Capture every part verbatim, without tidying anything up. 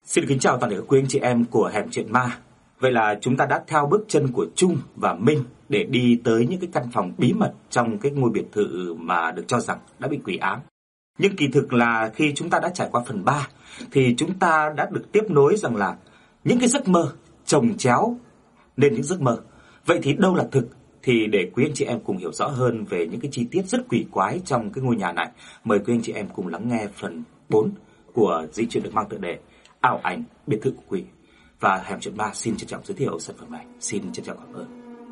Xin kính chào toàn thể các quý anh chị em của Hẻm Chuyện Ma. Vậy là chúng ta đã theo bước chân của Trung và Minh để đi tới những cái căn phòng bí mật trong cái ngôi biệt thự mà được cho rằng đã bị quỷ ám. Nhưng kỳ thực là khi chúng ta đã trải qua phần ba thì chúng ta đã được tiếp nối rằng là những cái giấc mơ chồng chéo nên những giấc mơ. Vậy thì đâu là thực? Thì để quý anh chị em cùng hiểu rõ hơn về những cái chi tiết rất quỷ quái trong cái ngôi nhà này, mời quý anh chị em cùng lắng nghe phần bốn của dị truyện được mang tựa đề Ảo ảnh biệt thự của quỷ. Và Hẻm Chuyện Ma xin trân trọng giới thiệu sản phẩm này. Xin trân trọng cảm ơn.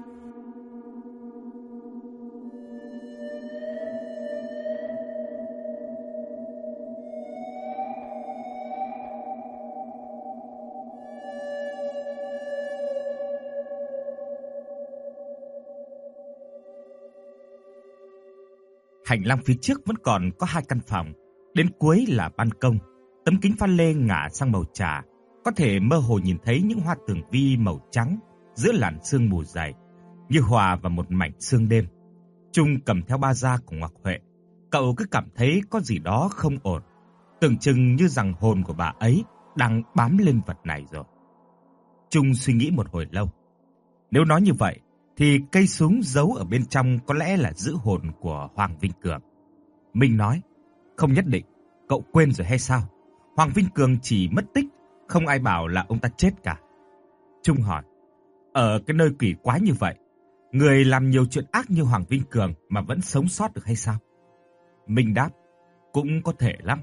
Hành lang phía trước vẫn còn có hai căn phòng, đến cuối là ban công. Tấm kính pha lê ngả sang màu trà, có thể mơ hồ nhìn thấy những hoa tường vi màu trắng giữa làn sương mù dày, như hòa vào một mảnh sương đêm. Trung cầm theo ba da của Ngọc Huệ, cậu cứ cảm thấy có gì đó không ổn, tưởng chừng như rằng hồn của bà ấy đang bám lên vật này rồi. Trung suy nghĩ một hồi lâu. Nếu nói như vậy, thì cây súng giấu ở bên trong có lẽ là giữ hồn của Hoàng Vinh Cường. Minh nói, không nhất định, cậu quên rồi hay sao? Hoàng Vinh Cường chỉ mất tích, không ai bảo là ông ta chết cả. Trung hỏi, ở cái nơi quỷ quái như vậy, người làm nhiều chuyện ác như Hoàng Vinh Cường mà vẫn sống sót được hay sao? Minh đáp, cũng có thể lắm.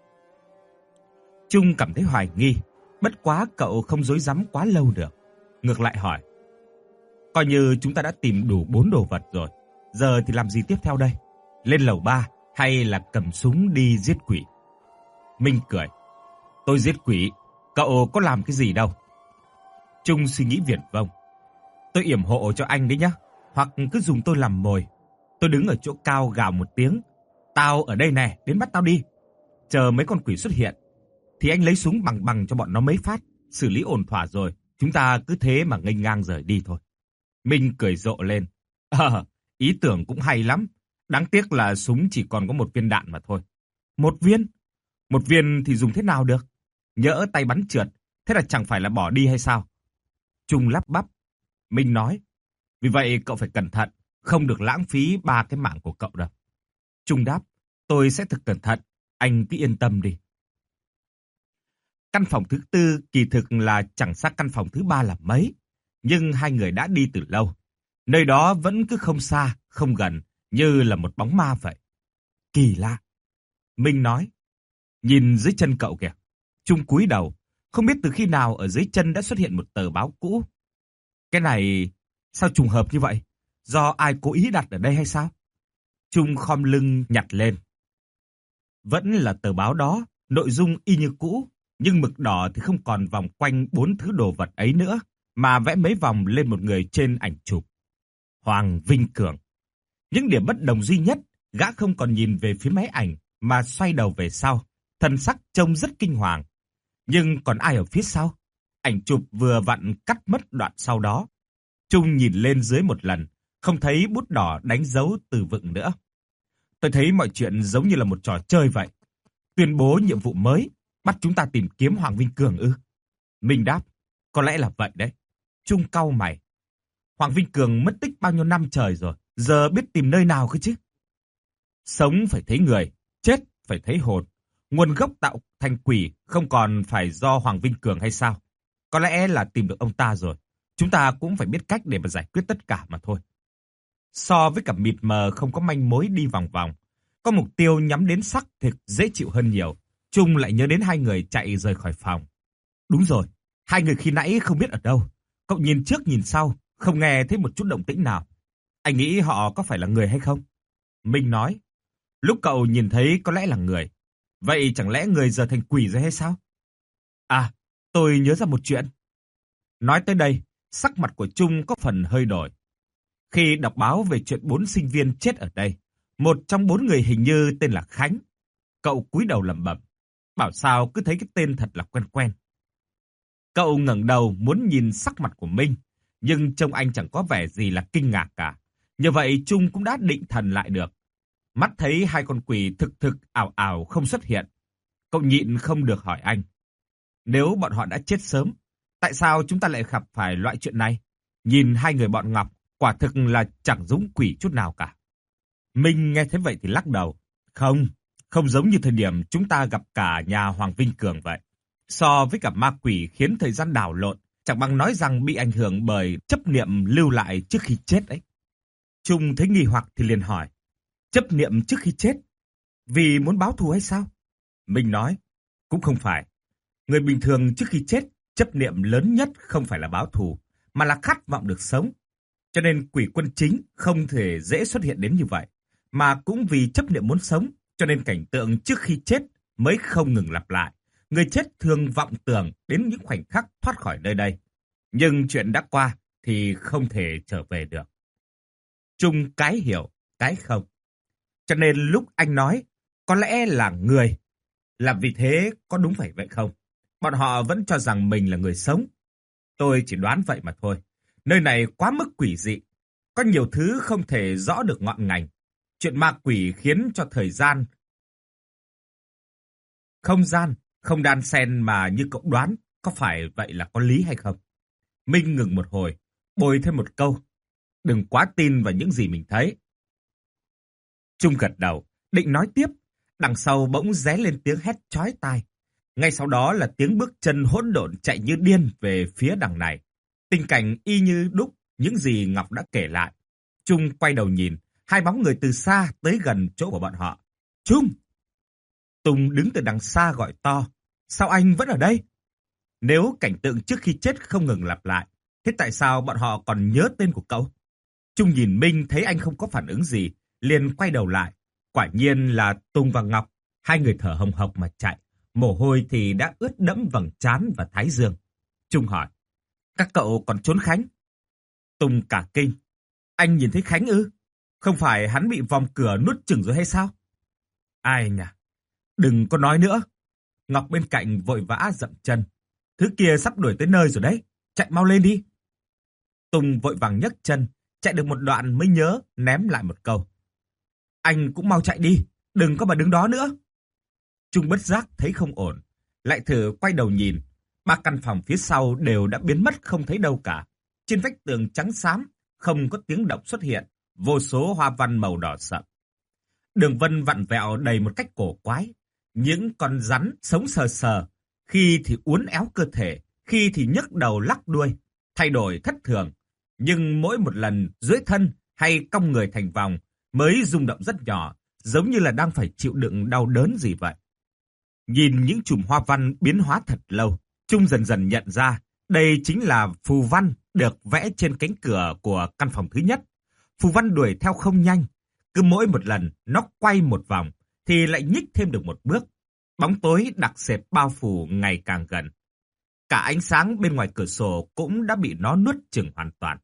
Trung cảm thấy hoài nghi, bất quá cậu không dối dám quá lâu được. Ngược lại hỏi, coi như chúng ta đã tìm đủ bốn đồ vật rồi, giờ thì làm gì tiếp theo đây? Lên lầu ba hay là cầm súng đi giết quỷ? Minh cười, tôi giết quỷ, cậu có làm cái gì đâu. Trung suy nghĩ viển vông, tôi yểm hộ cho anh đấy nhá, hoặc cứ dùng tôi làm mồi. Tôi đứng ở chỗ cao gào một tiếng, tao ở đây nè, đến bắt tao đi. Chờ mấy con quỷ xuất hiện, thì anh lấy súng bằng bằng cho bọn nó mấy phát, xử lý ổn thỏa rồi, chúng ta cứ thế mà nghênh ngang rời đi thôi. Minh cười rộ lên, ờ, ý tưởng cũng hay lắm, đáng tiếc là súng chỉ còn có một viên đạn mà thôi. Một viên? Một viên thì dùng thế nào được? Nhỡ tay bắn trượt, thế là chẳng phải là bỏ đi hay sao? Trung lắp bắp. Minh nói, vì vậy cậu phải cẩn thận, không được lãng phí ba cái mạng của cậu đâu. Trung đáp, tôi sẽ thực cẩn thận, anh cứ yên tâm đi. Căn phòng thứ tư kỳ thực là chẳng xa căn phòng thứ ba là mấy, nhưng hai người đã đi từ lâu. Nơi đó vẫn cứ không xa, không gần, như là một bóng ma vậy. Kỳ lạ. Minh nói, nhìn dưới chân cậu kìa. Trung cúi đầu, không biết từ khi nào ở dưới chân đã xuất hiện một tờ báo cũ. Cái này, sao trùng hợp như vậy? Do ai cố ý đặt ở đây hay sao? Trung khom lưng nhặt lên. Vẫn là tờ báo đó, nội dung y như cũ, nhưng mực đỏ thì không còn vòng quanh bốn thứ đồ vật ấy nữa, mà vẽ mấy vòng lên một người trên ảnh chụp. Hoàng Vinh Cường. Những điểm bất đồng duy nhất, gã không còn nhìn về phía máy ảnh, mà xoay đầu về sau, thần sắc trông rất kinh hoàng. Nhưng còn ai ở phía sau? Ảnh chụp vừa vặn cắt mất đoạn sau đó. Trung nhìn lên dưới một lần, không thấy bút đỏ đánh dấu từ vựng nữa. Tôi thấy mọi chuyện giống như là một trò chơi vậy. Tuyên bố nhiệm vụ mới, bắt chúng ta tìm kiếm Hoàng Vinh Cường ư? Minh đáp, có lẽ là vậy đấy. Trung cau mày. Hoàng Vinh Cường mất tích bao nhiêu năm trời rồi, giờ biết tìm nơi nào cơ chứ? Sống phải thấy người, chết phải thấy hồn. Nguồn gốc tạo thành quỷ không còn phải do Hoàng Vinh Cường hay sao? Có lẽ là tìm được ông ta rồi. Chúng ta cũng phải biết cách để mà giải quyết tất cả mà thôi. So với cả mịt mờ không có manh mối đi vòng vòng, có mục tiêu nhắm đến xác thịt dễ chịu hơn nhiều. Trung lại nhớ đến hai người chạy rời khỏi phòng. Đúng rồi, hai người khi nãy không biết ở đâu. Cậu nhìn trước nhìn sau, không nghe thấy một chút động tĩnh nào. Anh nghĩ họ có phải là người hay không? Minh nói, lúc cậu nhìn thấy có lẽ là người. Vậy chẳng lẽ người giờ thành quỷ rồi hay sao? À, tôi nhớ ra một chuyện. Nói tới đây, sắc mặt của Trung có phần hơi đổi. Khi đọc báo về chuyện bốn sinh viên chết ở đây, một trong bốn người hình như tên là Khánh. Cậu cúi đầu lẩm bẩm, bảo sao cứ thấy cái tên thật là quen quen. Cậu ngẩng đầu muốn nhìn sắc mặt của Minh, nhưng trông anh chẳng có vẻ gì là kinh ngạc cả. Như vậy Trung cũng đã định thần lại được. Mắt thấy hai con quỷ thực thực ảo ảo không xuất hiện. Cậu nhịn không được hỏi anh. Nếu bọn họ đã chết sớm, tại sao chúng ta lại gặp phải loại chuyện này? Nhìn hai người bọn Ngọc, quả thực là chẳng giống quỷ chút nào cả. Minh nghe thế vậy thì lắc đầu. Không, không giống như thời điểm chúng ta gặp cả nhà Hoàng Vinh Cường vậy. So với cả ma quỷ khiến thời gian đảo lộn, chẳng bằng nói rằng bị ảnh hưởng bởi chấp niệm lưu lại trước khi chết ấy. Trung thấy nghi hoặc thì liền hỏi. Chấp niệm trước khi chết? Vì muốn báo thù hay sao? Minh nói. Cũng không phải. Người bình thường trước khi chết, chấp niệm lớn nhất không phải là báo thù, mà là khát vọng được sống. Cho nên quỷ quân chính không thể dễ xuất hiện đến như vậy. Mà cũng vì chấp niệm muốn sống, cho nên cảnh tượng trước khi chết mới không ngừng lặp lại. Người chết thường vọng tưởng đến những khoảnh khắc thoát khỏi nơi đây. Nhưng chuyện đã qua thì không thể trở về được. Trung cái hiểu, cái không. Cho nên lúc anh nói, có lẽ là người. Là vì thế có đúng phải vậy không? Bọn họ vẫn cho rằng mình là người sống. Tôi chỉ đoán vậy mà thôi. Nơi này quá mức quỷ dị. Có nhiều thứ không thể rõ được ngọn ngành. Chuyện ma quỷ khiến cho thời gian, không gian, không đan xen mà như cậu đoán, có phải vậy là có lý hay không? Minh ngừng một hồi, bồi thêm một câu. Đừng quá tin vào những gì mình thấy. Trung gật đầu, định nói tiếp. Đằng sau bỗng ré lên tiếng hét chói tai. Ngay sau đó là tiếng bước chân hỗn độn chạy như điên về phía đằng này. Tình cảnh y như đúc những gì Ngọc đã kể lại. Trung quay đầu nhìn, hai bóng người từ xa tới gần chỗ của bọn họ. Trung! Tùng đứng từ đằng xa gọi to. Sao anh vẫn ở đây? Nếu cảnh tượng trước khi chết không ngừng lặp lại, thế tại sao bọn họ còn nhớ tên của cậu? Trung nhìn Minh thấy anh không có phản ứng gì, liền quay đầu lại. Quả nhiên là Tùng và Ngọc, hai người thở hồng hộc mà chạy. Mồ hôi thì đã ướt đẫm vầng trán và thái dương. Trung hỏi, các cậu còn trốn Khánh? Tùng cả kinh. Anh nhìn thấy Khánh ư? Không phải hắn bị vòng cửa nuốt chửng rồi hay sao? Ai nhỉ? Đừng có nói nữa. Ngọc bên cạnh vội vã dậm chân. Thứ kia sắp đuổi tới nơi rồi đấy. Chạy mau lên đi. Tùng vội vàng nhấc chân. Chạy được một đoạn mới nhớ ném lại một câu. Anh cũng mau chạy đi. Đừng có mà đứng đó nữa. Trung bất giác thấy không ổn. Lại thử quay đầu nhìn. Ba căn phòng phía sau đều đã biến mất không thấy đâu cả. Trên vách tường trắng xám không có tiếng động xuất hiện. Vô số hoa văn màu đỏ sậm. Đường vân vặn vẹo đầy một cách cổ quái. Những con rắn sống sờ sờ. Khi thì uốn éo cơ thể. Khi thì nhấc đầu lắc đuôi. Thay đổi thất thường. Nhưng mỗi một lần duỗi thân hay cong người thành vòng mới rung động rất nhỏ. Giống như là đang phải chịu đựng đau đớn gì vậy. Nhìn những chùm hoa văn biến hóa thật lâu. Trung dần dần nhận ra đây chính là phù văn được vẽ trên cánh cửa của căn phòng thứ nhất. Phù văn đuổi theo không nhanh. Cứ mỗi một lần nó quay một vòng thì lại nhích thêm được một bước. Bóng tối đặc sệt bao phủ ngày càng gần. Cả ánh sáng bên ngoài cửa sổ cũng đã bị nó nuốt chửng hoàn toàn.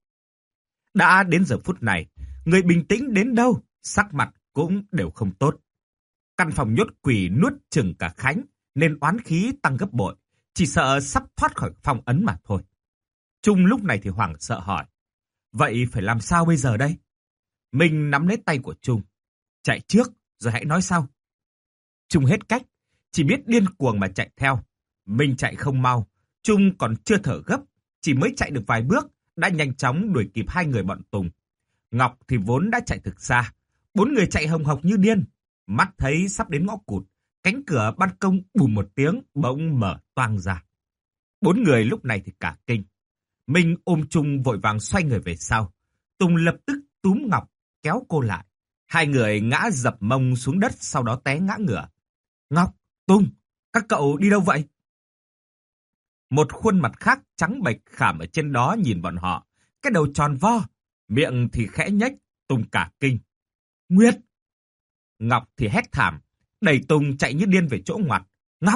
Đã đến giờ phút này, người bình tĩnh đến đâu, sắc mặt cũng đều không tốt. Căn phòng nhốt quỷ nuốt chửng cả Khánh nên oán khí tăng gấp bội. Chỉ sợ sắp thoát khỏi phong ấn mà thôi. Trung lúc này thì hoảng sợ hỏi. Vậy phải làm sao bây giờ đây? Mình nắm lấy tay của Trung. Chạy trước rồi hãy nói sau. Trung hết cách. Chỉ biết điên cuồng mà chạy theo. Mình chạy không mau. Trung còn chưa thở gấp. Chỉ mới chạy được vài bước. Đã nhanh chóng đuổi kịp hai người bọn Tùng. Ngọc thì vốn đã chạy thực xa. Bốn người chạy hồng hộc như điên. Mắt thấy sắp đến ngõ cụt. Cánh cửa ban công bùm một tiếng bỗng mở toang ra. Bốn người lúc này thì cả kinh. Minh ôm Trung vội vàng xoay người về sau. Tùng lập tức túm Ngọc kéo cô lại. Hai người ngã dập mông xuống đất sau đó té ngã ngửa. Ngọc, Tùng, các cậu đi đâu vậy? Một khuôn mặt khác trắng bệch khảm ở trên đó nhìn bọn họ. Cái đầu tròn vo, miệng thì khẽ nhếch. Tùng cả kinh. Nguyệt! Ngọc thì hét thảm. Đẩy Tùng chạy như điên về chỗ ngoặt. Ngọc!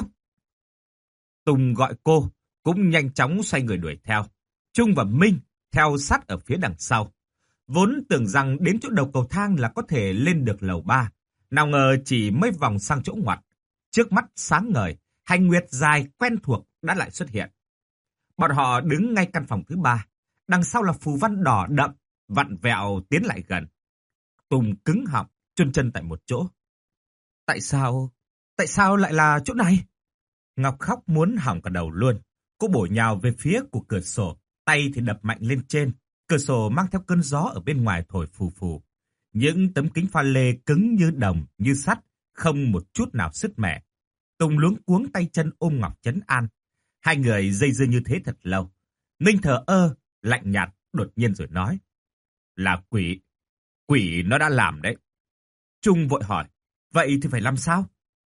Tùng gọi cô, cũng nhanh chóng xoay người đuổi theo. Trung và Minh theo sát ở phía đằng sau. Vốn tưởng rằng đến chỗ đầu cầu thang là có thể lên được lầu ba. Nào ngờ chỉ mới vòng sang chỗ ngoặt. Trước mắt sáng ngời, hành nguyệt dài quen thuộc đã lại xuất hiện. Bọn họ đứng ngay căn phòng thứ ba. Đằng sau là phù văn đỏ đậm, vặn vẹo tiến lại gần. Tùng cứng họng, chôn chân tại một chỗ. Tại sao, tại sao lại là chỗ này? Ngọc khóc muốn hỏng cả đầu luôn. Cô bổ nhào về phía của cửa sổ, tay thì đập mạnh lên trên. Cửa sổ mang theo cơn gió ở bên ngoài thổi phù phù. Những tấm kính pha lê cứng như đồng, như sắt, không một chút nào sứt mẻ. Tùng luống cuống tay chân ôm Ngọc trấn an. Hai người dây dưa như thế thật lâu. Minh thờ ơ, lạnh nhạt, đột nhiên rồi nói. Là quỷ. Quỷ nó đã làm đấy. Trung vội hỏi. Vậy thì phải làm sao?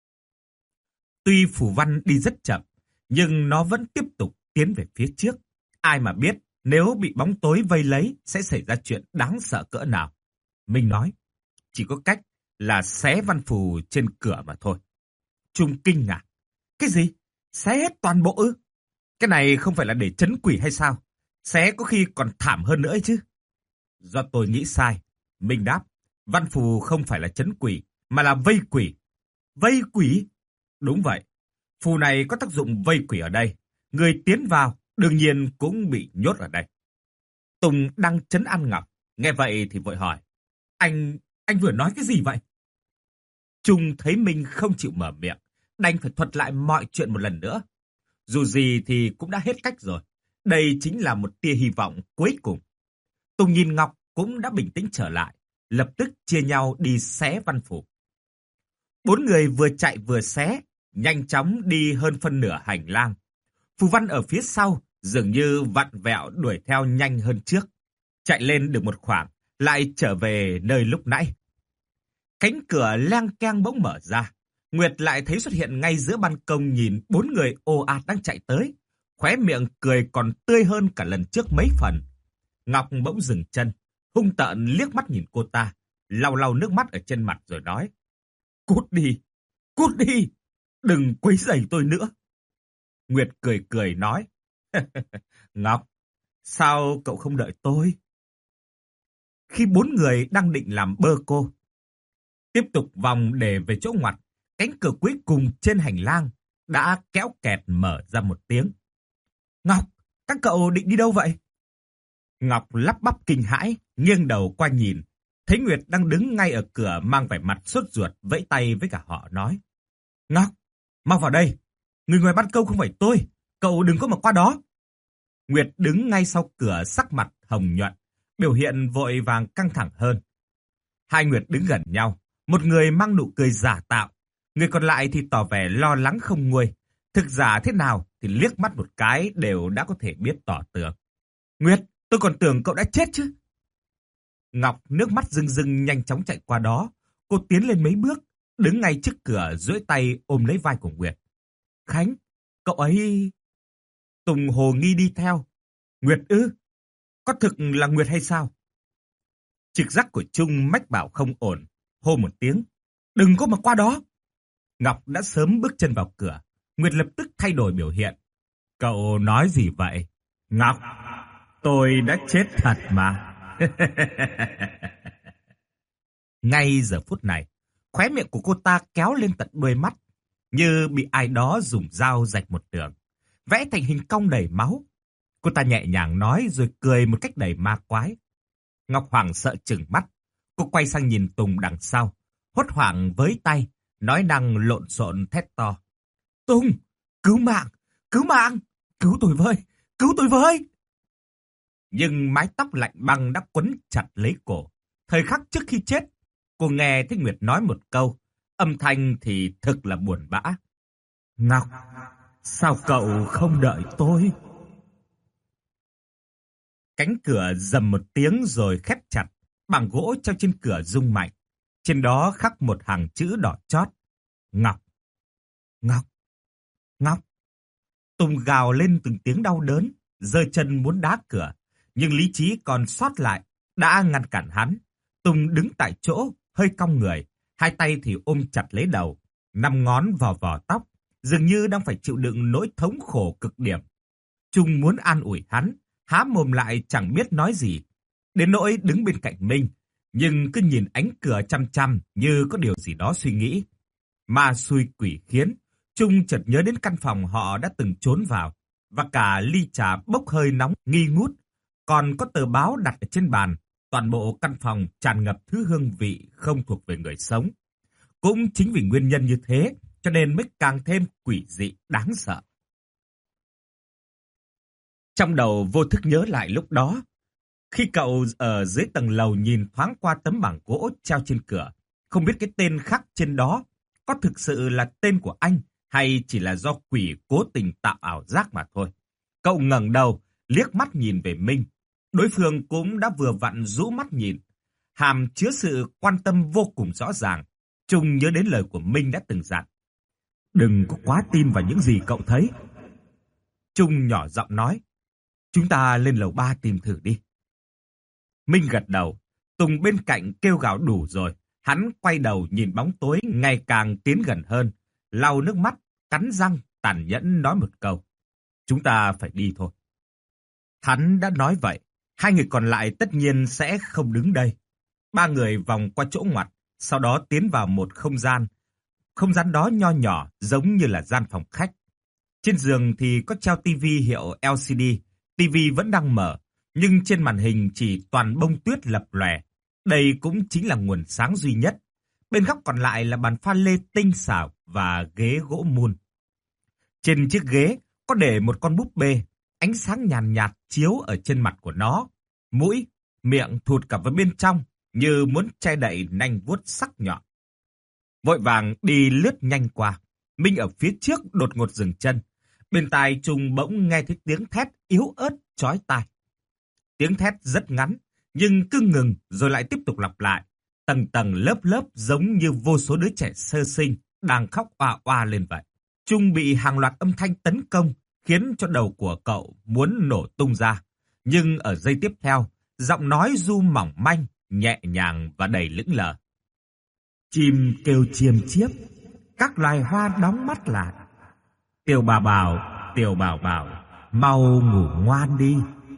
Tuy phù văn đi rất chậm, nhưng nó vẫn tiếp tục tiến về phía trước. Ai mà biết, nếu bị bóng tối vây lấy, sẽ xảy ra chuyện đáng sợ cỡ nào. Minh nói, chỉ có cách là xé văn phù trên cửa mà thôi. Trung kinh ngạc. Cái gì? Xé hết toàn bộ ư? Cái này không phải là để trấn quỷ hay sao? Xé có khi còn thảm hơn nữa ấy chứ. Do tôi nghĩ sai. Minh đáp, văn phù không phải là trấn quỷ, mà là vây quỷ. Vây quỷ? Đúng vậy. Phù này có tác dụng vây quỷ ở đây. Người tiến vào, đương nhiên cũng bị nhốt ở đây. Tùng đang trấn an Ngọc. Nghe vậy thì vội hỏi. Anh, anh vừa nói cái gì vậy? Trung thấy Minh không chịu mở miệng, đành phải thuật lại mọi chuyện một lần nữa. Dù gì thì cũng đã hết cách rồi. Đây chính là một tia hy vọng cuối cùng. Tùng nhìn Ngọc cũng đã bình tĩnh trở lại, lập tức chia nhau đi xé văn phù. Bốn người vừa chạy vừa xé, nhanh chóng đi hơn phân nửa hành lang. Phù văn ở phía sau dường như vặn vẹo đuổi theo nhanh hơn trước. Chạy lên được một khoảng, lại trở về nơi lúc nãy. Cánh cửa leng keng bỗng mở ra. Nguyệt lại thấy xuất hiện ngay giữa ban công, nhìn bốn người ồ ạt đang chạy tới. Khóe miệng cười còn tươi hơn cả lần trước mấy phần. Ngọc bỗng dừng chân, hung tợn liếc mắt nhìn cô ta, lau lau nước mắt ở trên mặt rồi nói. Cút đi, cút đi, đừng quấy rầy tôi nữa. Nguyệt cười cười nói. Ngọc, sao cậu không đợi tôi? Khi bốn người đang định làm bơ cô, tiếp tục vòng để về chỗ ngoặt, cánh cửa cuối cùng trên hành lang đã kéo kẹt mở ra một tiếng. Ngọc, các cậu định đi đâu vậy? Ngọc lắp bắp kinh hãi, nghiêng đầu qua nhìn, thấy Nguyệt đang đứng ngay ở cửa mang vẻ mặt sốt ruột, vẫy tay với cả họ nói. Ngọc, mau vào đây, người ngoài ban công không phải tôi, cậu đừng có mà qua đó. Nguyệt đứng ngay sau cửa, sắc mặt hồng nhuận, biểu hiện vội vàng căng thẳng hơn. Hai Nguyệt đứng gần nhau, một người mang nụ cười giả tạo, người còn lại thì tỏ vẻ lo lắng không nguôi. Thực giả thế nào thì liếc mắt một cái đều đã có thể biết tỏ tường. Nguyệt, tôi còn tưởng cậu đã chết chứ. Ngọc nước mắt rưng rưng nhanh chóng chạy qua đó. Cô tiến lên mấy bước, đứng ngay trước cửa, duỗi tay ôm lấy vai của Nguyệt. Khánh, cậu ấy... Tùng hồ nghi đi theo. Nguyệt ư? Có thực là Nguyệt hay sao? Trực giác của Trung mách bảo không ổn, hô một tiếng. Đừng có mà qua đó. Ngọc đã sớm bước chân vào cửa. Nguyệt lập tức thay đổi biểu hiện. Cậu nói gì vậy? Ngọc, tôi đã chết thật mà. Ngay giờ phút này, khóe miệng của cô ta kéo lên tận đuôi mắt, như bị ai đó dùng dao rạch một đường, vẽ thành hình cong đầy máu. Cô ta nhẹ nhàng nói rồi cười một cách đầy ma quái. Ngọc hoảng sợ trừng mắt. Cô quay sang nhìn Tùng đằng sau, hốt hoảng với tay, nói năng lộn xộn thét to. Tùng, cứu mạng, cứu mạng, cứu tôi với, cứu tôi với. Nhưng mái tóc lạnh băng đã quấn chặt lấy cổ. Thời khắc trước khi chết, cô nghe thấy Nguyệt nói một câu, âm thanh thì thực là buồn bã. Ngọc, sao cậu không đợi tôi? Cánh cửa rầm một tiếng rồi khép chặt, bảng gỗ treo trên cửa rung mạnh. Trên đó khắc một hàng chữ đỏ chót. Ngọc, Ngọc, Ngọc. Tùng gào lên từng tiếng đau đớn, giơ chân muốn đá cửa, nhưng lý trí còn sót lại đã ngăn cản hắn. Tùng đứng tại chỗ, hơi cong người, hai tay thì ôm chặt lấy đầu, năm ngón vò vò tóc, dường như đang phải chịu đựng nỗi thống khổ cực điểm. Trung muốn an ủi hắn, há mồm lại chẳng biết nói gì, đến nỗi đứng bên cạnh Minh, nhưng cứ nhìn ánh cửa chăm chăm như có điều gì đó suy nghĩ. Ma xui quỷ khiến, Trung chợt nhớ đến căn phòng họ đã từng trốn vào, và cả ly trà bốc hơi nóng nghi ngút, còn có tờ báo đặt ở trên bàn. Toàn bộ căn phòng tràn ngập thứ hương vị không thuộc về người sống. Cũng chính vì nguyên nhân như thế cho nên mới càng thêm quỷ dị đáng sợ. Trong đầu vô thức nhớ lại lúc đó, khi cậu ở dưới tầng lầu nhìn thoáng qua tấm bảng gỗ treo trên cửa, không biết cái tên khắc trên đó có thực sự là tên của anh hay chỉ là do quỷ cố tình tạo ảo giác mà thôi. Cậu ngẩng đầu, liếc mắt nhìn về Minh. Đối phương cũng đã vừa vặn rũ mắt nhìn. Hàm chứa sự quan tâm vô cùng rõ ràng. Trung nhớ đến lời của Minh đã từng dặn. Đừng có quá tin vào những gì cậu thấy. Trung nhỏ giọng nói. Chúng ta lên lầu ba tìm thử đi. Minh gật đầu. Tùng bên cạnh kêu gào đủ rồi. Hắn quay đầu nhìn bóng tối ngày càng tiến gần hơn. Lau nước mắt, cắn răng, tàn nhẫn nói một câu. Chúng ta phải đi thôi. Hắn đã nói vậy. Hai người còn lại tất nhiên sẽ không đứng đây. Ba người vòng qua chỗ ngoặt, sau đó tiến vào một không gian. Không gian đó nho nhỏ, giống như là gian phòng khách. Trên giường thì có treo tivi hiệu lờ xê đê. Tivi vẫn đang mở, nhưng trên màn hình chỉ toàn bông tuyết lập lòe. Đây cũng chính là nguồn sáng duy nhất. Bên góc còn lại là bàn pha lê tinh xảo và ghế gỗ mun. Trên chiếc ghế có để một con búp bê, ánh sáng nhàn nhạt chiếu ở trên mặt của nó. Mũi, miệng thụt cả vào bên trong, như muốn che đậy nanh vuốt sắc nhọn. Vội vàng đi lướt nhanh qua. Minh ở phía trước đột ngột dừng chân. Bên tai Trung bỗng nghe thấy tiếng thét yếu ớt chói tai. Tiếng thét rất ngắn, nhưng cứ ngừng rồi lại tiếp tục lặp lại. Tầng tầng lớp lớp giống như vô số đứa trẻ sơ sinh đang khóc oa oa lên vậy. Trung bị hàng loạt âm thanh tấn công, khiến cho đầu của cậu muốn nổ tung ra. Nhưng ở giây tiếp theo, giọng nói ru mỏng manh, nhẹ nhàng và đầy lững lờ. Chim kêu chiêm chiếp, các loài hoa đóng mắt lại. Tiểu bà bảo, tiểu bảo bảo, mau ngủ ngoan đi,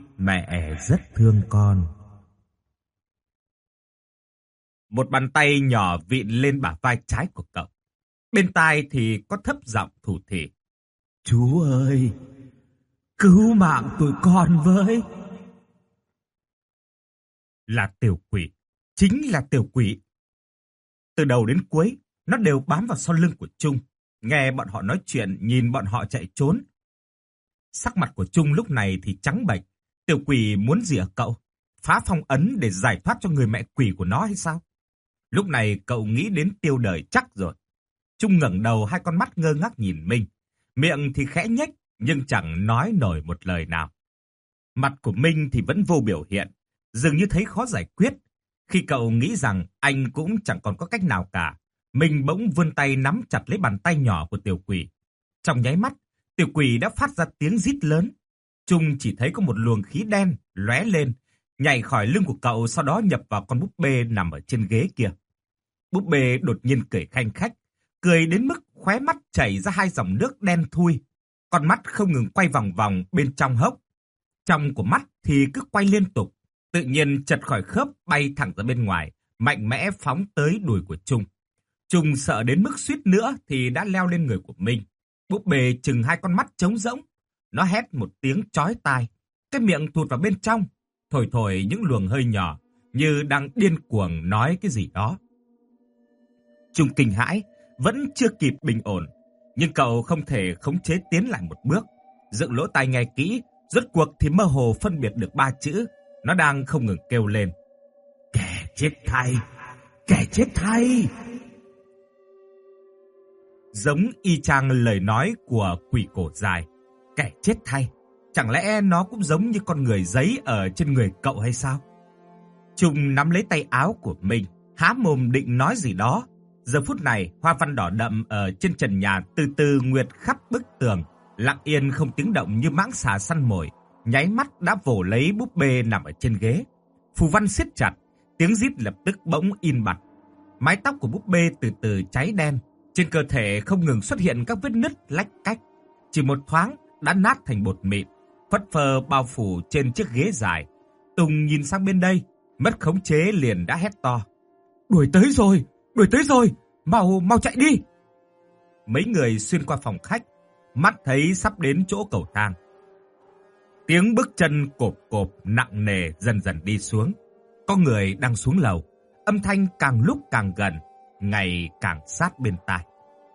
mẹ rất thương con. Một bàn tay nhỏ vịn lên bả vai trái của cậu. Bên tai thì có thấp giọng thủ thỉ. Chú ơi, cứu mạng tụi con với. Là tiểu quỷ, chính là tiểu quỷ. Từ đầu đến cuối, nó đều bám vào sau lưng của Trung, nghe bọn họ nói chuyện, nhìn bọn họ chạy trốn. Sắc mặt của Trung lúc này thì trắng bệch. Tiểu quỷ muốn gì ở cậu? Phá phong ấn để giải thoát cho người mẹ quỷ của nó hay sao? Lúc này cậu nghĩ đến tiêu đời chắc rồi. Trung ngẩng đầu, hai con mắt ngơ ngác nhìn Minh. Miệng thì khẽ nhếch, nhưng chẳng nói nổi một lời nào. Mặt của Minh thì vẫn vô biểu hiện, dường như thấy khó giải quyết. Khi cậu nghĩ rằng anh cũng chẳng còn có cách nào cả, Minh bỗng vươn tay nắm chặt lấy bàn tay nhỏ của tiểu quỷ. Trong nháy mắt, tiểu quỷ đã phát ra tiếng rít lớn. Trung chỉ thấy có một luồng khí đen lóe lên, nhảy khỏi lưng của cậu, sau đó nhập vào con búp bê nằm ở trên ghế kia. Búp bê đột nhiên cười khanh khách, cười đến mức khóe mắt chảy ra hai dòng nước đen thui. Con mắt không ngừng quay vòng vòng bên trong hốc. Trong của mắt thì cứ quay liên tục, tự nhiên chật khỏi khớp bay thẳng ra bên ngoài, mạnh mẽ phóng tới đùi của Trung. Trung sợ đến mức suýt nữa thì đã leo lên người của Minh. Búp bê chừng hai con mắt trống rỗng. Nó hét một tiếng chói tai, cái miệng thụt vào bên trong, thổi thổi những luồng hơi nhỏ, như đang điên cuồng nói cái gì đó. Trung kinh hãi, vẫn chưa kịp bình ổn, nhưng cậu không thể khống chế tiến lại một bước. Dựng lỗ tai nghe kỹ, rốt cuộc thì mơ hồ phân biệt được ba chữ. Nó đang không ngừng kêu lên. Kẻ chết thay, kẻ chết thay. Giống y chang lời nói của quỷ cổ dài. Kẻ chết thay. Chẳng lẽ nó cũng giống như con người giấy ở trên người cậu hay sao? Trung nắm lấy tay áo của mình, há mồm định nói gì đó. Giờ phút này, hoa văn đỏ đậm ở trên trần nhà từ từ nguyệt khắp bức tường, lặng yên không tiếng động như mãng xà săn mồi, nháy mắt đã vồ lấy búp bê nằm ở trên ghế. Phù văn siết chặt, tiếng rít lập tức bỗng im bặt. Mái tóc của búp bê từ từ cháy đen, trên cơ thể không ngừng xuất hiện các vết nứt lách cách. Chỉ một thoáng đã nát thành bột mịn, phất phơ bao phủ trên chiếc ghế dài. Tùng nhìn sang bên đây, mất khống chế liền đã hét to. Đuổi tới rồi, đuổi tới rồi, mau mau chạy đi. Mấy người xuyên qua phòng khách, mắt thấy sắp đến chỗ cầu thang. Tiếng bước chân cộp cộp nặng nề dần dần đi xuống. Có người đang xuống lầu, âm thanh càng lúc càng gần, ngày càng sát bên tai.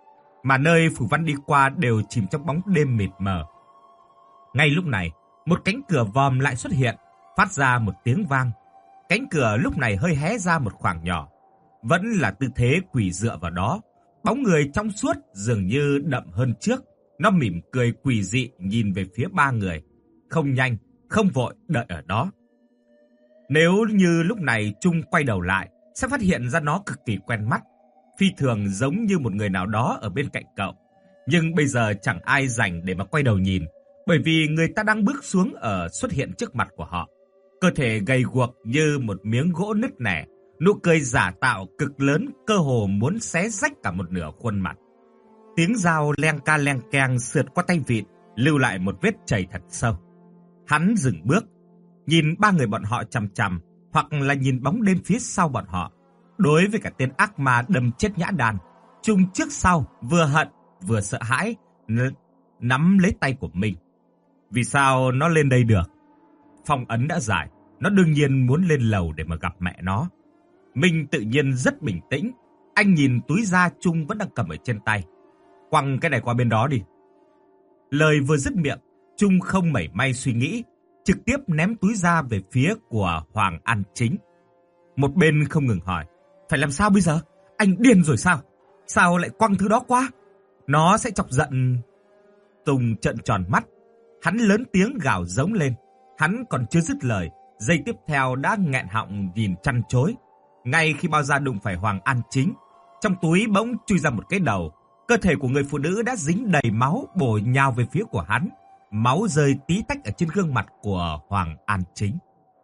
mà nơi Phủ Văn đi qua đều chìm trong bóng đêm mịt mờ. Ngay lúc này, một cánh cửa vòm lại xuất hiện, phát ra một tiếng vang. Cánh cửa lúc này hơi hé ra một khoảng nhỏ, vẫn là tư thế quỳ dựa vào đó. Bóng người trong suốt dường như đậm hơn trước, nó mỉm cười quỷ dị nhìn về phía ba người, không nhanh, không vội đợi ở đó. Nếu như lúc này Trung quay đầu lại, sẽ phát hiện ra nó cực kỳ quen mắt, phi thường giống như một người nào đó ở bên cạnh cậu. Nhưng bây giờ chẳng ai rảnh để mà quay đầu nhìn, bởi vì người ta đang bước xuống ở xuất hiện trước mặt của họ. Cơ thể gầy guộc như một miếng gỗ nứt nẻ, nụ cười giả tạo cực lớn cơ hồ muốn xé rách cả một nửa khuôn mặt. Tiếng dao leng ca leng keng sượt qua tay vịn, lưu lại một vết chảy thật sâu. Hắn dừng bước, nhìn ba người bọn họ chằm chằm, hoặc là nhìn bóng đêm phía sau bọn họ. Đối với cả tên ác ma đâm chết Nhã Đàn, Trung trước sau vừa hận vừa sợ hãi n- nắm lấy tay của mình. Vì sao nó lên đây được? Phong ấn đã giải, nó đương nhiên muốn lên lầu để mà gặp mẹ nó. Minh tự nhiên rất bình tĩnh, anh nhìn túi da Trung vẫn đang cầm ở trên tay. Quăng cái này qua bên đó đi. Lời vừa dứt miệng, Trung không mảy may suy nghĩ, trực tiếp ném túi da về phía của Hoàng An Chính. Một bên không ngừng hỏi, phải làm sao bây giờ? Anh điên rồi sao? Sao lại quăng thứ đó qua? Nó sẽ chọc giận. Tùng trợn tròn mắt, hắn lớn tiếng gào giống lên. Hắn còn chưa dứt lời, giây tiếp theo đã nghẹn họng nhìn chăn chối. Ngay khi bao da đụng phải Hoàng An Chính, trong túi bỗng chui ra một cái đầu. Cơ thể của người phụ nữ đã dính đầy máu bổ nhào về phía của hắn. Máu rơi tí tách ở trên gương mặt của Hoàng An Chính.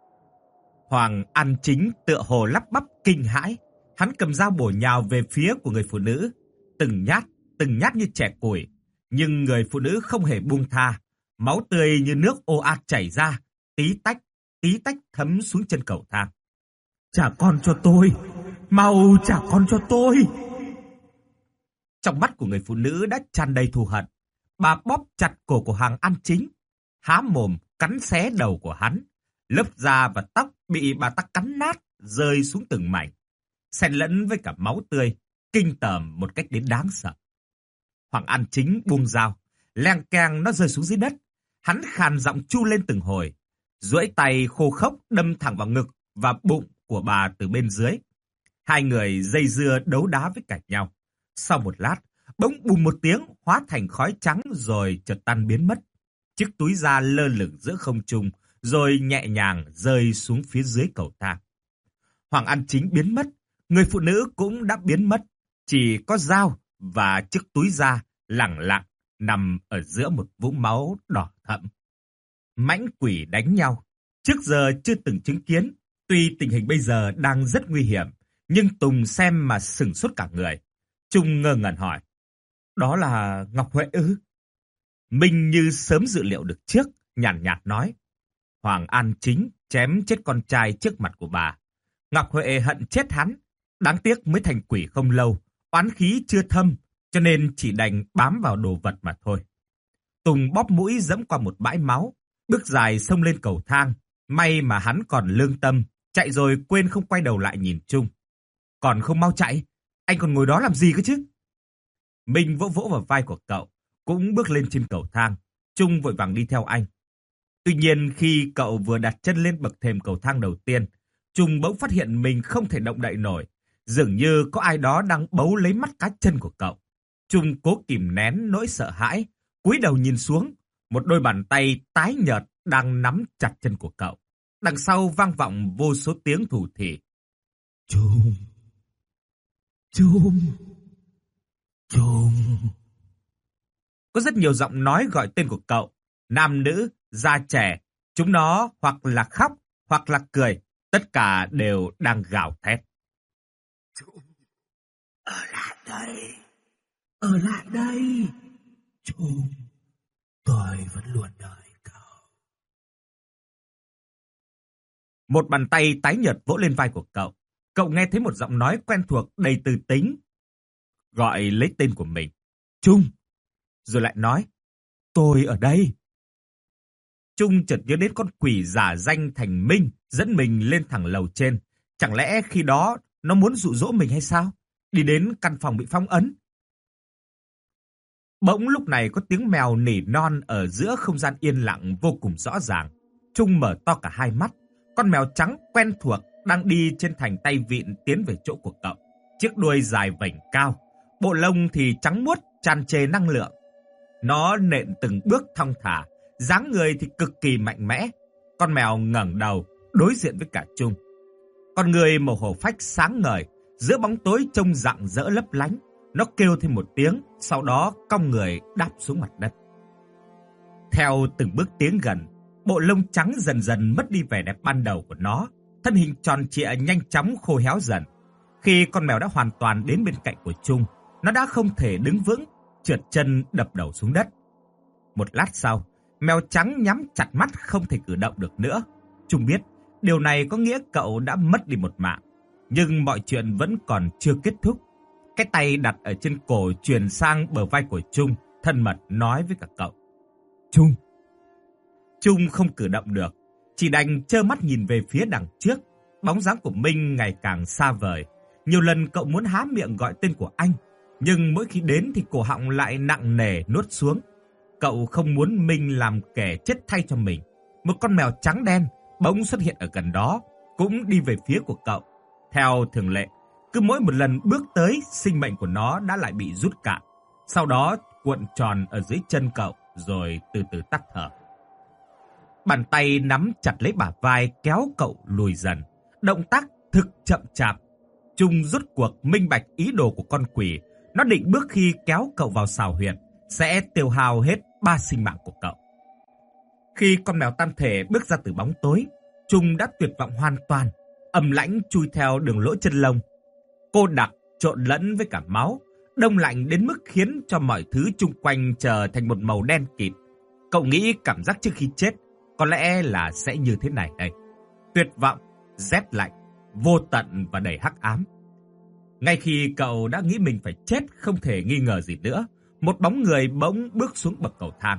Hoàng An Chính tựa hồ lắp bắp kinh hãi. Hắn cầm dao bổ nhào về phía của người phụ nữ. Từng nhát, từng nhát như chẻ củi. Nhưng người phụ nữ không hề buông tha. Máu tươi như nước ồ ạt chảy ra. Tí tách, tí tách thấm xuống chân cầu thang. Trả con cho tôi! Mau trả con cho tôi! Trong mắt của người phụ nữ đã tràn đầy thù hận. Bà bóp chặt cổ của Hoàng An Chính, há mồm cắn xé đầu của hắn. Lớp da và tóc bị bà ta cắn nát, rơi xuống từng mảnh, xen lẫn với cả máu tươi, kinh tởm một cách đến đáng sợ. Hoàng An Chính buông dao, leng keng nó rơi xuống dưới đất. Hắn khàn giọng chu lên từng hồi, duỗi tay khô khốc đâm thẳng vào ngực và bụng của bà từ bên dưới. Hai người dây dưa đấu đá với cả nhau. Sau một lát, bỗng bùm một tiếng hóa thành khói trắng rồi chợt tan biến mất. Chiếc túi da lơ lửng giữa không trung rồi nhẹ nhàng rơi xuống phía dưới cầu thang. Hoàng An Chính biến mất, người phụ nữ cũng đã biến mất. Chỉ có dao và chiếc túi da lẳng lặng nằm ở giữa một vũng máu đỏ thẫm. Mãnh quỷ đánh nhau, trước giờ chưa từng chứng kiến. Tuy tình hình bây giờ đang rất nguy hiểm, nhưng Tùng xem mà sửng sốt cả người. Trung ngơ ngẩn hỏi, đó là Ngọc Huệ ư? Minh như sớm dự liệu được trước, nhàn nhạt, nhạt nói, Hoàng An Chính chém chết con trai trước mặt của bà. Ngọc Huệ hận chết hắn, đáng tiếc mới thành quỷ không lâu, oán khí chưa thâm, cho nên chỉ đành bám vào đồ vật mà thôi. Tùng bóp mũi dẫm qua một bãi máu, bước dài xông lên cầu thang. May mà hắn còn lương tâm, chạy rồi quên không quay đầu lại nhìn Trung. Còn không mau chạy, anh còn ngồi đó làm gì cơ chứ? Minh vỗ vỗ vào vai của cậu, cũng bước lên trên cầu thang. Trung vội vàng đi theo anh. Tuy nhiên khi cậu vừa đặt chân lên bậc thềm cầu thang đầu tiên, Trung bỗng phát hiện mình không thể động đậy nổi. Dường như có ai đó đang bấu lấy mắt cá chân của cậu. Trung cố kìm nén nỗi sợ hãi, cúi đầu nhìn xuống. Một đôi bàn tay tái nhợt đang nắm chặt chân của cậu. Đằng sau vang vọng vô số tiếng thủ thỉ. Trung! Trung! Trung! Có rất nhiều giọng nói gọi tên của cậu. Nam nữ, già trẻ. Chúng nó hoặc là khóc, hoặc là cười. Tất cả đều đang gào thét. Trung! Ở lại đây! Ở lại đây! Trung! Tôi vẫn luôn đợi cậu. Một bàn tay tái nhợt vỗ lên vai của cậu. Cậu nghe thấy một giọng nói quen thuộc đầy từ tính. Gọi lấy tên của mình. Trung. Rồi lại nói. Tôi ở đây. Trung chợt nhớ đến con quỷ giả danh thành Minh dẫn mình lên thẳng lầu trên. Chẳng lẽ khi đó nó muốn dụ dỗ mình hay sao? Đi đến căn phòng bị phong ấn. Bỗng lúc này có tiếng mèo nỉ non ở giữa không gian yên lặng vô cùng rõ ràng. Trung mở to cả hai mắt. Con mèo trắng quen thuộc đang đi trên thành tay vịn tiến về chỗ của cậu. Chiếc đuôi dài vểnh cao, bộ lông thì trắng muốt tràn trề năng lượng. Nó nện từng bước thong thả, dáng người thì cực kỳ mạnh mẽ. Con mèo ngẩng đầu đối diện với cả Trung. Con người màu hổ phách sáng ngời, giữa bóng tối trông rạng rỡ lấp lánh. Nó kêu thêm một tiếng, sau đó cong người đáp xuống mặt đất. Theo từng bước tiến gần, bộ lông trắng dần dần mất đi vẻ đẹp ban đầu của nó. Thân hình tròn trịa nhanh chóng khô héo dần. Khi con mèo đã hoàn toàn đến bên cạnh của Trung, nó đã không thể đứng vững, trượt chân đập đầu xuống đất. Một lát sau, mèo trắng nhắm chặt mắt không thể cử động được nữa. Trung biết điều này có nghĩa cậu đã mất đi một mạng. Nhưng mọi chuyện vẫn còn chưa kết thúc. Cái tay đặt ở trên cổ truyền sang bờ vai của Trung, thân mật nói với cả cậu. Trung. Trung không cử động được, chỉ đành trơ mắt nhìn về phía đằng trước. Bóng dáng của Minh ngày càng xa vời. Nhiều lần cậu muốn há miệng gọi tên của anh, nhưng mỗi khi đến thì cổ họng lại nặng nề nuốt xuống. Cậu không muốn Minh làm kẻ chết thay cho mình. Một con mèo trắng đen bỗng xuất hiện ở gần đó, cũng đi về phía của cậu. Theo thường lệ, cứ mỗi một lần bước tới, sinh mệnh của nó đã lại bị rút cạn. Sau đó cuộn tròn ở dưới chân cậu, rồi từ từ tắt thở. Bàn tay nắm chặt lấy bả vai kéo cậu lùi dần. Động tác thực chậm chạp. Trung rút cuộc minh bạch ý đồ của con quỷ. Nó định bước khi kéo cậu vào sào huyệt sẽ tiêu hao hết ba sinh mạng của cậu. Khi con mèo tam thể bước ra từ bóng tối, Trung đã tuyệt vọng hoàn toàn. Âm lãnh chui theo đường lỗ chân lông, cô đặc trộn lẫn với cả máu, đông lạnh đến mức khiến cho mọi thứ chung quanh trở thành một màu đen kịt. Cậu nghĩ cảm giác trước khi chết có lẽ là sẽ như thế này đây. Tuyệt vọng, rét lạnh, vô tận và đầy hắc ám. Ngay khi cậu đã nghĩ mình phải chết không thể nghi ngờ gì nữa, một bóng người bỗng bước xuống bậc cầu thang.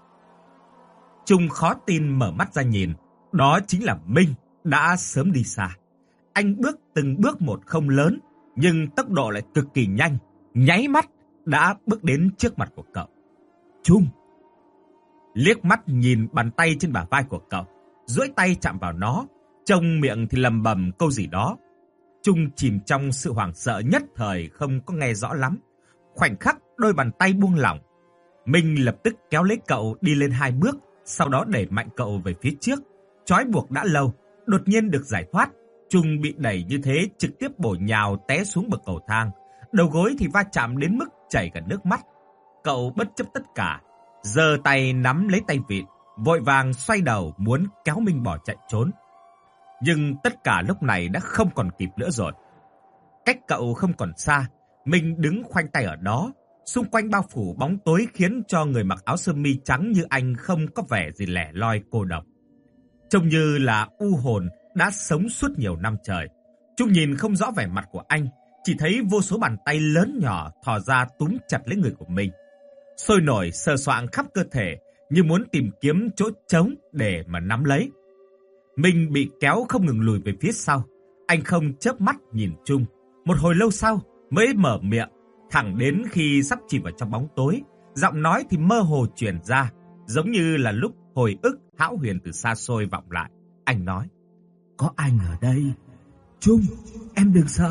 Trung khó tin mở mắt ra nhìn, đó chính là Minh đã sớm đi xa. Anh bước từng bước một không lớn, nhưng tốc độ lại cực kỳ nhanh, nháy mắt đã bước đến trước mặt của cậu. Trung liếc mắt nhìn bàn tay trên bả vai của cậu, duỗi tay chạm vào nó, trong miệng thì lầm bầm câu gì đó. Trung chìm trong sự hoảng sợ nhất thời không có nghe rõ lắm. Khoảnh khắc đôi bàn tay buông lỏng, Minh lập tức kéo lấy cậu đi lên hai bước, sau đó đẩy mạnh cậu về phía trước. Trói buộc đã lâu, đột nhiên được giải thoát. Trung bị đẩy như thế trực tiếp bổ nhào té xuống bậc cầu thang. Đầu gối thì va chạm đến mức chảy cả nước mắt. Cậu bất chấp tất cả, giơ tay nắm lấy tay vịn, vội vàng xoay đầu muốn kéo Minh bỏ chạy trốn. Nhưng tất cả lúc này đã không còn kịp nữa rồi. Cách cậu không còn xa, Minh đứng khoanh tay ở đó. Xung quanh bao phủ bóng tối khiến cho người mặc áo sơ mi trắng như anh không có vẻ gì lẻ loi cô độc. Trông như là u hồn đã sống suốt nhiều năm trời. Trung nhìn không rõ vẻ mặt của anh, chỉ thấy vô số bàn tay lớn nhỏ thò ra túm chặt lấy người của mình. Sôi nổi sờ soạng khắp cơ thể như muốn tìm kiếm chỗ trống để mà nắm lấy. Minh bị kéo không ngừng lùi về phía sau. Anh không chớp mắt nhìn Trung. Một hồi lâu sau mới mở miệng, thẳng đến khi sắp chìm vào trong bóng tối. Giọng nói thì mơ hồ truyền ra, giống như là lúc hồi ức hão huyền từ xa xôi vọng lại. Anh nói: "Có anh ở đây. Trung, em đừng sợ."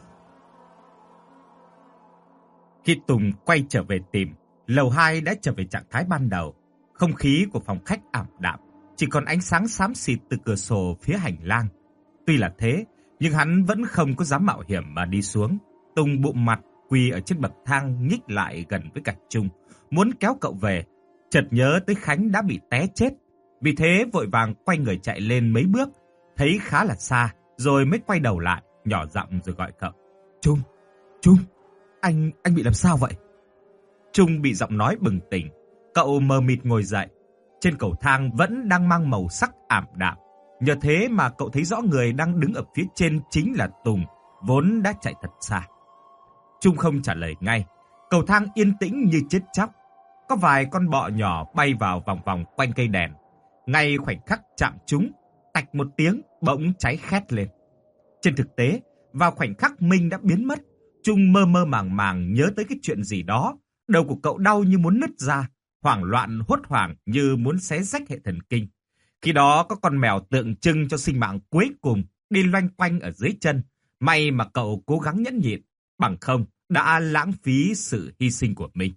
Khi Tùng quay trở về tìm, lầu hai đã trở về trạng thái ban đầu. Không khí của phòng khách ảm đạm, chỉ còn ánh sáng xám xịt từ cửa sổ phía hành lang. Tuy là thế, nhưng hắn vẫn không có dám mạo hiểm mà đi xuống. Tùng bụng mặt quỳ ở trên bậc thang nhích lại gần với cả Trung, muốn kéo cậu về. Chợt nhớ tới Khánh đã bị té chết, vì thế vội vàng quay người chạy lên mấy bước, thấy khá là xa, rồi mới quay đầu lại, nhỏ giọng rồi gọi cậu. "Trung, Trung, anh anh bị làm sao vậy?" Trung bị giọng nói bừng tỉnh, cậu mờ mịt ngồi dậy. Trên cầu thang vẫn đang mang màu sắc ảm đạm, nhờ thế mà cậu thấy rõ người đang đứng ở phía trên chính là Tùng, vốn đã chạy thật xa. Trung không trả lời ngay, cầu thang yên tĩnh như chết chóc. Có vài con bọ nhỏ bay vào vòng vòng quanh cây đèn. Ngay khoảnh khắc chạm chúng, tạch một tiếng bỗng cháy khét lên. Trên thực tế, vào khoảnh khắc Minh đã biến mất, Trung mơ mơ màng màng nhớ tới cái chuyện gì đó, Đầu của cậu đau như muốn nứt ra, hoảng loạn hốt hoảng như muốn xé rách hệ thần kinh. Khi đó có con mèo tượng trưng cho sinh mạng cuối cùng đi loanh quanh ở dưới chân. May mà cậu cố gắng nhẫn nhịn, bằng không đã lãng phí sự hy sinh của mình.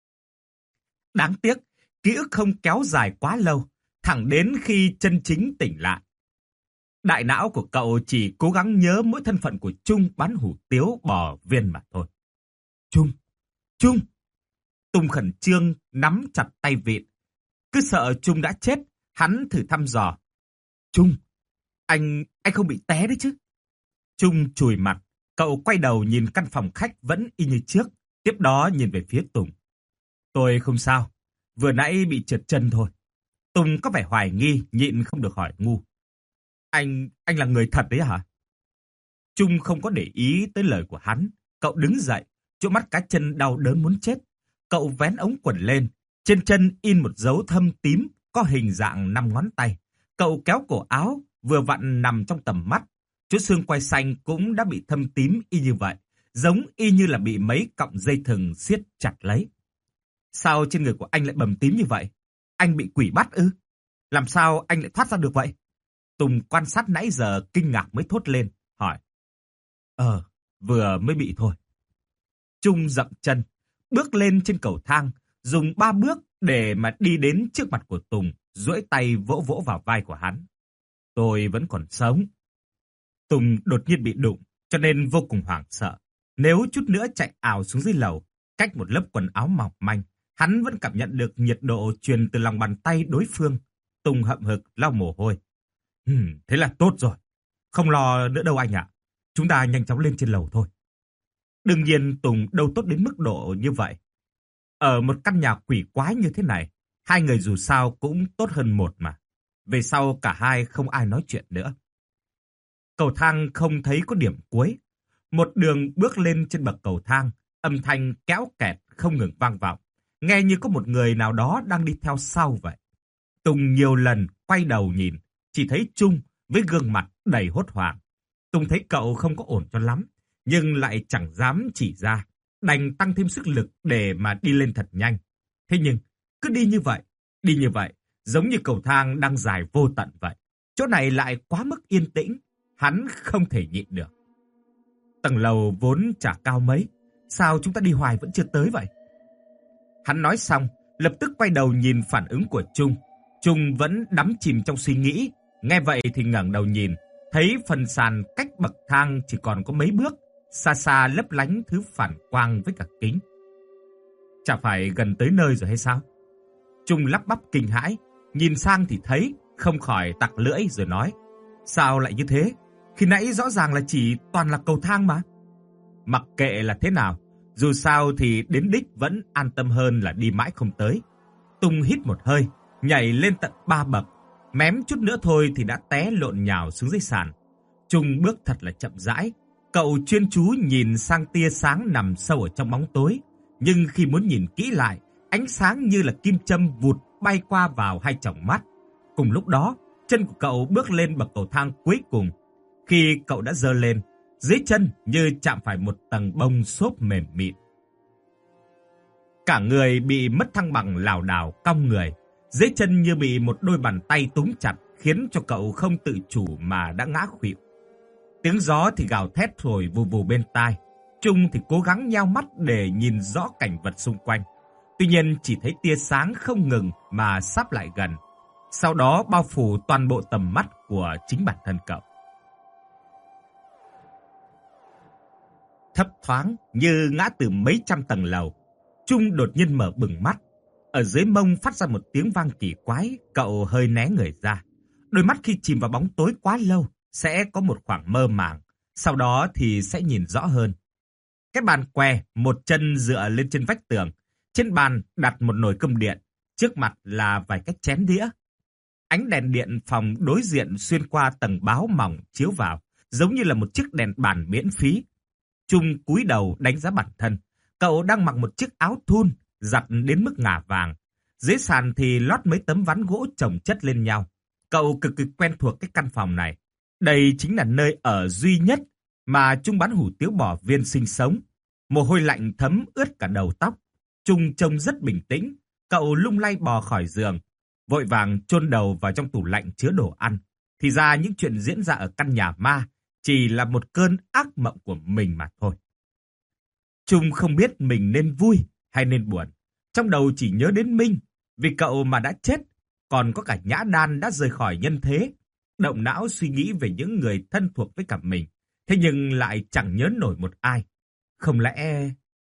Đáng tiếc, ký ức không kéo dài quá lâu, thẳng đến khi chân chính tỉnh lại. Đại não của cậu chỉ cố gắng nhớ mỗi thân phận của Trung bán hủ tiếu bò viên mà thôi. Trung, Trung. Tùng khẩn trương nắm chặt tay vịn. Cứ sợ Trung đã chết, hắn thử thăm dò. Trung, anh, anh không bị té đấy chứ? Trung chùi mặt, cậu quay đầu nhìn căn phòng khách vẫn y như trước, tiếp đó nhìn về phía Tùng. Tôi không sao, vừa nãy bị trượt chân thôi. Tùng có vẻ hoài nghi, nhịn không được hỏi ngu. Anh, anh là người thật đấy hả? Trung không có để ý tới lời của hắn. Cậu đứng dậy, chỗ mắt cá chân đau đớn muốn chết. Cậu vén ống quần lên, trên chân in một dấu thâm tím có hình dạng năm ngón tay. Cậu kéo cổ áo, vừa vặn nằm trong tầm mắt. Chỗ xương quai xanh cũng đã bị thâm tím y như vậy, giống y như là bị mấy cọng dây thừng siết chặt lấy. Sao trên người của anh lại bầm tím như vậy? Anh bị quỷ bắt ư? Làm sao anh lại thoát ra được vậy? Tùng quan sát nãy giờ kinh ngạc mới thốt lên, hỏi. Ờ, vừa mới bị thôi. Trung dậm chân, bước lên trên cầu thang, dùng ba bước để mà đi đến trước mặt của Tùng, duỗi tay vỗ vỗ vào vai của hắn. Tôi vẫn còn sống. Tùng đột nhiên bị đụng, cho nên vô cùng hoảng sợ. Nếu chút nữa chạy ào xuống dưới lầu, cách một lớp quần áo mỏng manh, hắn vẫn cảm nhận được nhiệt độ truyền từ lòng bàn tay đối phương. Tùng hậm hực lau mồ hôi. Hừm, thế là tốt rồi. Không lo nữa đâu anh ạ. Chúng ta nhanh chóng lên trên lầu thôi. Đương nhiên Tùng đâu tốt đến mức độ như vậy. Ở một căn nhà quỷ quái như thế này, hai người dù sao cũng tốt hơn một mà. Về sau cả hai không ai nói chuyện nữa. Cầu thang không thấy có điểm cuối. Một đường bước lên trên bậc cầu thang, âm thanh kéo kẹt không ngừng vang vọng. Nghe như có một người nào đó đang đi theo sau vậy. Tùng nhiều lần quay đầu nhìn, chỉ thấy Trung với gương mặt đầy hốt hoảng. Tùng thấy cậu không có ổn cho lắm, nhưng lại chẳng dám chỉ ra, đành tăng thêm sức lực để mà đi lên thật nhanh. Thế nhưng, cứ đi như vậy, đi như vậy, giống như cầu thang đang dài vô tận vậy. Chỗ này lại quá mức yên tĩnh, hắn không thể nhịn được. Tầng lầu vốn chả cao mấy, sao chúng ta đi hoài vẫn chưa tới vậy? Hắn nói xong, lập tức quay đầu nhìn phản ứng của Trung. Trung vẫn đắm chìm trong suy nghĩ, nghe vậy thì ngẩng đầu nhìn, thấy phần sàn cách bậc thang chỉ còn có mấy bước, xa xa lấp lánh thứ phản quang với cả kính. Chả phải gần tới nơi rồi hay sao? Trung lắp bắp kinh hãi, nhìn sang thì thấy, không khỏi tặc lưỡi rồi nói. Sao lại như thế? Khi nãy rõ ràng là chỉ toàn là cầu thang mà. Mặc kệ là thế nào, dù sao thì đến đích vẫn an tâm hơn là đi mãi không tới. Tùng hít một hơi, nhảy lên tận ba bậc, mém chút nữa thôi thì đã té lộn nhào xuống dưới sàn. Trung bước thật là chậm rãi, cậu chuyên chú nhìn sang tia sáng nằm sâu ở trong bóng tối. Nhưng khi muốn nhìn kỹ lại, ánh sáng như là kim châm vụt bay qua vào hai tròng mắt. Cùng lúc đó, chân của cậu bước lên bậc cầu thang cuối cùng. Khi cậu đã giơ lên, dưới chân như chạm phải một tầng bông xốp mềm mịn. Cả người bị mất thăng bằng lảo đảo cong người, dưới chân như bị một đôi bàn tay túm chặt, khiến cho cậu không tự chủ mà đã ngã khuỵu. Tiếng gió thì gào thét thổi vù vù bên tai. Trung thì cố gắng nheo mắt để nhìn rõ cảnh vật xung quanh. Tuy nhiên chỉ thấy tia sáng không ngừng mà sắp lại gần, sau đó bao phủ toàn bộ tầm mắt của chính bản thân cậu. Thấp thoáng như ngã từ mấy trăm tầng lầu, Trung đột nhiên mở bừng mắt. Ở dưới mông phát ra một tiếng vang kỳ quái, cậu hơi né người ra. Đôi mắt khi chìm vào bóng tối quá lâu sẽ có một khoảng mơ màng, sau đó thì sẽ nhìn rõ hơn. Cái bàn què, một chân dựa lên trên vách tường. Trên bàn đặt một nồi cơm điện, trước mặt là vài cái chén đĩa. Ánh đèn điện phòng đối diện xuyên qua tầng báo mỏng chiếu vào, giống như là một chiếc đèn bàn miễn phí. Trung cúi đầu đánh giá bản thân. Cậu đang mặc một chiếc áo thun, giặt đến mức ngả vàng. Dưới sàn thì lót mấy tấm ván gỗ chồng chất lên nhau. Cậu cực kỳ quen thuộc cái căn phòng này. Đây chính là nơi ở duy nhất mà Trung bán hủ tiếu bò viên sinh sống. Mồ hôi lạnh thấm ướt cả đầu tóc. Trung trông rất bình tĩnh, cậu lung lay bò khỏi giường, vội vàng chôn đầu vào trong tủ lạnh chứa đồ ăn. Thì ra những chuyện diễn ra ở căn nhà ma chỉ là một cơn ác mộng của mình mà thôi. Trung không biết mình nên vui hay nên buồn. Trong đầu chỉ nhớ đến Minh, vì cậu mà đã chết, còn có cả Nhã Đan đã rời khỏi nhân thế. Động não suy nghĩ về những người thân thuộc với cả mình, thế nhưng lại chẳng nhớ nổi một ai. Không lẽ...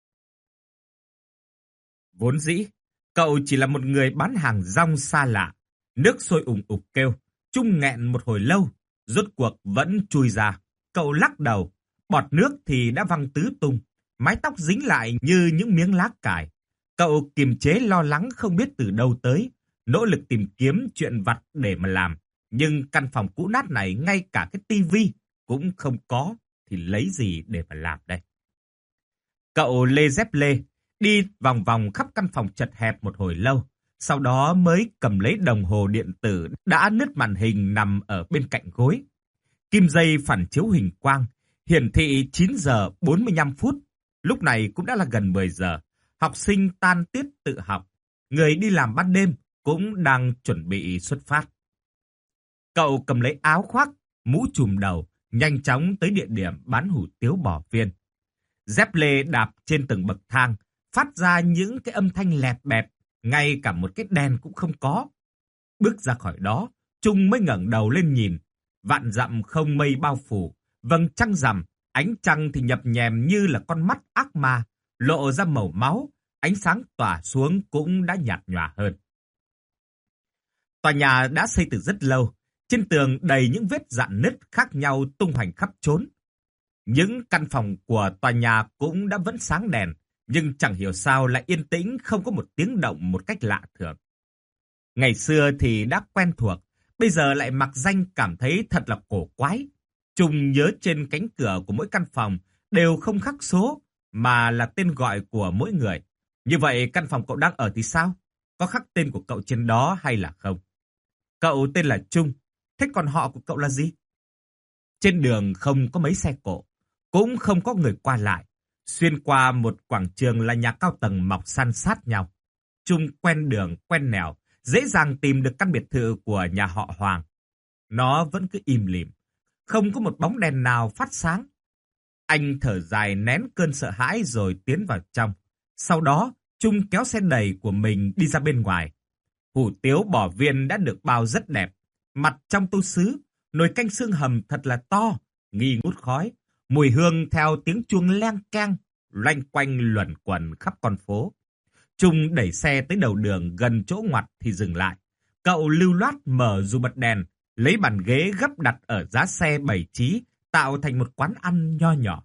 Vốn dĩ, cậu chỉ là một người bán hàng rong xa lạ. Nước sôi ủng ục kêu, Trung nghẹn một hồi lâu, rốt cuộc vẫn chui ra. Cậu lắc đầu, bọt nước thì đã văng tứ tung, mái tóc dính lại như những miếng lá cải. Cậu kiềm chế lo lắng không biết từ đâu tới, nỗ lực tìm kiếm chuyện vặt để mà làm. Nhưng căn phòng cũ nát này ngay cả cái tivi cũng không có, thì lấy gì để mà làm đây? Cậu lê dép lê, đi vòng vòng khắp căn phòng chật hẹp một hồi lâu, sau đó mới cầm lấy đồng hồ điện tử đã nứt màn hình nằm ở bên cạnh gối. Kim dây phản chiếu huỳnh quang, hiển thị chín giờ bốn mươi lăm phút. Lúc này cũng đã là gần mười giờ, học sinh tan tiết tự học, người đi làm ban đêm cũng đang chuẩn bị xuất phát. Cậu cầm lấy áo khoác, mũ trùm đầu, nhanh chóng tới địa điểm bán hủ tiếu bò viên. Dép lê đạp trên từng bậc thang, phát ra những cái âm thanh lẹt bẹt, ngay cả một cái đèn cũng không có. Bước ra khỏi đó, Trung mới ngẩng đầu lên nhìn. Vạn dặm không mây bao phủ, vầng trăng rằm, ánh trăng thì nhập nhèm như là con mắt ác ma, lộ ra màu máu, ánh sáng tỏa xuống cũng đã nhạt nhòa hơn. Tòa nhà đã xây từ rất lâu, trên tường đầy những vết rạn nứt khác nhau tung hoành khắp trốn. Những căn phòng của tòa nhà cũng đã vẫn sáng đèn, nhưng chẳng hiểu sao lại yên tĩnh không có một tiếng động một cách lạ thường. Ngày xưa thì đã quen thuộc, bây giờ lại mặc danh cảm thấy thật là cổ quái. Trung nhớ trên cánh cửa của mỗi căn phòng đều không khắc số, mà là tên gọi của mỗi người. Như vậy căn phòng cậu đang ở thì sao? Có khắc tên của cậu trên đó hay là không? Cậu tên là Trung, thế còn họ của cậu là gì? Trên đường không có mấy xe cộ, cũng không có người qua lại. Xuyên qua một quảng trường là nhà cao tầng mọc san sát nhau. Trung quen đường, quen nẻo, dễ dàng tìm được căn biệt thự của nhà họ Hoàng. Nó vẫn cứ im lìm, không có một bóng đèn nào phát sáng. Anh thở dài nén cơn sợ hãi rồi tiến vào trong. Sau đó, Trung kéo xe đẩy của mình đi ra bên ngoài. Hủ tiếu bò viên đã được bao rất đẹp. Mặt trong tô sứ, nồi canh xương hầm thật là to, nghi ngút khói. Mùi hương theo tiếng chuông leng keng, loanh quanh luẩn quẩn khắp con phố. Trung đẩy xe tới đầu đường gần chỗ ngoặt thì dừng lại. Cậu lưu loát mở dù bật đèn, lấy bàn ghế gấp đặt ở giá xe bày trí, tạo thành một quán ăn nho nhỏ.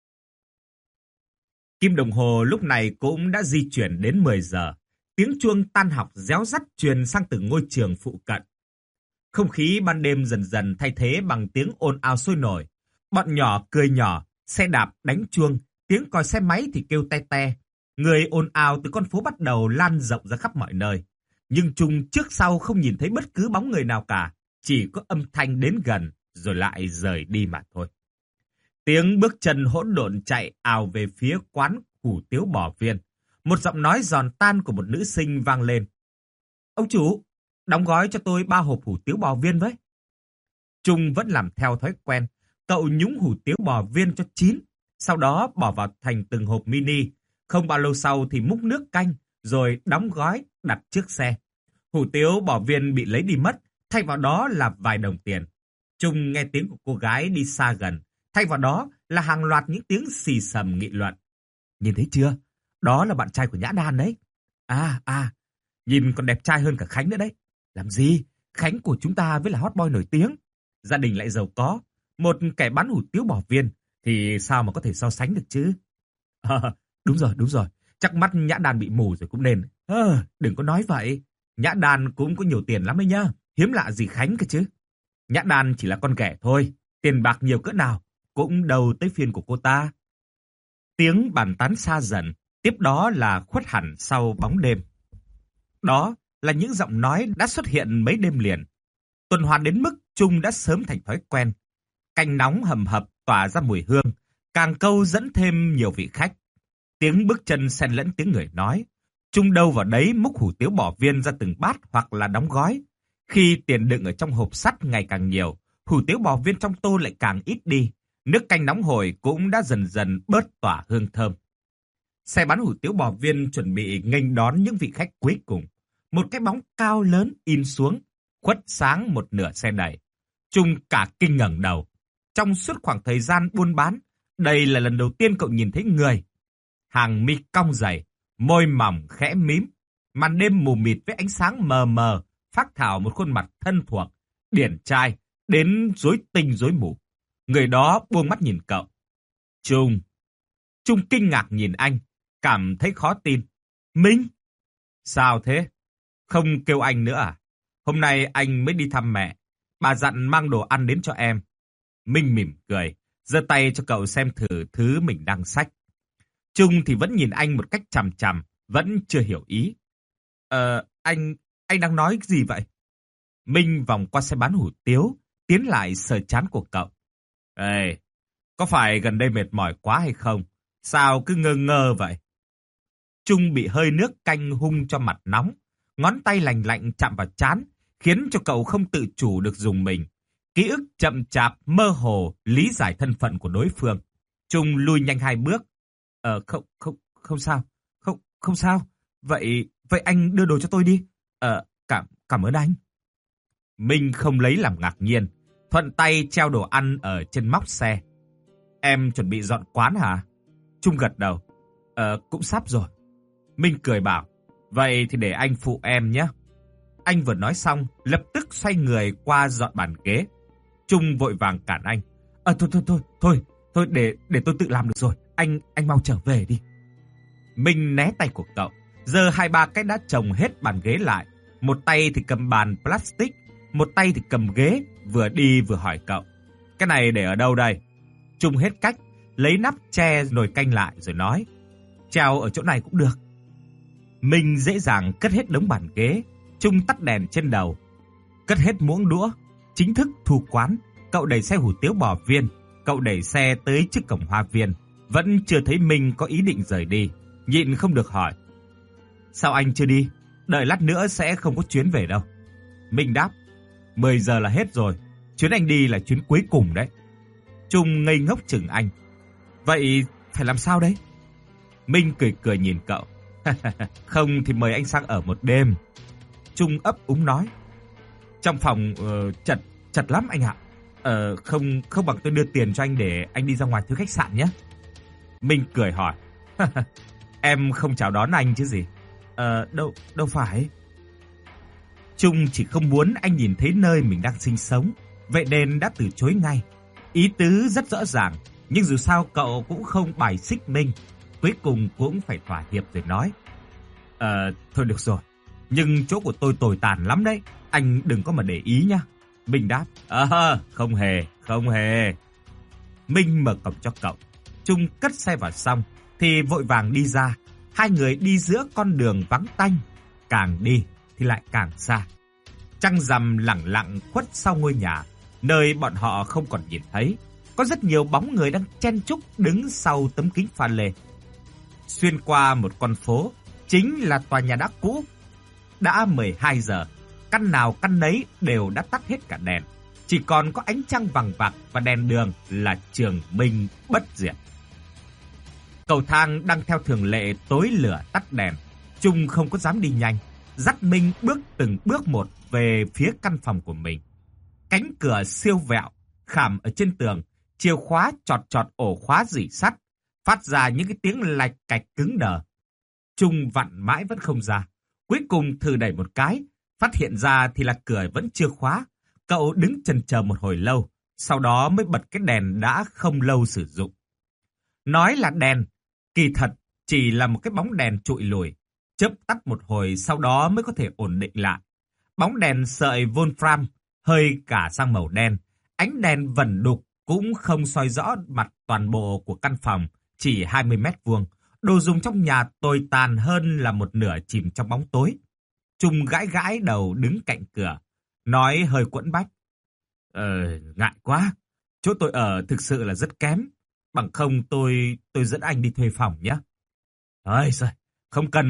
Kim đồng hồ lúc này cũng đã di chuyển đến mười giờ. Tiếng chuông tan học réo rắt truyền sang từng ngôi trường phụ cận. Không khí ban đêm dần dần thay thế bằng tiếng ồn ào sôi nổi. Bọn nhỏ cười nhỏ, xe đạp đánh chuông, tiếng còi xe máy thì kêu te te. Người ồn ào từ con phố bắt đầu lan rộng ra khắp mọi nơi. Nhưng Trung trước sau không nhìn thấy bất cứ bóng người nào cả, chỉ có âm thanh đến gần rồi lại rời đi mà thôi. Tiếng bước chân hỗn độn chạy ào về phía quán hủ tiếu bò viên. Một giọng nói giòn tan của một nữ sinh vang lên. Ông chủ, đóng gói cho tôi ba hộp hủ tiếu bò viên với. Trung vẫn làm theo thói quen. Cậu nhúng hủ tiếu bò viên cho chín, sau đó bỏ vào thành từng hộp mini. Không bao lâu sau thì múc nước canh, rồi đóng gói đặt trước xe. Hủ tiếu bò viên bị lấy đi mất, thay vào đó là vài đồng tiền. Trung nghe tiếng của cô gái đi xa gần, thay vào đó là hàng loạt những tiếng xì xầm nghị luận. Nhìn thấy chưa? Đó là bạn trai của Nhã Đan đấy. À, à, nhìn còn đẹp trai hơn cả Khánh nữa đấy. Làm gì? Khánh của chúng ta với là hot boy nổi tiếng. Gia đình lại giàu có. Một kẻ bán hủ tiếu bò viên thì sao mà có thể so sánh được chứ? À, đúng rồi, đúng rồi. Chắc mắt Nhã Đan bị mù rồi cũng nên. À, đừng có nói vậy. Nhã Đan cũng có nhiều tiền lắm ấy nhá. Hiếm lạ gì Khánh cơ chứ. Nhã Đan chỉ là con ghẻ thôi. Tiền bạc nhiều cỡ nào cũng đâu tới phiên của cô ta. Tiếng bàn tán xa dần. Tiếp đó là khuất hẳn sau bóng đêm. Đó là những giọng nói đã xuất hiện mấy đêm liền. Tuần hoàn đến mức Trung đã sớm thành thói quen. Canh nóng hầm hập tỏa ra mùi hương, càng câu dẫn thêm nhiều vị khách. Tiếng bước chân xen lẫn tiếng người nói, Trung đâu vào đấy múc hủ tiếu bò viên ra từng bát hoặc là đóng gói. Khi tiền đựng ở trong hộp sắt ngày càng nhiều, hủ tiếu bò viên trong tô lại càng ít đi. Nước canh nóng hổi cũng đã dần dần bớt tỏa hương thơm. Xe bán hủ tiếu bò viên chuẩn bị nghênh đón những vị khách cuối cùng. Một cái bóng cao lớn in xuống, khuất sáng một nửa xe đẩy. Trung cả kinh ngẩng đầu. Trong suốt khoảng thời gian buôn bán, đây là lần đầu tiên cậu nhìn thấy người. Hàng mi cong dày, môi mỏng khẽ mím, màn đêm mù mịt với ánh sáng mờ mờ, phác thảo một khuôn mặt thân thuộc, điển trai, đến rối tinh rối mù. Người đó buông mắt nhìn cậu. Trung. Trung kinh ngạc nhìn anh, cảm thấy khó tin. Minh? Sao thế? Không kêu anh nữa à? Hôm nay anh mới đi thăm mẹ. Bà dặn mang đồ ăn đến cho em. Minh mỉm cười, giơ tay cho cậu xem thử thứ mình đang xách. Trung thì vẫn nhìn anh một cách chằm chằm, vẫn chưa hiểu ý. Ờ, anh, anh đang nói gì vậy? Minh vòng qua xe bán hủ tiếu, tiến lại sờ trán của cậu. Ê, có phải gần đây mệt mỏi quá hay không? Sao cứ ngơ ngơ vậy? Trung bị hơi nước canh hung cho mặt nóng, ngón tay lành lạnh chạm vào trán, khiến cho cậu không tự chủ được dùng mình. Ký ức chậm chạp, mơ hồ, lý giải thân phận của đối phương. Trung lui nhanh hai bước. Ờ, không, không, không sao, không, không sao. Vậy, vậy anh đưa đồ cho tôi đi. Ờ, cảm, cảm ơn anh. Minh không lấy làm ngạc nhiên, thuận tay treo đồ ăn ở trên móc xe. Em chuẩn bị dọn quán hả? Trung gật đầu. Ờ, cũng sắp rồi. Minh cười bảo, vậy thì để anh phụ em nhé. Anh vừa nói xong, lập tức xoay người qua dọn bàn ghế. Trung vội vàng cản anh. Ờ, thôi, thôi, thôi, thôi, thôi, để, để tôi tự làm được rồi. Anh, anh mau trở về đi. Minh né tay của cậu, giơ hai ba cái đã chồng hết bàn ghế lại. Một tay thì cầm bàn plastic, một tay thì cầm ghế, vừa đi vừa hỏi cậu. Cái này để ở đâu đây? Trung hết cách, lấy nắp che nồi canh lại rồi nói. Treo ở chỗ này cũng được. Minh dễ dàng cất hết đống bàn ghế. Trung tắt đèn trên đầu, cất hết muỗng đũa, chính thức thu quán. Cậu đẩy xe hủ tiếu bò viên, cậu đẩy xe tới trước cổng hoa viên. Vẫn chưa thấy Minh có ý định rời đi, nhịn không được hỏi. Sao anh chưa đi? Đợi lát nữa sẽ không có chuyến về đâu. Minh đáp. mười giờ là hết rồi, chuyến anh đi là chuyến cuối cùng đấy. Trung ngây ngốc chừng anh. Vậy phải làm sao đấy? Minh cười cười nhìn cậu. Không thì mời anh sang ở một đêm. Trung ấp úng nói. Trong phòng uh, chật, chật lắm anh ạ. Ờ, không, không bằng tôi đưa tiền cho anh để anh đi ra ngoài thuê khách sạn nhé. Minh cười hỏi. Em không chào đón anh chứ gì? Ờ, đâu, đâu phải. Trung chỉ không muốn anh nhìn thấy nơi mình đang sinh sống, vậy nên đã từ chối ngay. Ý tứ rất rõ ràng, nhưng dù sao cậu cũng không bài xích Minh. Cuối cùng cũng phải thỏa hiệp rồi nói. Ờ, thôi được rồi, nhưng chỗ của tôi tồi tàn lắm đấy, anh đừng có mà để ý nhá. Minh đáp. Ờ, không hề, không hề. Minh mở cổng cho cậu. Trung cất xe vào xong thì vội vàng đi ra. Hai người đi giữa con đường vắng tanh, càng đi thì lại càng xa. Trăng rằm lẳng lặng khuất sau ngôi nhà, nơi bọn họ không còn nhìn thấy. Có rất nhiều bóng người đang chen chúc đứng sau tấm kính pha lê. Xuyên qua một con phố, chính là tòa nhà đã cũ. Đã mười hai giờ, căn nào căn nấy đều đã tắt hết cả đèn. Chỉ còn có ánh trăng vằng vặc và đèn đường là Trường Minh bất diệt. Cầu thang đang theo thường lệ tối lửa tắt đèn. Trung không có dám đi nhanh, dắt Minh bước từng bước một về phía căn phòng của mình. Cánh cửa siêu vẹo, khảm ở trên tường, chìa khóa chọt chọt ổ khóa rỉ sắt, phát ra những cái tiếng lạch cạch cứng đờ. Trung vặn mãi vẫn không ra. Cuối cùng thử đẩy một cái, phát hiện ra thì là cửa vẫn chưa khóa. Cậu đứng chần chờ một hồi lâu, sau đó mới bật cái đèn đã không lâu sử dụng. Nói là đèn, kỳ thật chỉ là một cái bóng đèn trụi lùi, chớp tắt một hồi sau đó mới có thể ổn định lại. Bóng đèn sợi Wolfram hơi cả sang màu đen, ánh đèn vẩn đục cũng không soi rõ mặt toàn bộ của căn phòng, chỉ hai mươi mét vuông. Đồ dùng trong nhà tồi tàn hơn là một nửa chìm trong bóng tối. Trung gãi gãi đầu đứng cạnh cửa, nói hơi quẫn bách. Ờ, ngại quá, chỗ tôi ở thực sự là rất kém. Bằng không tôi tôi dẫn anh đi thuê phòng nhé. Ơi giời, không cần đâu,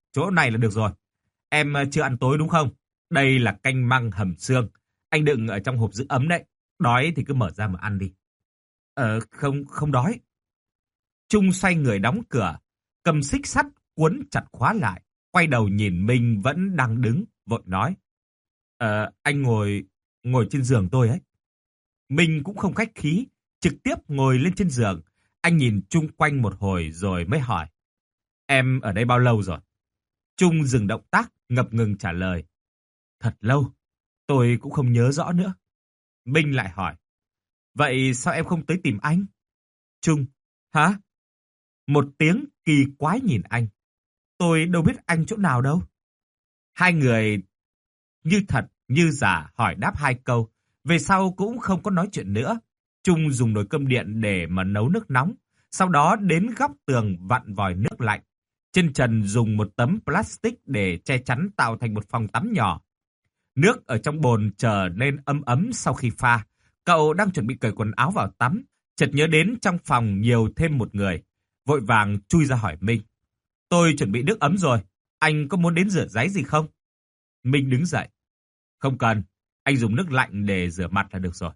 chỗ này là được rồi. Em ờ, chưa ăn tối đúng không? Đây là canh măng hầm xương. Anh đựng ở trong hộp giữ ấm đấy. Đói thì cứ mở ra mà ăn đi. Ờ, không, không đói. Trung xoay người đóng cửa, cầm xích sắt cuốn chặt khóa lại, quay đầu nhìn Minh vẫn đang đứng, vội nói. Ờ, anh ngồi, ngồi trên giường tôi ấy. Minh cũng không khách khí, trực tiếp ngồi lên trên giường. Anh nhìn chung quanh một hồi rồi mới hỏi. Em ở đây bao lâu rồi? Trung dừng động tác, ngập ngừng trả lời. Thật lâu, tôi cũng không nhớ rõ nữa. Minh lại hỏi. Vậy sao em không tới tìm anh? Trung, hả? Một tiếng kỳ quái nhìn anh. Tôi đâu biết anh chỗ nào đâu. Hai người như thật, như giả hỏi đáp hai câu. Về sau cũng không có nói chuyện nữa. Trung dùng nồi cơm điện để mà nấu nước nóng. Sau đó đến góc tường vặn vòi nước lạnh. Trên trần dùng một tấm plastic để che chắn tạo thành một phòng tắm nhỏ. Nước ở trong bồn trở nên ấm ấm sau khi pha. Cậu đang chuẩn bị cởi quần áo vào tắm. Chợt nhớ đến trong phòng nhiều thêm một người. Vội vàng chui ra hỏi Minh. Tôi chuẩn bị nước ấm rồi. Anh có muốn đến rửa ráy gì không? Minh đứng dậy. Không cần. Anh dùng nước lạnh để rửa mặt là được rồi.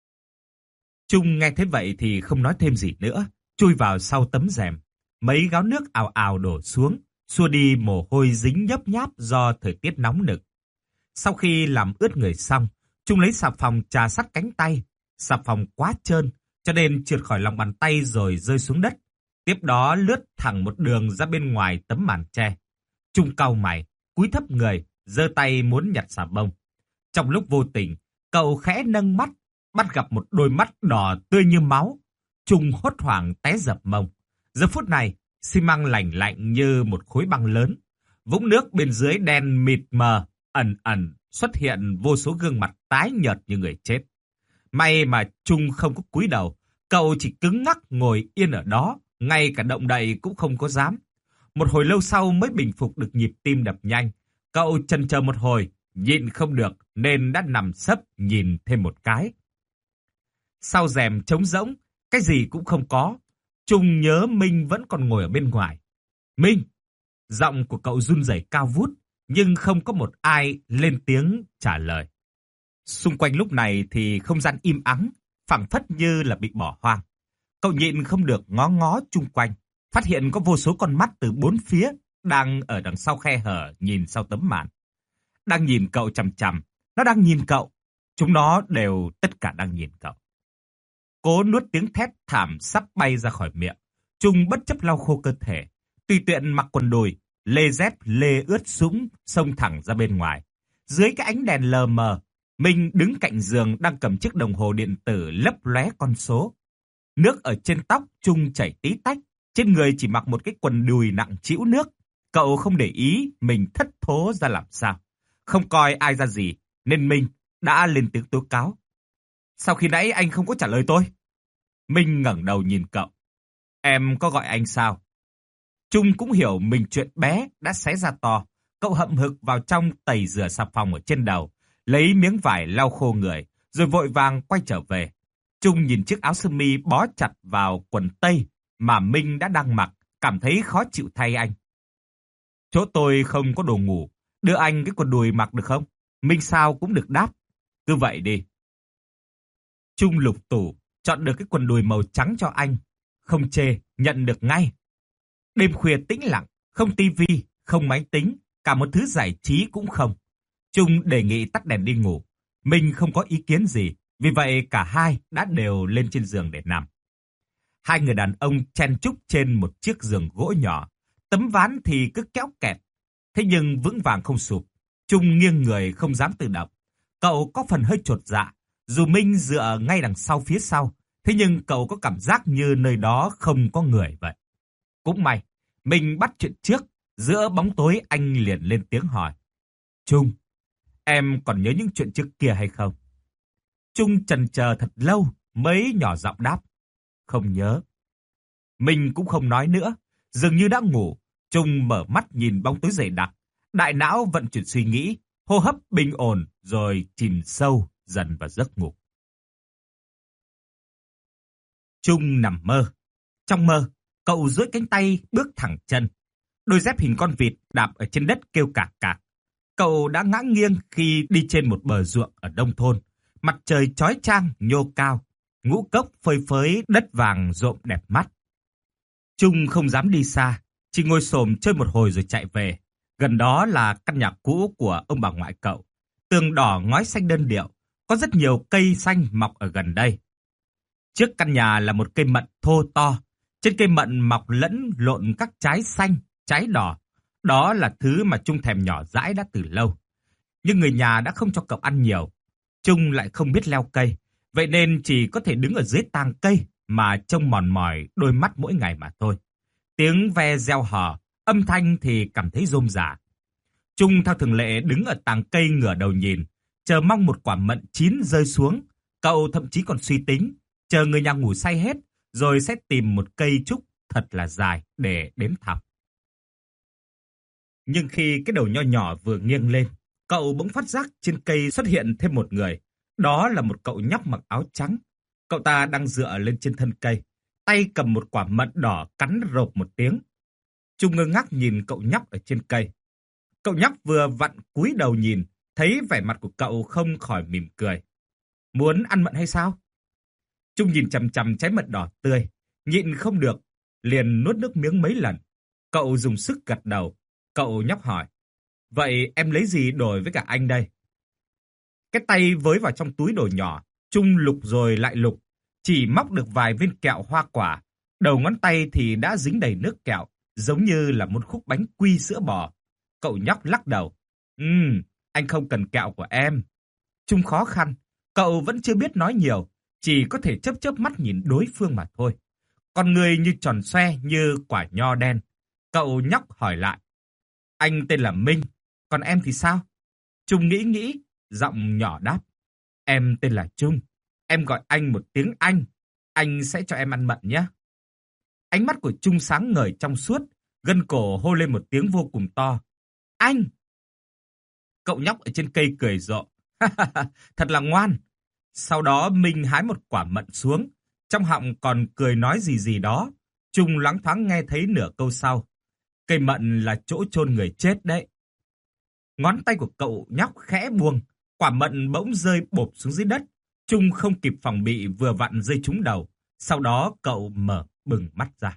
Trung nghe thế vậy thì không nói thêm gì nữa. Chui vào sau tấm rèm. Mấy gáo nước ào ào đổ xuống. Xua đi mồ hôi dính nhấp nháp do thời tiết nóng nực. Sau khi làm ướt người xong, Trung lấy xà phòng chà sát cánh tay. Xà phòng quá trơn, cho nên trượt khỏi lòng bàn tay rồi rơi xuống đất. Tiếp đó lướt thẳng một đường ra bên ngoài tấm màn tre. Trung cau mày, cúi thấp người, giơ tay muốn nhặt xà bông. Trong lúc vô tình, cậu khẽ nâng mắt, bắt gặp một đôi mắt đỏ tươi như máu. Trung hốt hoảng té dập mông. Giờ phút này, xi măng lạnh lạnh như một khối băng lớn. Vũng nước bên dưới đen mịt mờ, ẩn ẩn xuất hiện vô số gương mặt tái nhợt như người chết. May mà Trung không có cúi đầu, cậu chỉ cứng ngắc ngồi yên ở đó, ngay cả động đậy cũng không có dám. Một hồi lâu sau mới bình phục được nhịp tim đập nhanh. Cậu chần chờ một hồi, nhịn không được nên đã nằm sấp nhìn thêm một cái. Sau rèm trống rỗng, cái gì cũng không có. Trung nhớ Minh vẫn còn ngồi ở bên ngoài. Minh! Giọng của cậu run rẩy cao vút, nhưng không có một ai lên tiếng trả lời. Xung quanh lúc này thì không gian im ắng, phảng phất như là bị bỏ hoang. Cậu nhịn không được ngó ngó chung quanh, phát hiện có vô số con mắt từ bốn phía đang ở đằng sau khe hở nhìn sau tấm màn. Đang nhìn cậu chằm chằm, nó đang nhìn cậu. Chúng nó đều tất cả đang nhìn cậu. Cố nuốt tiếng thét thảm sắp bay ra khỏi miệng. Trung bất chấp lau khô cơ thể, tùy tiện mặc quần đùi, lê dép lê ướt sũng xông thẳng ra bên ngoài. Dưới cái ánh đèn lờ mờ, Minh đứng cạnh giường đang cầm chiếc đồng hồ điện tử lấp lóe con số. Nước ở trên tóc Trung chảy tí tách, trên người chỉ mặc một cái quần đùi nặng trĩu nước. Cậu không để ý mình thất thố ra làm sao. Không coi ai ra gì, nên Minh đã lên tiếng tố cáo. Sao khi nãy anh không có trả lời tôi? Minh ngẩng đầu nhìn cậu. Em có gọi anh sao? Trung cũng hiểu mình chuyện bé đã xé ra to. Cậu hậm hực vào trong tẩy rửa xà phòng ở trên đầu, lấy miếng vải lau khô người, rồi vội vàng quay trở về. Trung nhìn chiếc áo sơ mi bó chặt vào quần tây mà Minh đã đang mặc, cảm thấy khó chịu thay anh. Chỗ tôi không có đồ ngủ, đưa anh cái quần đùi mặc được không? Minh sao cũng được đáp. Cứ vậy đi. Trung lục tủ, chọn được cái quần đùi màu trắng cho anh. Không chê, nhận được ngay. Đêm khuya tĩnh lặng, không tivi, không máy tính, cả một thứ giải trí cũng không. Trung đề nghị tắt đèn đi ngủ. Minh không có ý kiến gì, vì vậy cả hai đã đều lên trên giường để nằm. Hai người đàn ông chen chúc trên một chiếc giường gỗ nhỏ. Tấm ván thì cứ kéo kẹt. Thế nhưng vững vàng không sụp. Trung nghiêng người không dám tự động. Cậu có phần hơi chột dạ. Dù Minh dựa ngay đằng sau phía sau, thế nhưng cậu có cảm giác như nơi đó không có người vậy. Cũng may, Minh bắt chuyện trước. Giữa bóng tối anh liền lên tiếng hỏi. Trung, em còn nhớ những chuyện trước kia hay không? Trung chần chờ thật lâu mới nhỏ giọng đáp. Không nhớ. Minh cũng không nói nữa. Dường như đã ngủ. Trung mở mắt nhìn bóng tối dày đặc. Đại não vận chuyển suy nghĩ. Hô hấp bình ổn rồi chìm sâu dần vào giấc ngủ. Trung nằm mơ. Trong mơ, cậu duỗi cánh tay bước thẳng chân. Đôi dép hình con vịt đạp ở trên đất kêu cạc cạc. Cậu đã ngã nghiêng khi đi trên một bờ ruộng ở nông thôn. Mặt trời chói chang, nhô cao, ngũ cốc phơi phới đất vàng rộm đẹp mắt. Trung không dám đi xa, chỉ ngồi xổm chơi một hồi rồi chạy về. Gần đó là căn nhà cũ của ông bà ngoại cậu. Tường đỏ ngói xanh đơn điệu, có rất nhiều cây xanh mọc ở gần đây. Trước căn nhà là một cây mận thô to. Trên cây mận mọc lẫn lộn các trái xanh, trái đỏ. Đó là thứ mà Trung thèm nhỏ dãi đã từ lâu. Nhưng người nhà đã không cho cậu ăn nhiều. Trung lại không biết leo cây, vậy nên chỉ có thể đứng ở dưới tàng cây mà trông mòn mỏi đôi mắt mỗi ngày mà thôi. Tiếng ve reo hò, âm thanh thì cảm thấy rôm rả. Trung theo thường lệ đứng ở tàng cây ngửa đầu nhìn, chờ mong một quả mận chín rơi xuống. Cậu thậm chí còn suy tính, chờ người nhà ngủ say hết, rồi sẽ tìm một cây trúc thật là dài để đếm thọc. Nhưng khi cái đầu nho nhỏ vừa nghiêng lên, cậu bỗng phát giác trên cây xuất hiện thêm một người. Đó là một cậu nhóc mặc áo trắng. Cậu ta đang dựa lên trên thân cây, tay cầm một quả mận đỏ cắn rộp một tiếng. Trung ngơ ngác nhìn cậu nhóc ở trên cây. Cậu nhóc vừa vặn cúi đầu nhìn, thấy vẻ mặt của cậu không khỏi mỉm cười. Muốn ăn mận hay sao? Trung nhìn chằm chằm trái mận đỏ tươi, nhịn không được, liền nuốt nước miếng mấy lần. Cậu dùng sức gật đầu. Cậu nhóc hỏi, vậy em lấy gì đổi với cả anh đây? Cái tay với vào trong túi đồ nhỏ, Trung lục rồi lại lục, chỉ móc được vài viên kẹo hoa quả. Đầu ngón tay thì đã dính đầy nước kẹo, giống như là một khúc bánh quy sữa bò. Cậu nhóc lắc đầu, Ừm, anh không cần kẹo của em. Trung khó khăn, cậu vẫn chưa biết nói nhiều, chỉ có thể chớp chớp mắt nhìn đối phương mà thôi. Con người như tròn xoe như quả nho đen. Cậu nhóc hỏi lại, anh tên là Minh, còn em thì sao? Trung nghĩ nghĩ, giọng nhỏ đáp, em tên là Trung, em gọi anh một tiếng anh, anh sẽ cho em ăn mận nhé. Ánh mắt của Trung sáng ngời trong suốt, gân cổ hô lên một tiếng vô cùng to, anh! Cậu nhóc ở trên cây cười rộ, thật là ngoan. Sau đó Minh hái một quả mận xuống, trong họng còn cười nói gì gì đó. Trung loáng thoáng nghe thấy nửa câu sau, cây mận là chỗ chôn người chết đấy. Ngón tay của cậu nhóc khẽ buông, quả mận bỗng rơi bộp xuống dưới đất. Trung không kịp phòng bị vừa vặn rơi trúng đầu. Sau đó cậu mở bừng mắt ra.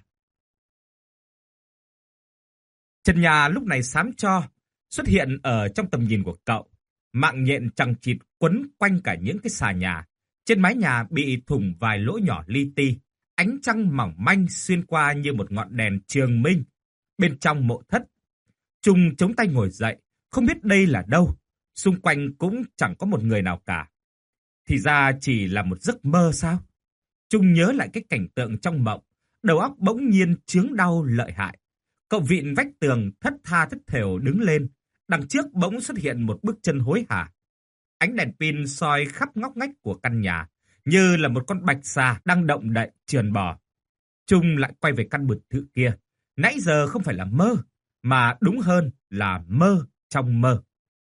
Trần nhà lúc này xám cho, xuất hiện ở trong tầm nhìn của cậu. Mạng nhện chằng chịt quấn quanh cả những cái xà nhà. Trên mái nhà bị thủng vài lỗ nhỏ li ti. Ánh trăng mỏng manh xuyên qua như một ngọn đèn trường minh. Bên trong mộ thất, Trung chống tay ngồi dậy, không biết đây là đâu. Xung quanh cũng chẳng có một người nào cả. Thì ra chỉ là một giấc mơ sao? Trung nhớ lại cái cảnh tượng trong mộng, đầu óc bỗng nhiên chướng đau lợi hại. Cậu vịn vách tường thất tha thất thểu đứng lên, đằng trước bỗng xuất hiện một bước chân hối hả. Ánh đèn pin soi khắp ngóc ngách của căn nhà, như là một con bạch xà đang động đậy trườn bò. Trung lại quay về căn biệt thự kia. Nãy giờ không phải là mơ, mà đúng hơn là mơ trong mơ.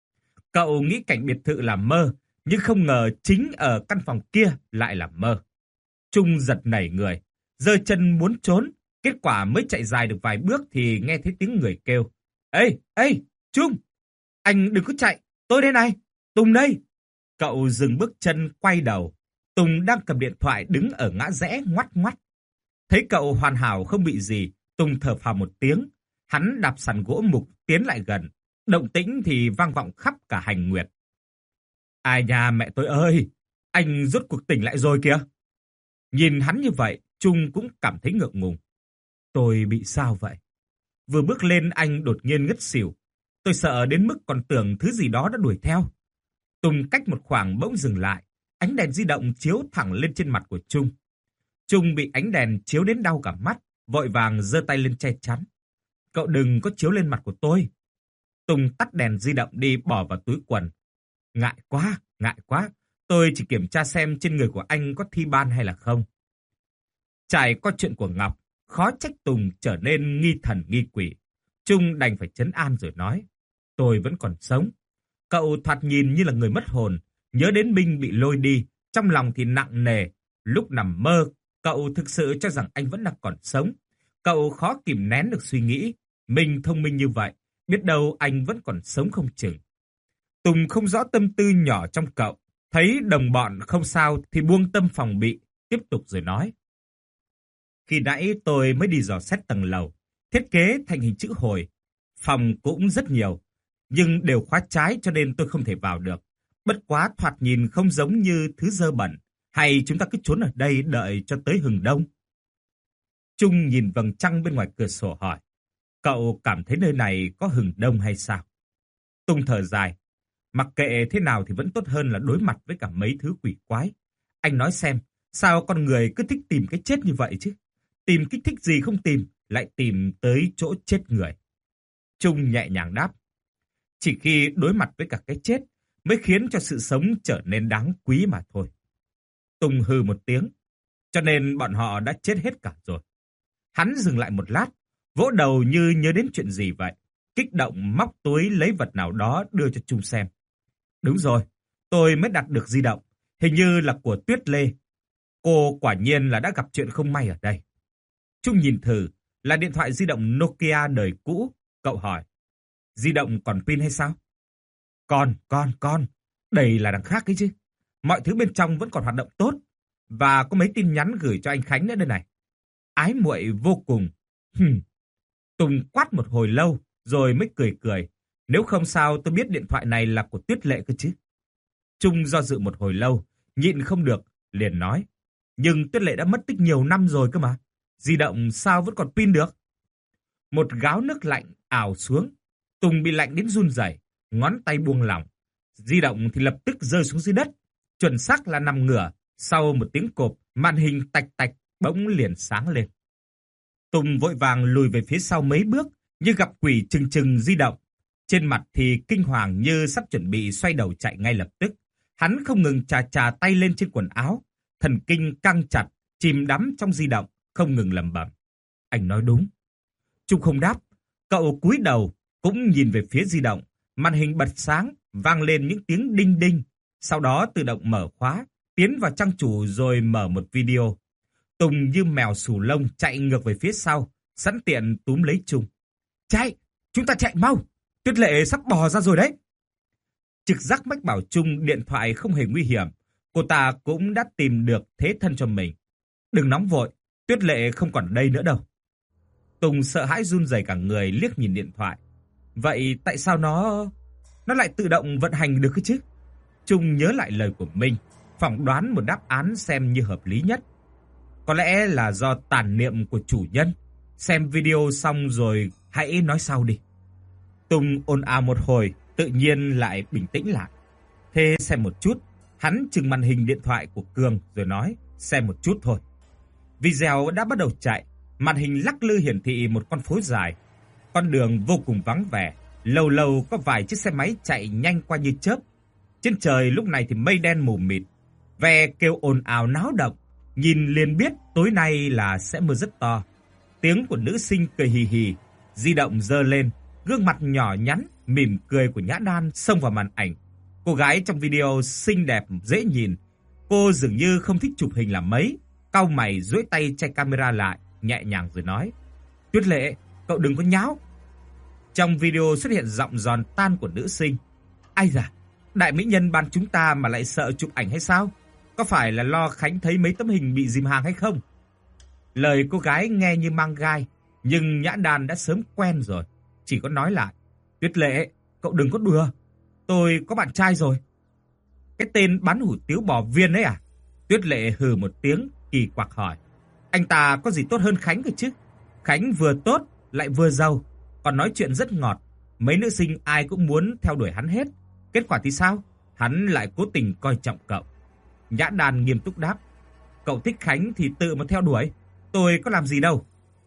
Cậu nghĩ cảnh biệt thự là mơ, nhưng không ngờ chính ở căn phòng kia lại là mơ. Trung giật nảy người, giơ chân muốn trốn, kết quả mới chạy dài được vài bước thì nghe thấy tiếng người kêu. Ê, ê, Trung! Anh đừng có chạy, tôi đây này, Tùng đây! Cậu dừng bước chân quay đầu. Tùng đang cầm điện thoại đứng ở ngã rẽ ngoắt ngoắt. Thấy cậu hoàn hảo không bị gì, Tùng thở phào một tiếng. Hắn đạp sàn gỗ mục tiến lại gần. Động tĩnh thì vang vọng khắp cả hành nguyệt. Ai nha mẹ tôi ơi! Anh rốt cuộc tỉnh lại rồi kìa! Nhìn hắn như vậy, Trung cũng cảm thấy ngượng ngùng. Tôi bị sao vậy? Vừa bước lên anh đột nhiên ngất xỉu. Tôi sợ đến mức còn tưởng thứ gì đó đã đuổi theo. Tùng cách một khoảng bỗng dừng lại. Ánh đèn di động chiếu thẳng lên trên mặt của Trung. Trung bị ánh đèn chiếu đến đau cả mắt, vội vàng giơ tay lên che chắn. Cậu đừng có chiếu lên mặt của tôi. Tùng tắt đèn di động đi bỏ vào túi quần. Ngại quá, ngại quá. Tôi chỉ kiểm tra xem trên người của anh có thi ban hay là không. Trải qua chuyện của Ngọc, khó trách Tùng trở nên nghi thần nghi quỷ. Trung đành phải trấn an rồi nói. Tôi vẫn còn sống. Cậu thoạt nhìn như là người mất hồn. Nhớ đến Minh bị lôi đi, trong lòng thì nặng nề. Lúc nằm mơ, cậu thực sự cho rằng anh vẫn đang còn sống. Cậu khó kìm nén được suy nghĩ. Minh thông minh như vậy, biết đâu anh vẫn còn sống không chừng. Tùng không rõ tâm tư nhỏ trong cậu, thấy đồng bọn không sao thì buông tâm phòng bị, tiếp tục rồi nói. Khi nãy tôi mới đi dò xét tầng lầu, thiết kế thành hình chữ hồi. Phòng cũng rất nhiều, nhưng đều khóa trái cho nên tôi không thể vào được. Bất quá thoạt nhìn không giống như thứ dơ bẩn, hay chúng ta cứ trốn ở đây đợi cho tới hừng đông. Trung nhìn vầng trăng bên ngoài cửa sổ hỏi, cậu cảm thấy nơi này có hừng đông hay sao? Tùng thở dài, mặc kệ thế nào thì vẫn tốt hơn là đối mặt với cả mấy thứ quỷ quái. Anh nói xem, sao con người cứ thích tìm cái chết như vậy chứ? Tìm kích thích gì không tìm, lại tìm tới chỗ chết người. Trung nhẹ nhàng đáp, chỉ khi đối mặt với cả cái chết mới khiến cho sự sống trở nên đáng quý mà thôi. Tùng hừ một tiếng, cho nên bọn họ đã chết hết cả rồi. Hắn dừng lại một lát, vỗ đầu như nhớ đến chuyện gì vậy, kích động móc túi lấy vật nào đó đưa cho Trung xem. Đúng rồi, tôi mới đặt được di động, hình như là của Tuyết Lê. Cô quả nhiên là đã gặp chuyện không may ở đây. Trung nhìn thử, là điện thoại di động Nokia đời cũ. Cậu hỏi, di động còn pin hay sao? Còn, còn, còn, đây là đằng khác ấy chứ. Mọi thứ bên trong vẫn còn hoạt động tốt. Và có mấy tin nhắn gửi cho anh Khánh nữa đây này. Ái muội vô cùng. Hừm. Tùng quát một hồi lâu, rồi mới cười cười. Nếu không sao tôi biết điện thoại này là của Tuyết Lệ cơ chứ. Trung do dự một hồi lâu, nhịn không được, liền nói. Nhưng Tuyết Lệ đã mất tích nhiều năm rồi cơ mà. Di động sao vẫn còn pin được? Một gáo nước lạnh ào xuống. Tùng bị lạnh đến run rẩy, ngón tay buông lỏng. Di động thì lập tức rơi xuống dưới đất. Chuẩn xác là nằm ngửa. Sau một tiếng cộp, màn hình tạch tạch bỗng liền sáng lên. Tùng vội vàng lùi về phía sau mấy bước, như gặp quỷ trừng trừng di động. Trên mặt thì kinh hoàng như sắp chuẩn bị xoay đầu chạy ngay lập tức. Hắn không ngừng chà chà tay lên trên quần áo. Thần kinh căng chặt, chìm đắm trong di động, không ngừng lẩm bẩm. Anh nói đúng. Trung không đáp. Cậu cúi đầu, cũng nhìn về phía di động. Màn hình bật sáng, vang lên những tiếng đinh đinh. Sau đó tự động mở khóa, tiến vào trang chủ rồi mở một video. Tùng như mèo xù lông chạy ngược về phía sau, sẵn tiện túm lấy Trung. Chạy! Chúng ta chạy mau! Tuyết Lệ sắp bò ra rồi đấy! Trực giác mách bảo Trung điện thoại không hề nguy hiểm. Cô ta cũng đã tìm được thế thân cho mình. Đừng nóng vội, Tuyết Lệ không còn ở đây nữa đâu. Tùng sợ hãi run rẩy cả người liếc nhìn điện thoại. Vậy tại sao nó... Nó lại tự động vận hành được chứ? Trung nhớ lại lời của Minh, phỏng đoán một đáp án xem như hợp lý nhất. Có lẽ là do tàn niệm của chủ nhân. Xem video xong rồi hãy nói sau đi. Tùng ồn ào một hồi, tự nhiên lại bình tĩnh lại. Thế xem một chút, hắn chừng màn hình điện thoại của Cường rồi nói, xem một chút thôi. Video đã bắt đầu chạy, màn hình lắc lư hiển thị một con phố dài. Con đường vô cùng vắng vẻ, lâu lâu có vài chiếc xe máy chạy nhanh qua như chớp. Trên trời lúc này thì mây đen mù mịt, ve kêu ồn ào náo động, nhìn liền biết tối nay là sẽ mưa rất to. Tiếng của nữ sinh cười hì hì, di động giơ lên, gương mặt nhỏ nhắn, mỉm cười của Nhã Đan xông vào màn ảnh. Cô gái trong video xinh đẹp, dễ nhìn. Cô dường như không thích chụp hình là mấy, cau mày duỗi tay che camera lại, nhẹ nhàng rồi nói. Tuyết Lệ, cậu đừng có nháo. Trong video xuất hiện giọng giòn tan của nữ sinh. Ai da, đại mỹ nhân ban chúng ta mà lại sợ chụp ảnh hay sao? Có phải là lo Khánh thấy mấy tấm hình bị dìm hàng hay không? Lời cô gái nghe như mang gai, nhưng Nhã Đan đã sớm quen rồi. Chỉ có nói lại. Tuyết Lệ, cậu đừng có đùa. Tôi có bạn trai rồi. Cái tên bán hủ tiếu bò viên ấy à? Tuyết Lệ hừ một tiếng, kỳ quặc hỏi. Anh ta có gì tốt hơn Khánh cơ chứ? Khánh vừa tốt, lại vừa giàu, còn nói chuyện rất ngọt. Mấy nữ sinh ai cũng muốn theo đuổi hắn hết. Kết quả thì sao? Hắn lại cố tình coi trọng cậu. Nhã Đan nghiêm túc đáp. Cậu thích Khánh thì tự mà theo đuổi. Tôi có làm gì đâu.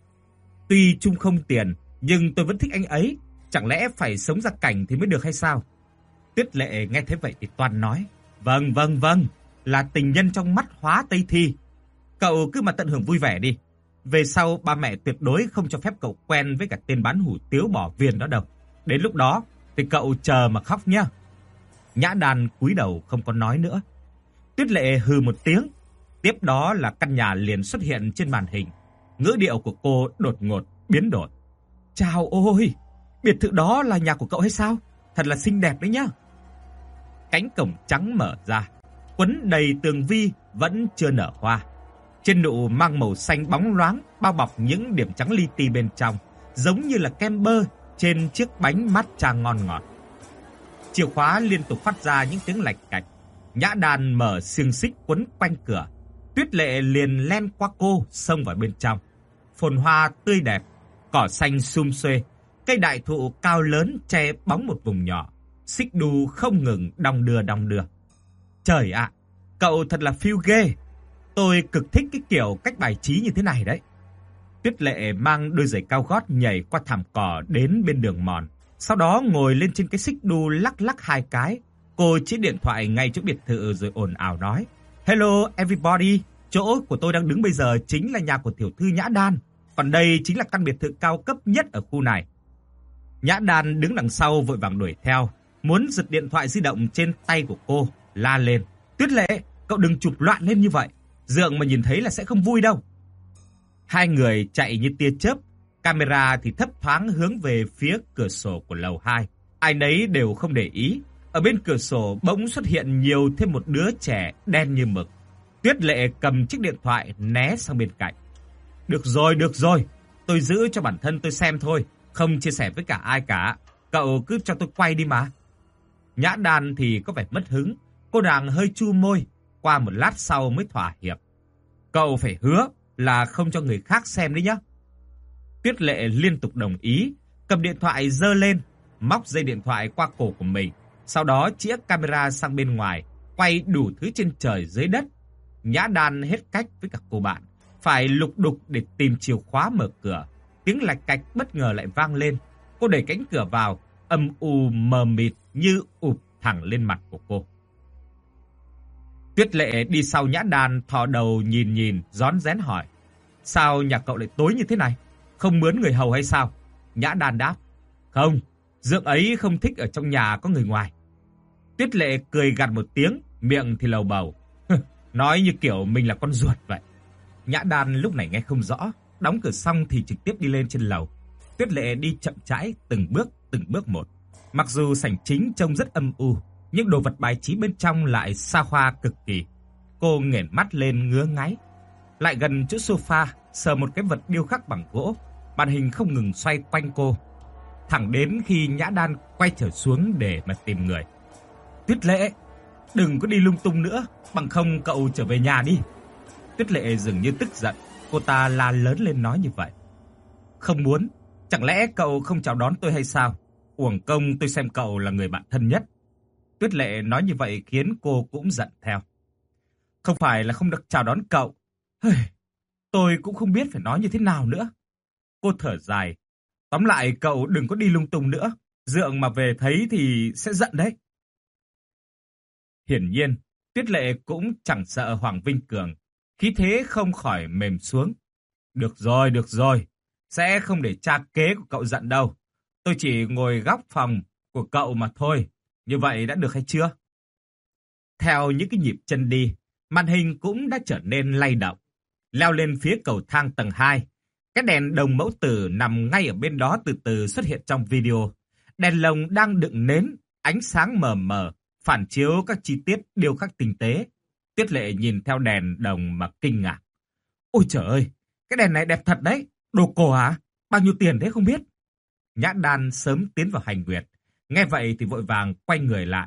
Tuy Trung không tiền, nhưng tôi vẫn thích anh ấy. Chẳng lẽ phải sống ra cảnh thì mới được hay sao? Tuyết Lệ nghe thế vậy thì toan nói. Vâng, vâng, vâng. Là tình nhân trong mắt Hóa Tây Thi. Cậu cứ mà tận hưởng vui vẻ đi. Về sau ba mẹ tuyệt đối không cho phép cậu quen với cả tên bán hủ tiếu bò viên đó đâu. Đến lúc đó thì cậu chờ mà khóc nhá. Nhã Đan cúi đầu không có nói nữa. Tuyết Lệ hừ một tiếng. Tiếp đó là căn nhà liền xuất hiện trên màn hình. Ngữ điệu của cô đột ngột biến đổi. Chào ôi, biệt thự đó là nhà của cậu hay sao? Thật là xinh đẹp đấy nhá. Cánh cổng trắng mở ra, quấn đầy tường vi vẫn chưa nở hoa. Trên nụ mang màu xanh bóng loáng bao bọc những điểm trắng li ti bên trong, giống như là kem bơ trên chiếc bánh matcha ngon ngọt. Chìa khóa liên tục phát ra những tiếng lạch cạch. Nhã Đan mở xiềng xích quấn quanh cửa. Tuyết Lệ liền len qua cô xông vào bên trong. Phồn hoa tươi đẹp, cỏ xanh sum xuê, cây đại thụ cao lớn che bóng một vùng nhỏ. Xích đu không ngừng đong đưa đong đưa. Trời ạ, cậu thật là phiêu ghê. Tôi cực thích cái kiểu cách bài trí như thế này đấy. Tuyết Lệ mang đôi giày cao gót nhảy qua thảm cỏ đến bên đường mòn. Sau đó ngồi lên trên cái xích đu lắc lắc hai cái. Cô chỉ điện thoại ngay chỗ biệt thự rồi ồn ào nói: Hello everybody, chỗ của tôi đang đứng bây giờ chính là nhà của tiểu thư Nhã Đan. Còn đây chính là căn biệt thự cao cấp nhất ở khu này. Nhã Đan đứng đằng sau vội vàng đuổi theo, muốn giật điện thoại di động trên tay của cô, la lên: Tuyết Lệ, cậu đừng chụp loạn lên như vậy. Dượng mà nhìn thấy là sẽ không vui đâu. Hai người chạy như tia chớp, camera thì thấp thoáng hướng về phía cửa sổ của lầu hai. Ai nấy đều không để ý. Ở bên cửa sổ bỗng xuất hiện nhiều thêm một đứa trẻ đen như mực. Tuyết Lệ cầm chiếc điện thoại né sang bên cạnh. Được rồi, được rồi, tôi giữ cho bản thân tôi xem thôi, không chia sẻ với cả ai cả. Cậu cứ cho tôi quay đi mà. Nhã Đan thì có vẻ mất hứng. Cô nàng hơi chu môi, qua một lát sau mới thỏa hiệp. Cậu phải hứa là không cho người khác xem đấy nhá. Tuyết Lệ liên tục đồng ý, cầm điện thoại giơ lên, móc dây điện thoại qua cổ của mình, sau đó chĩa camera sang bên ngoài, quay đủ thứ trên trời dưới đất. Nhã Đan hết cách với cả cô bạn, phải lục đục để tìm chìa khóa mở cửa. Tiếng lạch cạch bất ngờ lại vang lên. Cô đẩy cánh cửa vào, âm u mờ mịt như ụp thẳng lên mặt của cô. Tuyết Lệ đi sau Nhã Đan, thò đầu nhìn nhìn, rón rén hỏi: Sao nhà cậu lại tối như thế này? Không mướn người hầu hay sao? Nhã Đan đáp: Không, Dượng ấy không thích ở trong nhà có người ngoài. Tuyết Lệ cười gằn một tiếng, miệng thì lầu bầu: Nói như kiểu mình là con ruột vậy. Nhã Đan lúc này nghe không rõ, đóng cửa xong thì trực tiếp đi lên trên lầu. Tuyết Lệ đi chậm rãi, từng bước từng bước một. Mặc dù sảnh chính trông rất âm u, nhưng đồ vật bài trí bên trong lại xa hoa cực kỳ. Cô nghển mắt lên ngứa ngáy, lại gần chỗ sofa, sờ một cái vật điêu khắc bằng gỗ. Màn hình không ngừng xoay quanh cô, thẳng đến khi Nhã Đan quay trở xuống để mà tìm người. Tuyết Lệ, đừng có đi lung tung nữa, bằng không cậu trở về nhà đi. Tuyết Lệ dường như tức giận, cô ta la lớn lên nói như vậy. Không muốn, chẳng lẽ cậu không chào đón tôi hay sao? Uổng công tôi xem cậu là người bạn thân nhất. Tuyết Lệ nói như vậy khiến cô cũng giận theo. Không phải là không được chào đón cậu. Tôi cũng không biết phải nói như thế nào nữa. Cô thở dài. Tóm lại cậu đừng có đi lung tung nữa. Dượng mà về thấy thì sẽ giận đấy. Hiển nhiên, Tuyết Lệ cũng chẳng sợ Hoàng Vinh Cường. Khí thế không khỏi mềm xuống. Được rồi, được rồi. Sẽ không để cha kế của cậu giận đâu. Tôi chỉ ngồi góc phòng của cậu mà thôi. Như vậy đã được hay chưa? Theo những cái nhịp chân đi, màn hình cũng đã trở nên lay động. Leo lên phía cầu thang tầng hai. Cái đèn đồng mẫu tử nằm ngay ở bên đó từ từ xuất hiện trong video. Đèn lồng đang đựng nến, ánh sáng mờ mờ, phản chiếu các chi tiết điêu khắc tinh tế. Tuyết Lệ nhìn theo đèn đồng mà kinh ngạc. Ôi trời ơi, cái đèn này đẹp thật đấy. Đồ cổ hả? Bao nhiêu tiền thế không biết? Nhã Đan sớm tiến vào hành nguyệt. Nghe vậy thì vội vàng quay người lại.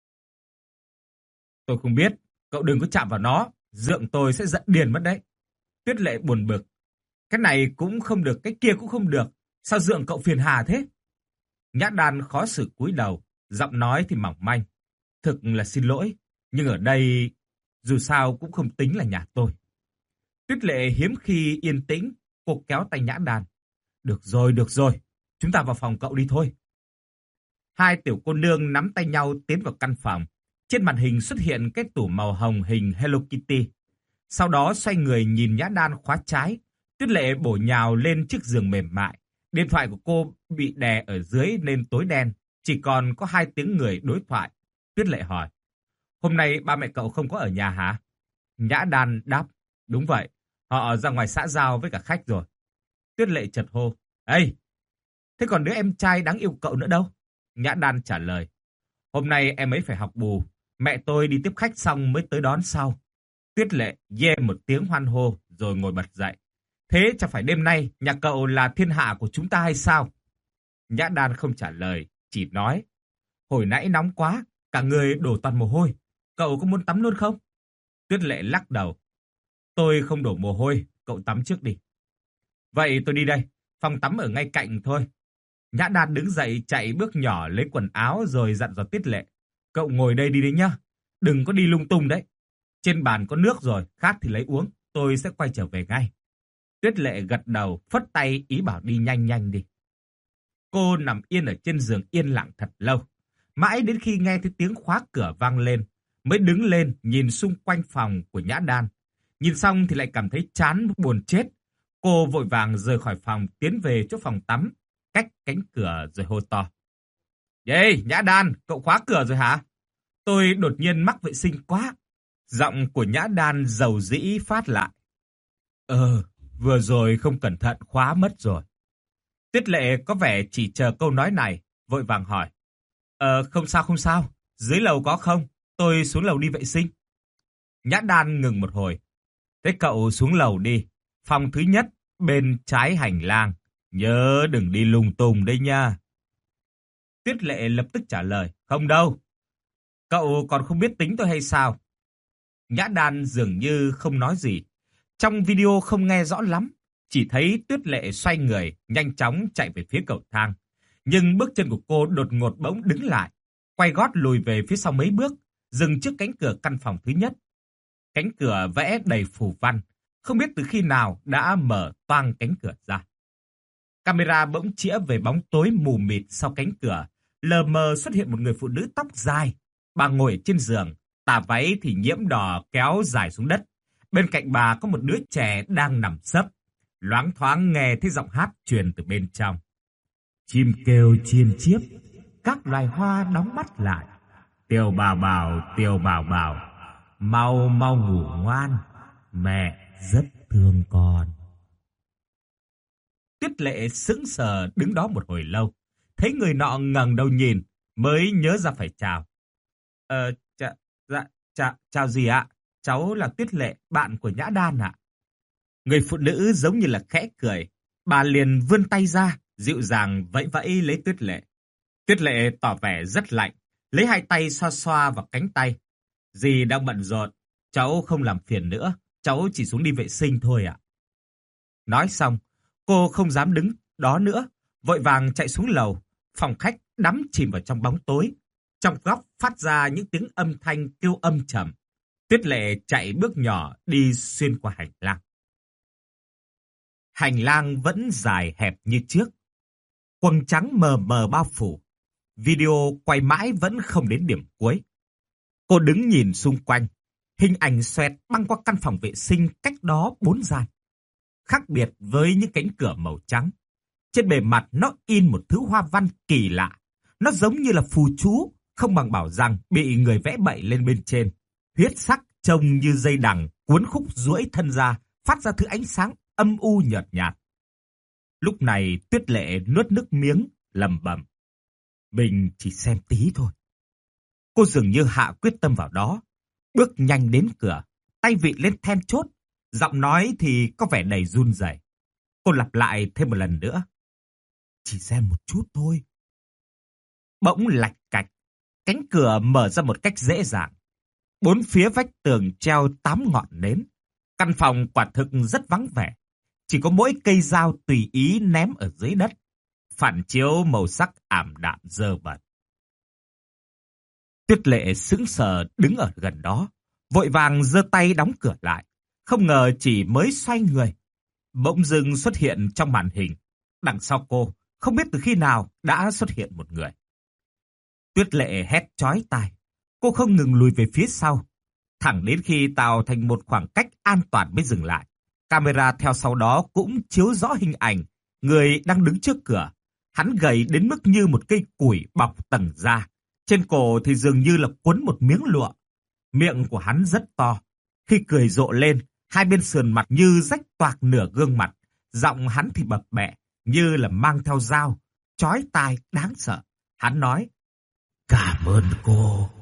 Tôi không biết, cậu đừng có chạm vào nó. Dượng tôi sẽ giận điên mất đấy. Tuyết Lệ buồn bực. Cái này cũng không được, cái kia cũng không được. Sao dượng cậu phiền hà thế? Nhã Đan khó xử cúi đầu, giọng nói thì mỏng manh. Thực là xin lỗi, nhưng ở đây dù sao cũng không tính là nhà tôi. Tuyết Lệ hiếm khi yên tĩnh, cô kéo tay Nhã Đan. Được rồi, được rồi, chúng ta vào phòng cậu đi thôi. Hai tiểu cô nương nắm tay nhau tiến vào căn phòng. Trên màn hình xuất hiện cái tủ màu hồng hình Hello Kitty. Sau đó xoay người nhìn Nhã Đan khóa trái. Tuyết Lệ bổ nhào lên chiếc giường mềm mại. Điện thoại của cô bị đè ở dưới nên tối đen, chỉ còn có hai tiếng người đối thoại. Tuyết Lệ hỏi, hôm nay ba mẹ cậu không có ở nhà hả? Nhã Đan đáp, đúng vậy, họ ra ngoài xã giao với cả khách rồi. Tuyết Lệ chợt hô, ê, Thế còn đứa em trai đáng yêu cậu nữa đâu? Nhã Đan trả lời. Hôm nay em ấy phải học bù. Mẹ tôi đi tiếp khách xong mới tới đón sau. Tuyết Lệ yeah một tiếng hoan hô rồi ngồi bật dậy. Thế chẳng phải đêm nay nhà cậu là thiên hạ của chúng ta hay sao? Nhã Đan không trả lời, chỉ nói. Hồi nãy nóng quá, cả người đổ toàn mồ hôi. Cậu có muốn tắm luôn không? Tuyết Lệ lắc đầu. Tôi không đổ mồ hôi, cậu tắm trước đi. Vậy tôi đi đây, phòng tắm ở ngay cạnh thôi. Nhã Đan đứng dậy chạy bước nhỏ lấy quần áo rồi dặn dò Tuyết Lệ. Cậu ngồi đây đi đấy nhá, đừng có đi lung tung đấy. Trên bàn có nước rồi, khát thì lấy uống, tôi sẽ quay trở về ngay. Tuyết Lệ gật đầu, phất tay ý bảo đi nhanh nhanh đi. Cô nằm yên ở trên giường yên lặng thật lâu. Mãi đến khi nghe thấy tiếng khóa cửa vang lên, mới đứng lên nhìn xung quanh phòng của Nhã Đan. Nhìn xong thì lại cảm thấy chán buồn chết. Cô vội vàng rời khỏi phòng tiến về chỗ phòng tắm, cách cánh cửa rồi hô to. Ê, Nhã Đan, cậu khóa cửa rồi hả? Tôi đột nhiên mắc vệ sinh quá. Giọng của Nhã Đan dầu dĩ phát lại. Ờ, vừa rồi không cẩn thận khóa mất rồi. Tuyết Lệ có vẻ chỉ chờ câu nói này, vội vàng hỏi. Ờ, không sao không sao, dưới lầu có không? Tôi xuống lầu đi vệ sinh. Nhã Đan ngừng một hồi. Thế cậu xuống lầu đi, phòng thứ nhất, bên trái hành lang. Nhớ đừng đi lung tung đấy nha. Tuyết Lệ lập tức trả lời. Không đâu. Cậu còn không biết tính tôi hay sao? Nhã Đan dường như không nói gì. Trong video không nghe rõ lắm. Chỉ thấy Tuyết Lệ xoay người, nhanh chóng chạy về phía cầu thang. Nhưng bước chân của cô đột ngột bỗng đứng lại. Quay gót lùi về phía sau mấy bước, dừng trước cánh cửa căn phòng thứ nhất. Cánh cửa vẽ đầy phù văn. Không biết từ khi nào đã mở toang cánh cửa ra. Camera bỗng chĩa về bóng tối mù mịt sau cánh cửa. Lờ mờ xuất hiện một người phụ nữ tóc dài. Bà ngồi trên giường, tà váy thì nhiễm đỏ kéo dài xuống đất. Bên cạnh bà có một đứa trẻ đang nằm sấp. Loáng thoáng nghe thấy giọng hát truyền từ bên trong. Chim kêu chiên chiếp, các loài hoa đóng mắt lại. Tiểu bảo bảo, tiểu bảo bảo, mau mau ngủ ngoan, mẹ rất thương con. Tuyết Lệ sững sờ đứng đó một hồi lâu, thấy người nọ ngẩng đầu nhìn, mới nhớ ra phải chào. Ờ, chà, dạ, chà, chào gì ạ? Cháu là Tuyết Lệ, bạn của Nhã Đan ạ. Người phụ nữ giống như là khẽ cười, bà liền vươn tay ra, dịu dàng vẫy vẫy lấy Tuyết Lệ. Tuyết Lệ tỏ vẻ rất lạnh, lấy hai tay xoa xoa vào cánh tay. Dì đang bận rộn, cháu không làm phiền nữa, cháu chỉ xuống đi vệ sinh thôi ạ. Nói xong, cô không dám đứng đó nữa, vội vàng chạy xuống lầu. Phòng khách đắm chìm vào trong bóng tối. Trong góc phát ra những tiếng âm thanh kêu âm trầm. Tuyết Lệ chạy bước nhỏ đi xuyên qua hành lang. Hành lang vẫn dài hẹp như trước. Quầng trắng mờ mờ bao phủ. Video quay mãi vẫn không đến điểm cuối. Cô đứng nhìn xung quanh. Hình ảnh xoẹt băng qua căn phòng vệ sinh cách đó bốn gian. Khác biệt với những cánh cửa màu trắng. Trên bề mặt nó in một thứ hoa văn kỳ lạ. Nó giống như là phù chú, không bằng bảo rằng bị người vẽ bậy lên bên trên. Huyết sắc trông như dây đằng cuốn khúc duỗi thân ra, phát ra thứ ánh sáng âm u nhợt nhạt. Lúc này Tuyết Lệ nuốt nước miếng, lẩm bẩm. Mình chỉ xem tí thôi. Cô dường như hạ quyết tâm vào đó. Bước nhanh đến cửa, tay vịn lên then chốt. Giọng nói thì có vẻ đầy run rẩy. Cô lặp lại thêm một lần nữa. Chỉ xem một chút thôi. Bỗng lạch cạch, cánh cửa mở ra một cách dễ dàng. Bốn phía vách tường treo tám ngọn nến. Căn phòng quả thực rất vắng vẻ. Chỉ có mỗi cây dao tùy ý ném ở dưới đất, phản chiếu màu sắc ảm đạm dơ bẩn. Tuyết Lệ sững sờ đứng ở gần đó, vội vàng giơ tay đóng cửa lại. Không ngờ chỉ mới xoay người, bỗng dưng xuất hiện trong màn hình. Đằng sau cô, không biết từ khi nào đã xuất hiện một người. Tuyết Lệ hét chói tai. Cô không ngừng lùi về phía sau, thẳng đến khi tạo thành một khoảng cách an toàn mới dừng lại. Camera theo sau đó cũng chiếu rõ hình ảnh người đang đứng trước cửa. Hắn gầy đến mức như một cây củi bọc tầng da. Trên cổ thì dường như là quấn một miếng lụa. Miệng của hắn rất to. Khi cười rộ lên, hai bên sườn mặt như rách toạc nửa gương mặt. Giọng hắn thì bập bẹ, như là mang theo dao. chói tai đáng sợ. Hắn nói, cảm ơn cô.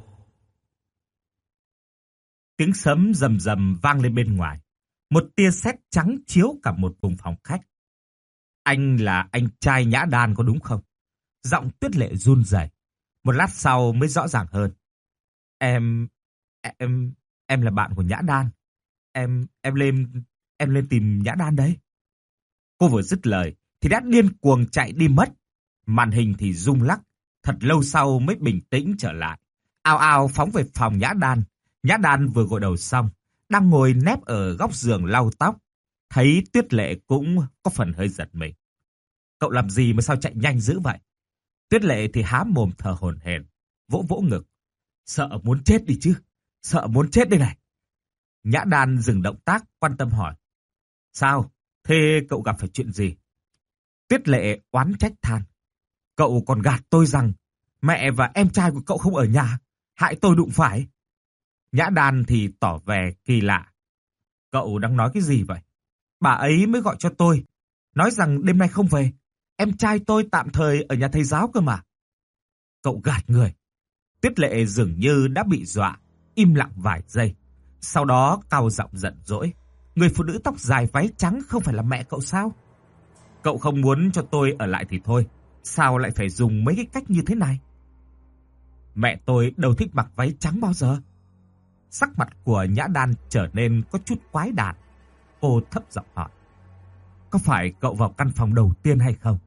Tiếng sấm rầm rầm vang lên bên ngoài. Một tia sét trắng chiếu cả một vùng phòng khách. Anh là anh trai Nhã Đan có đúng không? Giọng Tuyết Lệ run rẩy. Một lát sau mới rõ ràng hơn. Em, em, em là bạn của Nhã Đan. Em, em lên, em lên tìm Nhã Đan đấy. Cô vừa dứt lời thì đã điên cuồng chạy đi mất. Màn hình thì rung lắc. Thật lâu sau mới bình tĩnh trở lại. Ào ào phóng về phòng Nhã Đan. Nhã Đan vừa gội đầu xong, đang ngồi nép ở góc giường lau tóc. Thấy Tuyết Lệ cũng có phần hơi giật mình. Cậu làm gì mà sao chạy nhanh dữ vậy? Tuyết Lệ thì há mồm thở hổn hển, vỗ vỗ ngực. Sợ muốn chết đi chứ, sợ muốn chết đây này. Nhã Đan dừng động tác, quan tâm hỏi. Sao? Thế cậu gặp phải chuyện gì? Tuyết Lệ oán trách than. Cậu còn gạt tôi rằng mẹ và em trai của cậu không ở nhà, hại tôi đụng phải. Nhã Đan thì tỏ vẻ kỳ lạ. Cậu đang nói cái gì vậy? Bà ấy mới gọi cho tôi, nói rằng đêm nay không về. Em trai tôi tạm thời ở nhà thầy giáo cơ mà. Cậu gạt người. Tuyết Lệ dường như đã bị dọa, im lặng vài giây. Sau đó cau giọng giận dỗi. Người phụ nữ tóc dài váy trắng không phải là mẹ cậu sao? Cậu không muốn cho tôi ở lại thì thôi. Sao lại phải dùng mấy cái cách như thế này? Mẹ tôi đâu thích mặc váy trắng bao giờ. Sắc mặt của Nhã Đan trở nên có chút quái đản. Cô thấp giọng hỏi. Có phải cậu vào căn phòng đầu tiên hay không?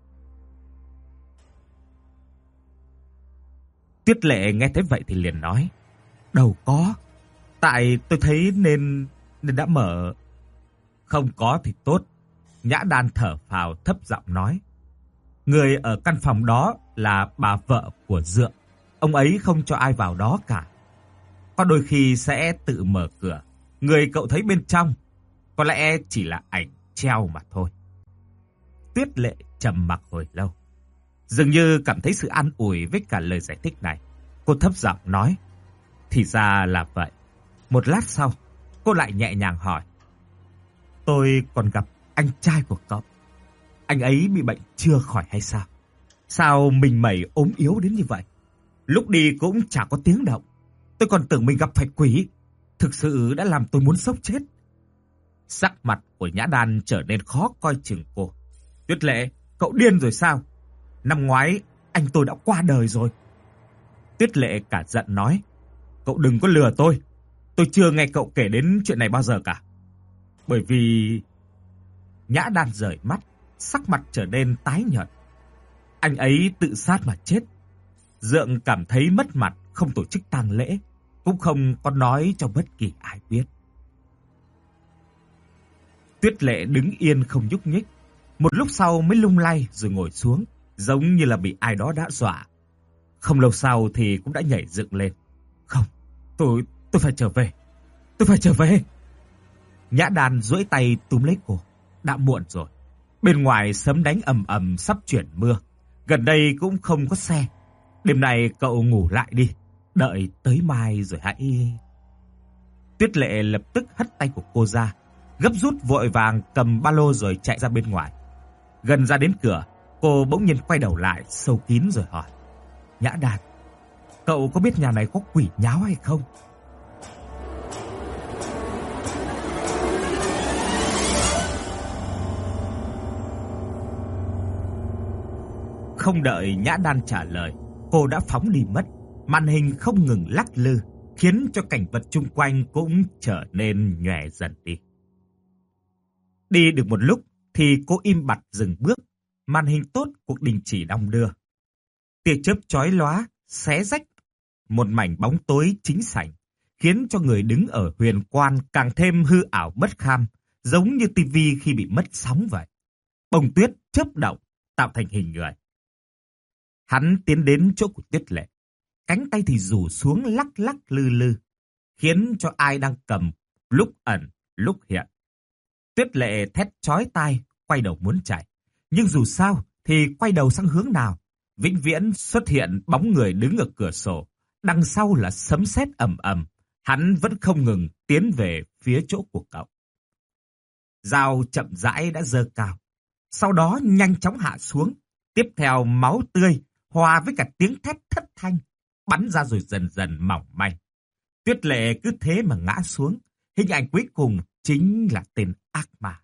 Tuyết Lệ nghe thấy vậy thì liền nói. Đâu có. Tại tôi thấy nên, nên đã mở. Không có thì tốt. Nhã Đan thở phào thấp giọng nói. Người ở căn phòng đó là bà vợ của Dượng. Ông ấy không cho ai vào đó cả. Có đôi khi sẽ tự mở cửa. Người cậu thấy bên trong có lẽ chỉ là ảnh treo mà thôi. Tuyết Lệ trầm mặc hồi lâu, dường như cảm thấy sự an ủi với cả lời giải thích này. Cô thấp giọng nói. Thì ra là vậy. Một lát sau, cô lại nhẹ nhàng hỏi. Tôi còn gặp anh trai của cậu. Anh ấy bị bệnh chưa khỏi hay sao? Sao mình mẩy ốm yếu đến như vậy? Lúc đi cũng chả có tiếng động. Tôi còn tưởng mình gặp phải quỷ. Thực sự đã làm tôi muốn sốc chết. Sắc mặt của Nhã Đan trở nên khó coi chừng cô. Tuyết Lệ, cậu điên rồi sao? Năm ngoái anh tôi đã qua đời rồi. Tuyết Lệ cả giận nói. Cậu đừng có lừa tôi. Tôi chưa nghe cậu kể đến chuyện này bao giờ cả. Bởi vì... Nhã Đan rời mắt, sắc mặt trở nên tái nhợt. Anh ấy tự sát mà chết. Dượng cảm thấy mất mặt, không tổ chức tang lễ, cũng không có nói cho bất kỳ ai biết. Tuyết Lệ đứng yên không nhúc nhích. Một lúc sau mới lung lay rồi ngồi xuống, giống như là bị ai đó đã dọa. Không lâu sau thì cũng đã nhảy dựng lên. Không, tôi, tôi phải trở về. Tôi phải trở về. Nhã Đan duỗi tay túm lấy cô. Đã muộn rồi. Bên ngoài sấm đánh ầm ầm sắp chuyển mưa. Gần đây cũng không có xe. Đêm nay cậu ngủ lại đi. Đợi tới mai rồi hãy... Tuyết Lệ lập tức hất tay của cô ra, gấp rút vội vàng cầm ba lô rồi chạy ra bên ngoài. Gần ra đến cửa, cô bỗng nhiên quay đầu lại sâu kín rồi hỏi. Nhã Đan, cậu có biết nhà này có quỷ nháo hay không? Không đợi Nhã Đan trả lời, cô đã phóng đi mất. Màn hình không ngừng lắc lư, khiến cho cảnh vật chung quanh cũng trở nên nhòe dần đi. Đi được một lúc thì cô im bặt dừng bước. Màn hình tốt cuộc đình chỉ đong đưa. Tia chớp chói lóa xé rách một mảnh bóng tối chính sảnh, khiến cho người đứng ở huyền quan càng thêm hư ảo bất kham, giống như tivi khi bị mất sóng vậy. Bông tuyết chớp động tạo thành hình người. Hắn tiến đến chỗ của Tuyết Lệ, cánh tay thì rủ xuống lắc lắc lư lư, khiến cho ai đang cầm lúc ẩn lúc hiện. Tuyết Lệ thét chói tai, quay đầu muốn chạy, nhưng dù sao thì quay đầu sang hướng nào, vĩnh viễn xuất hiện bóng người đứng ở cửa sổ, đằng sau là sấm sét ầm ầm, hắn vẫn không ngừng tiến về phía chỗ của cậu. Dao chậm rãi đã giơ cao, sau đó nhanh chóng hạ xuống, Tiếp theo máu tươi hòa với cả tiếng thét thất thanh bắn ra rồi dần dần mỏng manh. Tuyết Lệ cứ thế mà ngã xuống. Hình ảnh cuối cùng chính là tên ác ma.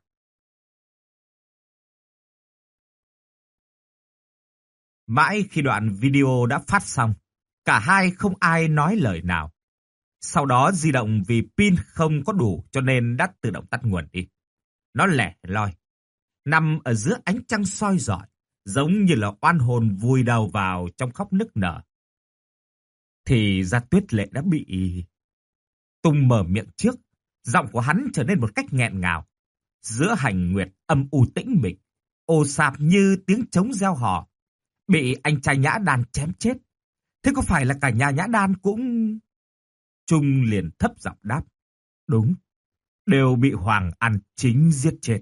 Mãi khi đoạn video đã phát xong, cả hai không ai nói lời nào. Sau đó di động vì pin không có đủ cho nên đã tự động tắt nguồn đi. Nó lẻ loi, nằm ở giữa ánh trăng soi rọi, giống như là oan hồn vùi đầu vào trong khóc nức nở. Thì ra Tuyết Lệ đã bị... Tùng mở miệng trước, giọng của hắn trở nên một cách nghẹn ngào. Giữa hành nguyệt âm u tĩnh mịch, ồ sạp như tiếng trống reo hò, bị anh trai Nhã Đan chém chết. Thế có phải là cả nhà Nhã Đan cũng... Trung liền thấp giọng đáp. Đúng, đều bị Hoàng An Chính giết chết.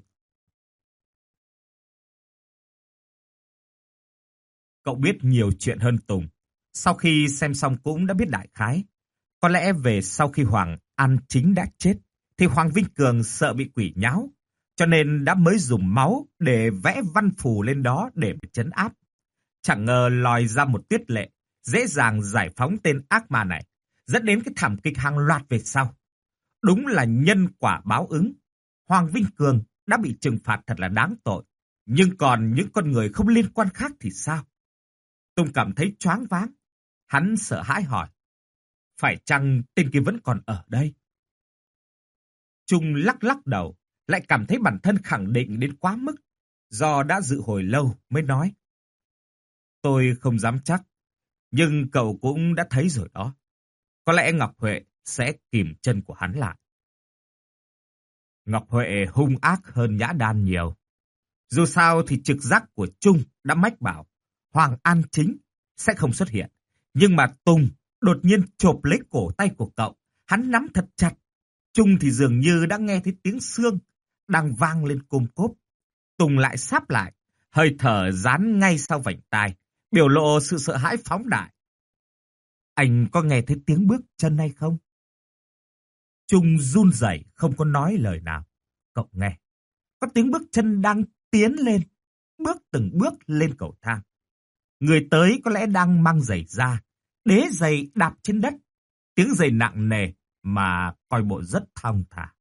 Cậu biết nhiều chuyện hơn Tùng. Sau khi xem xong cũng đã biết đại khái. Có lẽ về sau khi Hoàng An Chính đã chết, thì Hoàng Vinh Cường sợ bị quỷ nháo, cho nên đã mới dùng máu để vẽ văn phù lên đó để trấn áp. Chẳng ngờ lòi ra một Tuyết Lệ, dễ dàng giải phóng tên ác ma này, dẫn đến cái thảm kịch hàng loạt về sau. Đúng là nhân quả báo ứng. Hoàng Vinh Cường đã bị trừng phạt thật là đáng tội. Nhưng còn những con người không liên quan khác thì sao? Tùng cảm thấy choáng váng. Hắn sợ hãi hỏi. Phải chăng tên kia vẫn còn ở đây? Trung lắc lắc đầu, lại cảm thấy bản thân khẳng định đến quá mức. Do đã dự hồi lâu mới nói. Tôi không dám chắc, nhưng cậu cũng đã thấy rồi đó. Có lẽ Ngọc Huệ sẽ kìm chân của hắn lại. Ngọc Huệ hung ác hơn Nhã Đan nhiều. Dù sao thì trực giác của Trung đã mách bảo Hoàng An Chính sẽ không xuất hiện. Nhưng mà Tùng đột nhiên chộp lấy cổ tay của cậu. Hắn nắm thật chặt. Trung thì dường như đã nghe thấy tiếng xương đang vang lên côm cốp. Tùng lại sáp lại, hơi thở dán ngay sau vành tai, biểu lộ sự sợ hãi phóng đại. Anh có nghe thấy tiếng bước chân hay không? Trung run rẩy không có nói lời nào. Cậu nghe, có tiếng bước chân đang tiến lên, bước từng bước lên cầu thang. Người tới có lẽ đang mang giày da, đế giày đạp trên đất. Tiếng giày nặng nề mà coi bộ rất thong thả.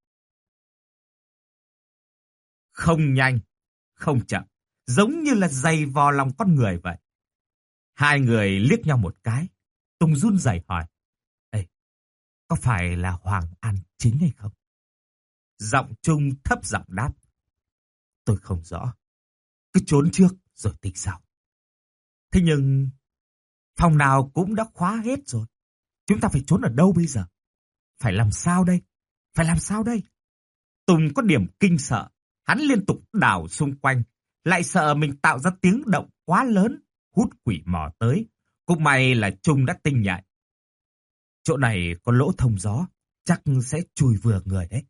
Không nhanh, không chậm, giống như là giày vò lòng con người vậy. Hai người liếc nhau một cái. Tùng run rẩy hỏi. Ê, có phải là Hoàng An Chính hay không? Giọng Trung thấp giọng đáp. Tôi không rõ. Cứ trốn trước rồi tính sau. Thế nhưng phòng nào cũng đã khóa hết rồi. Chúng ta phải trốn ở đâu bây giờ? Phải làm sao đây? Phải làm sao đây? Tùng có điểm kinh sợ. Hắn liên tục đảo xung quanh. Lại sợ mình tạo ra tiếng động quá lớn, hút quỷ mò tới. Cũng may là Trung đã tinh nhạy. Chỗ này có lỗ thông gió, chắc sẽ chui vừa người đấy.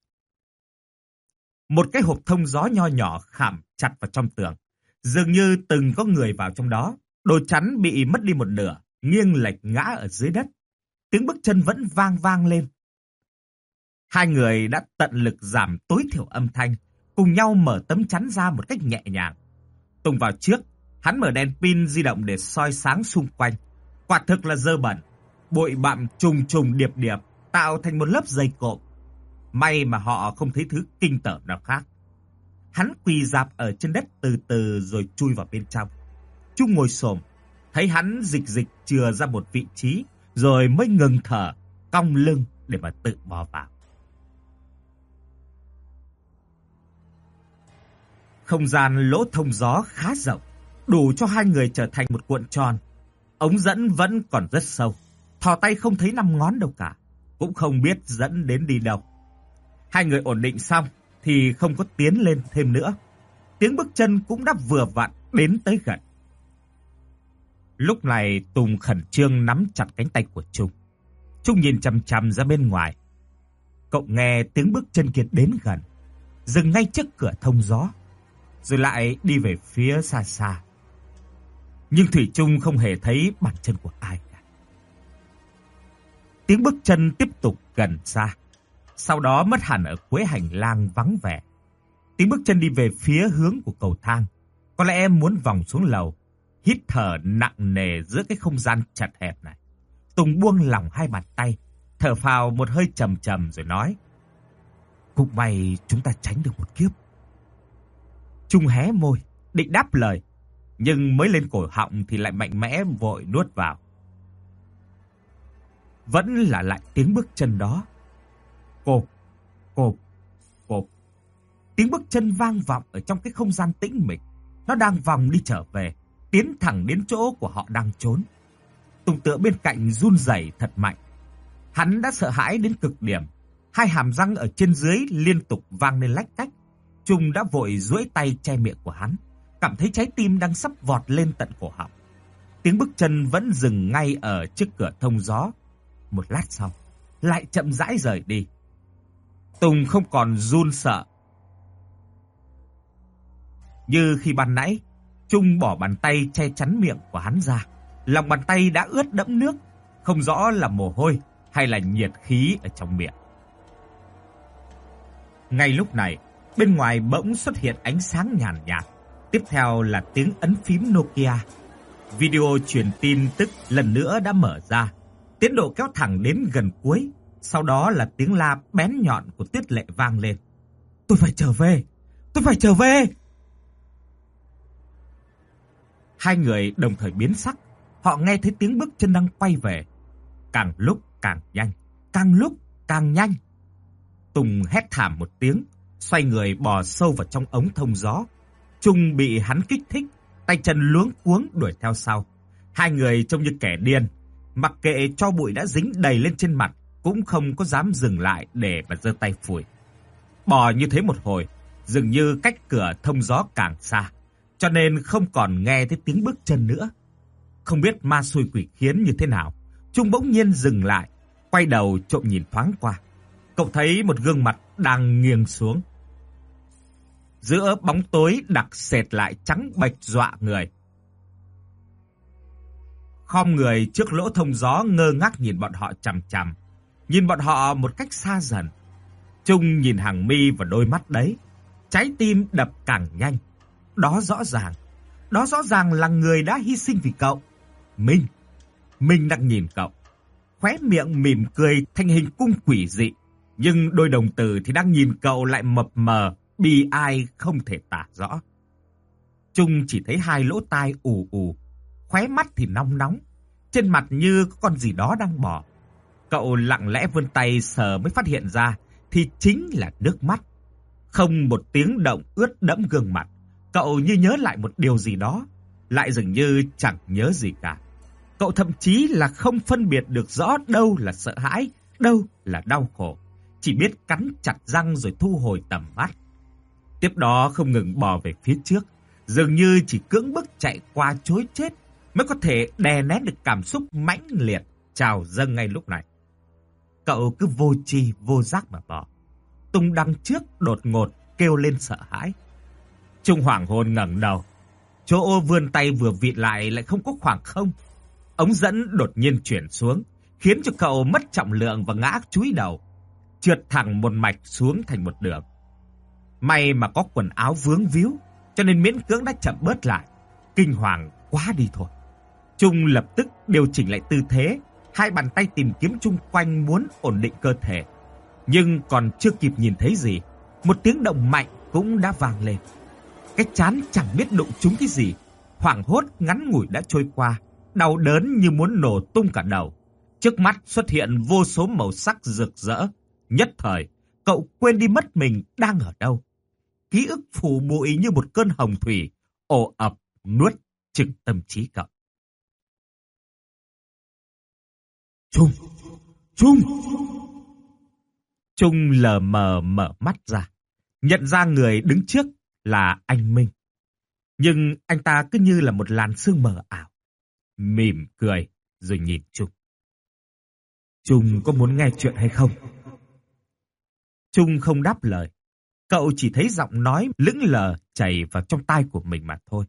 Một cái hộp thông gió nho nhỏ khảm chặt vào trong tường. Dường như từng có người vào trong đó. Đồ chắn bị mất đi một nửa, nghiêng lệch ngã ở dưới đất. Tiếng bước chân vẫn vang vang lên. Hai người đã tận lực giảm tối thiểu âm thanh, cùng nhau mở tấm chắn ra một cách nhẹ nhàng. Tùng vào trước, hắn mở đèn pin di động để soi sáng xung quanh. Quả thực là dơ bẩn, bụi bặm trùng trùng điệp điệp, tạo thành một lớp dày cộm. May mà họ không thấy thứ kinh tởm nào khác. Hắn quỳ rạp ở trên đất từ từ rồi chui vào bên trong. Trung ngồi xổm, thấy hắn dịch dịch chừa ra một vị trí, rồi mới ngừng thở, cong lưng để mà tự bò vào. Không gian lỗ thông gió khá rộng, đủ cho hai người trở thành một cuộn tròn. Ống dẫn vẫn còn rất sâu, thò tay không thấy năm ngón đâu cả, cũng không biết dẫn đến đi đâu. Hai người ổn định xong thì không có tiến lên thêm nữa. Tiếng bước chân cũng đã vừa vặn đến tới gần. Lúc này Tùng khẩn trương nắm chặt cánh tay của Trung. Trung nhìn chằm chằm ra bên ngoài. Cậu nghe tiếng bước chân kia đến gần, dừng ngay trước cửa thông gió, rồi lại đi về phía xa xa. Nhưng thủy chung không hề thấy bàn chân của ai cả. Tiếng bước chân tiếp tục gần xa, sau đó mất hẳn ở cuối hành lang vắng vẻ. Tiếng bước chân đi về phía hướng của cầu thang. Có lẽ muốn vòng xuống lầu, hít thở nặng nề giữa cái không gian chật hẹp này. Tùng buông lỏng hai bàn tay, thở phào một hơi trầm trầm rồi nói: "Cũng may chúng ta tránh được một kiếp." Trung hé môi, định đáp lời, nhưng mới lên cổ họng thì lại mạnh mẽ vội nuốt vào. Vẫn là lại tiếng bước chân đó. Cộp, cộp, cộp. Tiếng bước chân vang vọng ở trong cái không gian tĩnh mịch. Nó đang vòng đi trở về, tiến thẳng đến chỗ của họ đang trốn. Tùng tựa bên cạnh run rẩy thật mạnh. Hắn đã sợ hãi đến cực điểm. Hai hàm răng ở trên dưới liên tục vang lên lách cách. Trung đã vội duỗi tay che miệng của hắn, cảm thấy trái tim đang sắp vọt lên tận cổ họng. Tiếng bước chân vẫn dừng ngay ở trước cửa thông gió. Một lát sau, lại chậm rãi rời đi. Tùng không còn run sợ như khi ban nãy. Trung bỏ bàn tay che chắn miệng của hắn ra. Lòng bàn tay đã ướt đẫm nước, không rõ là mồ hôi hay là nhiệt khí ở trong miệng. Ngay lúc này, bên ngoài bỗng xuất hiện ánh sáng nhàn nhạt. Tiếp theo là tiếng ấn phím Nokia. Video truyền tin tức lần nữa đã mở ra. Tiến độ kéo thẳng đến gần cuối. Sau đó là tiếng la bén nhọn của Tuyết Lệ vang lên: "Tôi phải trở về! Tôi phải trở về!" Hai người đồng thời biến sắc. Họ nghe thấy tiếng bước chân đang quay về. Càng lúc càng nhanh, càng lúc càng nhanh. Tùng hét thảm một tiếng, xoay người bò sâu vào trong ống thông gió. Trung bị hắn kích thích, tay chân luống cuống đuổi theo sau. Hai người trông như kẻ điên, mặc kệ cho bụi đã dính đầy lên trên mặt, cũng không có dám dừng lại để mà giơ tay phủi. Bò như thế một hồi, dường như cách cửa thông gió càng xa, cho nên không còn nghe thấy tiếng bước chân nữa. Không biết ma xui quỷ khiến như thế nào, Trung bỗng nhiên dừng lại, quay đầu trộm nhìn thoáng qua. Cậu thấy một gương mặt đang nghiêng xuống. Giữa bóng tối đặc sệt lại trắng bệch dọa người. Khom người trước lỗ thông gió ngơ ngác nhìn bọn họ chằm chằm, nhìn bọn họ một cách xa dần. Trung nhìn hàng mi và đôi mắt đấy, trái tim đập càng nhanh. Đó rõ ràng, đó rõ ràng là người đã hy sinh vì cậu. Minh, Minh đang nhìn cậu, khóe miệng mỉm cười thành hình cung quỷ dị, nhưng đôi đồng tử thì đang nhìn cậu lại mập mờ, bi ai không thể tả rõ. Trung chỉ thấy hai lỗ tai ù ù, khóe mắt thì nóng nóng, trên mặt như có con gì đó đang bò. Cậu lặng lẽ vươn tay sờ mới phát hiện ra thì chính là nước mắt. Không một tiếng động ướt đẫm gương mặt. Cậu như nhớ lại một điều gì đó, lại dường như chẳng nhớ gì cả. Cậu thậm chí là không phân biệt được rõ đâu là sợ hãi, đâu là đau khổ, chỉ biết cắn chặt răng rồi thu hồi tầm mắt. Tiếp đó không ngừng bò về phía trước, dường như chỉ cưỡng bức chạy qua chối chết mới có thể đè nén được cảm xúc mãnh liệt trào dâng ngay lúc này. Cậu cứ vô tri vô giác mà bò. Tùng đằng trước đột ngột kêu lên sợ hãi. Trung hoảng hồn ngẩng đầu, chỗ vươn tay vừa vịn lại lại không có khoảng không. Ống dẫn đột nhiên chuyển xuống, khiến cho cậu mất trọng lượng và ngã chúi đầu, trượt thẳng một mạch xuống thành một đường. May mà có quần áo vướng víu, cho nên miễn cưỡng đã chậm bớt lại. Kinh hoàng quá đi thôi. Trung lập tức điều chỉnh lại tư thế, hai bàn tay tìm kiếm chung quanh muốn ổn định cơ thể. Nhưng còn chưa kịp nhìn thấy gì, một tiếng động mạnh cũng đã vang lên. Cái trán chẳng biết đụng trúng cái gì, hoảng hốt ngắn ngủi đã trôi qua, đau đớn như muốn nổ tung cả đầu. Trước mắt xuất hiện vô số màu sắc rực rỡ. Nhất thời, cậu quên đi mất mình đang ở đâu. Ký ức phủ bụi như một cơn hồng thủy, ồ ập nuốt chửng tâm trí cậu. Trung! Trung! Trung lờ mờ mở mắt ra, nhận ra người đứng trước là anh Minh. Nhưng anh ta cứ như là một làn sương mờ ảo. Mỉm cười rồi nhìn Trung. Trung có muốn nghe chuyện hay không? Trung không đáp lời. Cậu chỉ thấy giọng nói lững lờ chảy vào trong tai của mình mà thôi.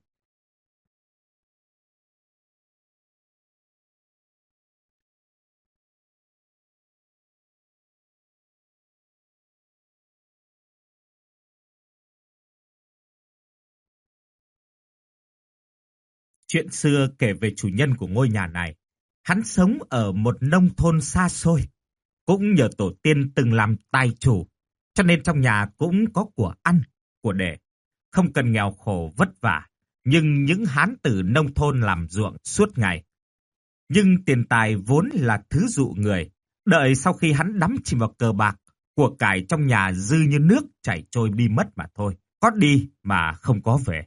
Chuyện xưa kể về chủ nhân của ngôi nhà này. Hắn sống ở một nông thôn xa xôi. Cũng nhờ tổ tiên từng làm tài chủ, cho nên trong nhà cũng có của ăn, của để. Không cần nghèo khổ vất vả, nhưng những hán tử nông thôn làm ruộng suốt ngày. Nhưng tiền tài vốn là thứ dụ người. Đợi sau khi hắn đắm chìm vào cờ bạc, của cải trong nhà dư như nước chảy trôi đi mất mà thôi. Có đi mà không có về.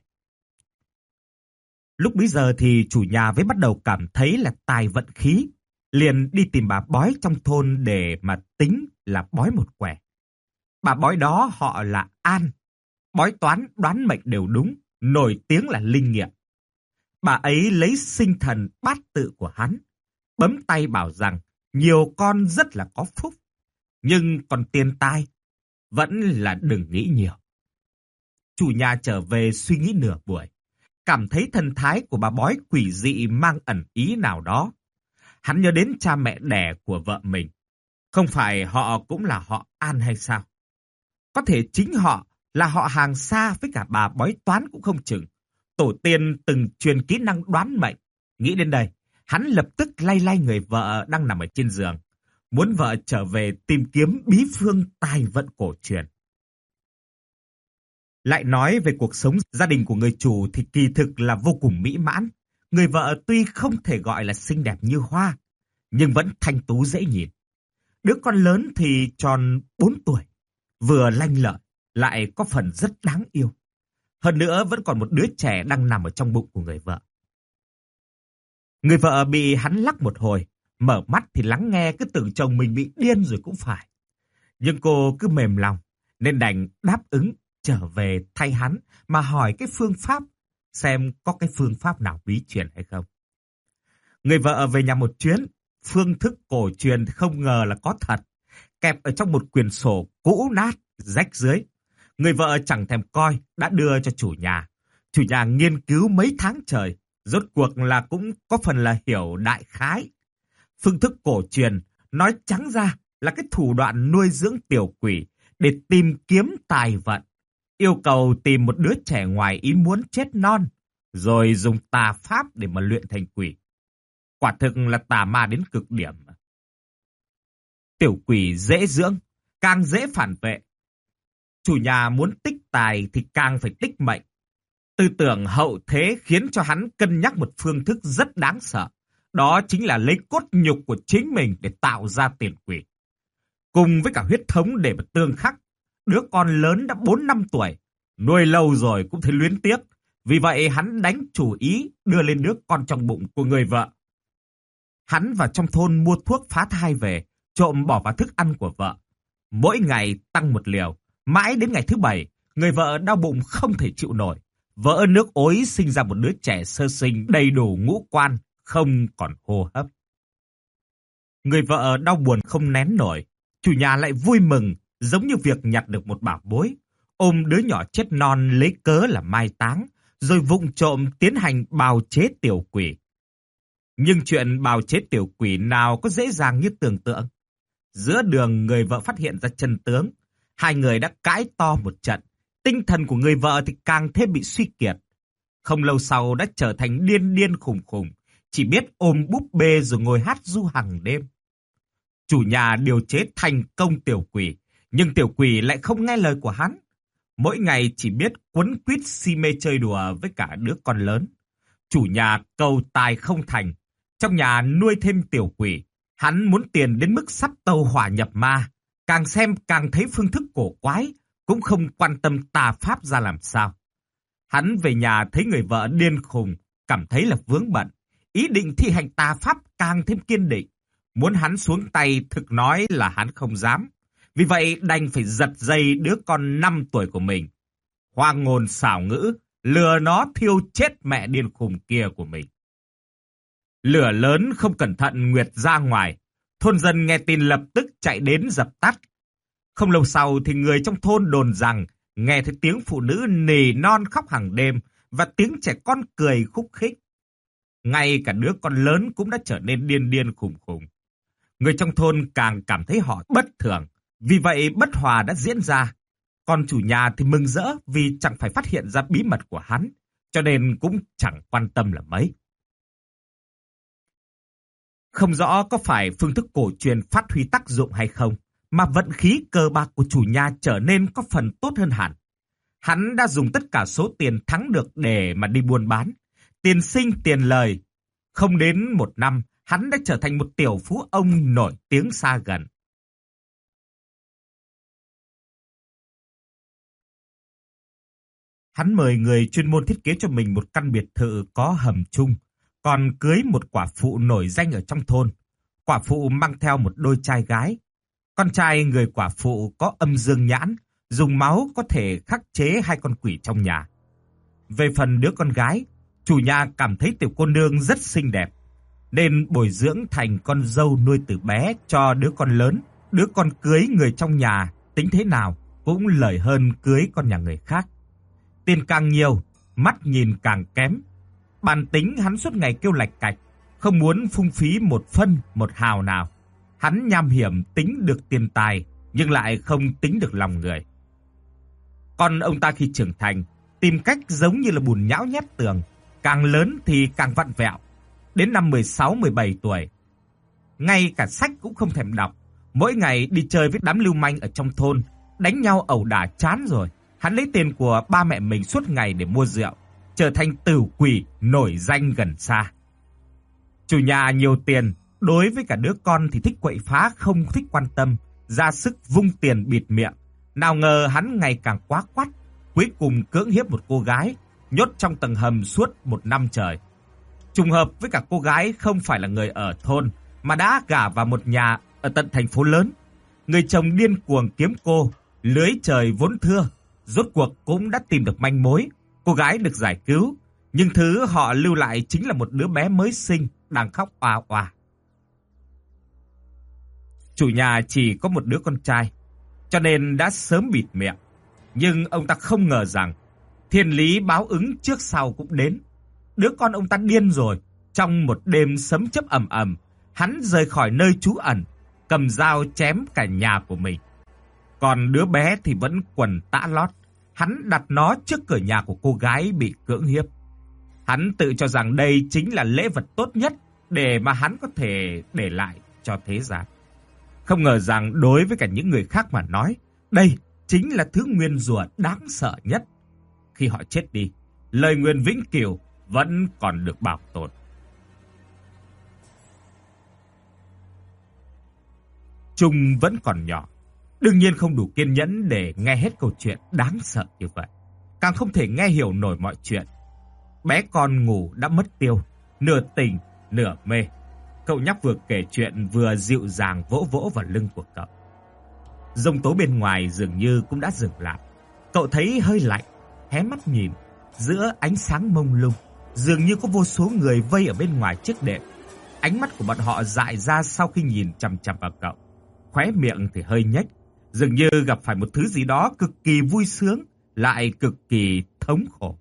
Lúc bấy giờ thì chủ nhà mới bắt đầu cảm thấy là tài vận khí. Liền đi tìm bà bói trong thôn để mà tính là bói một quẻ. Bà bói đó họ là An. Bói toán đoán mệnh đều đúng, nổi tiếng là linh nghiệm. Bà ấy lấy sinh thần bát tự của hắn, bấm tay bảo rằng nhiều con rất là có phúc. Nhưng còn tiền tài, vẫn là đừng nghĩ nhiều. Chủ nhà trở về suy nghĩ nửa buổi, cảm thấy thần thái của bà bói quỷ dị mang ẩn ý nào đó. Hắn nhớ đến cha mẹ đẻ của vợ mình. Không phải họ cũng là họ An hay sao? Có thể chính họ là họ hàng xa với cả bà bói toán cũng không chừng. Tổ tiên từng truyền kỹ năng đoán mệnh. Nghĩ đến đây, hắn lập tức lay lay người vợ đang nằm ở trên giường. Muốn vợ trở về tìm kiếm bí phương tài vận cổ truyền. Lại nói về cuộc sống gia đình của người chủ thì kỳ thực là vô cùng mỹ mãn. Người vợ tuy không thể gọi là xinh đẹp như hoa, nhưng vẫn thanh tú dễ nhìn. Đứa con lớn thì tròn bốn tuổi, vừa lanh lợi, lại có phần rất đáng yêu. Hơn nữa vẫn còn một đứa trẻ đang nằm ở trong bụng của người vợ. Người vợ bị hắn lắc một hồi, mở mắt thì lắng nghe cứ tưởng chồng mình bị điên rồi cũng phải. Nhưng cô cứ mềm lòng, nên đành đáp ứng trở về thay hắn mà hỏi cái phương pháp, xem có cái phương pháp nào bí truyền hay không. Người vợ về nhà một chuyến, phương thức cổ truyền không ngờ là có thật, kẹp ở trong một quyển sổ cũ nát, rách dưới. Người vợ chẳng thèm coi, đã đưa cho chủ nhà. Chủ nhà nghiên cứu mấy tháng trời, rốt cuộc là cũng có phần là hiểu đại khái. Phương thức cổ truyền nói trắng ra là cái thủ đoạn nuôi dưỡng tiểu quỷ để tìm kiếm tài vận. Yêu cầu tìm một đứa trẻ ngoài ý muốn chết non, rồi dùng tà pháp để mà luyện thành quỷ. Quả thực là tà ma đến cực điểm. Tiểu quỷ dễ dưỡng, càng dễ phản vệ. Chủ nhà muốn tích tài thì càng phải tích mệnh. Tư tưởng hậu thế khiến cho hắn cân nhắc một phương thức rất đáng sợ. Đó chính là lấy cốt nhục của chính mình để tạo ra tiền quỷ. Cùng với cả huyết thống để mà tương khắc. Đứa con lớn đã bốn năm tuổi, nuôi lâu rồi cũng thấy luyến tiếc. Vì vậy hắn đánh chủ ý đưa lên đứa con trong bụng của người vợ. Hắn vào trong thôn mua thuốc phá thai về, trộm bỏ vào thức ăn của vợ. Mỗi ngày tăng một liều, mãi đến ngày thứ bảy, người vợ đau bụng không thể chịu nổi. Vỡ nước ối sinh ra một đứa trẻ sơ sinh đầy đủ ngũ quan, không còn hô hấp. Người vợ đau buồn không nén nổi, chủ nhà lại vui mừng, giống như việc nhặt được một bảo bối, ôm đứa nhỏ chết non lấy cớ là mai táng, rồi vụng trộm tiến hành bào chế tiểu quỷ. Nhưng chuyện bào chế tiểu quỷ nào có dễ dàng như tưởng tượng. Giữa đường người vợ phát hiện ra chân tướng, hai người đã cãi to một trận, tinh thần của người vợ thì càng thêm bị suy kiệt. Không lâu sau đã trở thành điên điên khùng khùng, chỉ biết ôm búp bê rồi ngồi hát ru hàng đêm. Chủ nhà điều chế thành công tiểu quỷ, nhưng tiểu quỷ lại không nghe lời của hắn. Mỗi ngày chỉ biết quấn quýt si mê chơi đùa với cả đứa con lớn. Chủ nhà cầu tài không thành, trong nhà nuôi thêm tiểu quỷ. Hắn muốn tiền đến mức sắp tàu hỏa nhập ma, càng xem càng thấy phương thức cổ quái, cũng không quan tâm tà pháp ra làm sao. Hắn về nhà thấy người vợ điên khùng, cảm thấy là vướng bận, ý định thi hành tà pháp càng thêm kiên định. Muốn hắn xuống tay thực nói là hắn không dám. Vì vậy đành phải giật dây đứa con năm tuổi của mình. Hoang ngôn xảo ngữ, lừa nó thiêu chết mẹ điên khùng kia của mình. Lửa lớn không cẩn thận nguyệt ra ngoài. Thôn dân nghe tin lập tức chạy đến dập tắt. Không lâu sau thì người trong thôn đồn rằng nghe thấy tiếng phụ nữ nỉ non khóc hàng đêm và tiếng trẻ con cười khúc khích. Ngay cả đứa con lớn cũng đã trở nên điên điên khùng khùng. Người trong thôn càng cảm thấy họ bất thường. Vì vậy bất hòa đã diễn ra. Còn chủ nhà thì mừng rỡ vì chẳng phải phát hiện ra bí mật của hắn. cho nên cũng chẳng quan tâm là mấy. Không rõ có phải phương thức cổ truyền phát huy tác dụng hay không, mà vận khí cờ bạc của chủ nhà trở nên có phần tốt hơn hẳn. Hắn đã dùng tất cả số tiền thắng được để mà đi buôn bán, tiền sinh tiền lời. Không đến một năm, hắn đã trở thành một tiểu phú ông nổi tiếng xa gần. Hắn mời người chuyên môn thiết kế cho mình một căn biệt thự có hầm chung, còn cưới một quả phụ nổi danh ở trong thôn. Quả phụ mang theo một đôi trai gái. Con trai người quả phụ có âm dương nhãn, dùng máu có thể khắc chế hai con quỷ trong nhà. Về phần đứa con gái, chủ nhà cảm thấy tiểu cô nương rất xinh đẹp, nên bồi dưỡng thành con dâu nuôi từ bé cho đứa con lớn. Đứa con cưới người trong nhà tính thế nào cũng lời hơn cưới con nhà người khác. Tiền càng nhiều, mắt nhìn càng kém. Bản tính hắn suốt ngày kêu lạch cạch, không muốn phung phí một phân một hào nào. Hắn nham hiểm tính được tiền tài, nhưng lại không tính được lòng người. Còn ông ta khi trưởng thành, tìm cách giống như là bùn nhão nhét tường, càng lớn thì càng vặn vẹo. Đến năm mười sáu mười bảy tuổi, ngay cả sách cũng không thèm đọc, mỗi ngày đi chơi với đám lưu manh ở trong thôn, đánh nhau ẩu đả chán rồi. Hắn lấy tiền của ba mẹ mình suốt ngày để mua rượu, trở thành tử quỷ nổi danh gần xa. Chủ nhà nhiều tiền, đối với cả đứa con thì thích quậy phá, không thích quan tâm, ra sức vung tiền bịt miệng. Nào ngờ hắn ngày càng quá quắt, cuối cùng cưỡng hiếp một cô gái, nhốt trong tầng hầm suốt một năm trời. Trùng hợp với cả cô gái không phải là người ở thôn, mà đã gả vào một nhà ở tận thành phố lớn. Người chồng điên cuồng kiếm cô, lưới trời vốn thưa, rốt cuộc cũng đã tìm được manh mối. Cô gái được giải cứu, nhưng thứ họ lưu lại chính là một đứa bé mới sinh đang khóc oà oà. Chủ nhà chỉ có một đứa con trai, cho nên đã sớm bịt miệng. Nhưng ông ta không ngờ rằng thiên lý báo ứng trước sau cũng đến. Đứa con ông ta điên rồi, trong một đêm sấm chớp ầm ầm, hắn rời khỏi nơi trú ẩn, cầm dao chém cả nhà của mình. Còn đứa bé thì vẫn quần tã lót, hắn đặt nó trước cửa nhà của cô gái bị cưỡng hiếp. Hắn tự cho rằng đây chính là lễ vật tốt nhất để mà hắn có thể để lại cho thế gian. Không ngờ rằng đối với cả những người khác mà nói, đây chính là thứ nguyền rủa đáng sợ nhất. Khi họ chết đi, lời nguyền vĩnh cửu vẫn còn được bảo tồn. Trung vẫn còn nhỏ, đương nhiên không đủ kiên nhẫn để nghe hết câu chuyện đáng sợ như vậy, càng không thể nghe hiểu nổi mọi chuyện. Bé con ngủ đã mất tiêu, nửa tỉnh, nửa mê. Cậu nhóc vừa kể chuyện vừa dịu dàng vỗ vỗ vào lưng của cậu. Giông tố bên ngoài dường như cũng đã dừng lại. Cậu thấy hơi lạnh, hé mắt nhìn, giữa ánh sáng mông lung, dường như có vô số người vây ở bên ngoài chiếc đệm. Ánh mắt của bọn họ dại ra sau khi nhìn chằm chằm vào cậu. Khóe miệng thì hơi nhếch, dường như gặp phải một thứ gì đó cực kỳ vui sướng, lại cực kỳ thống khổ.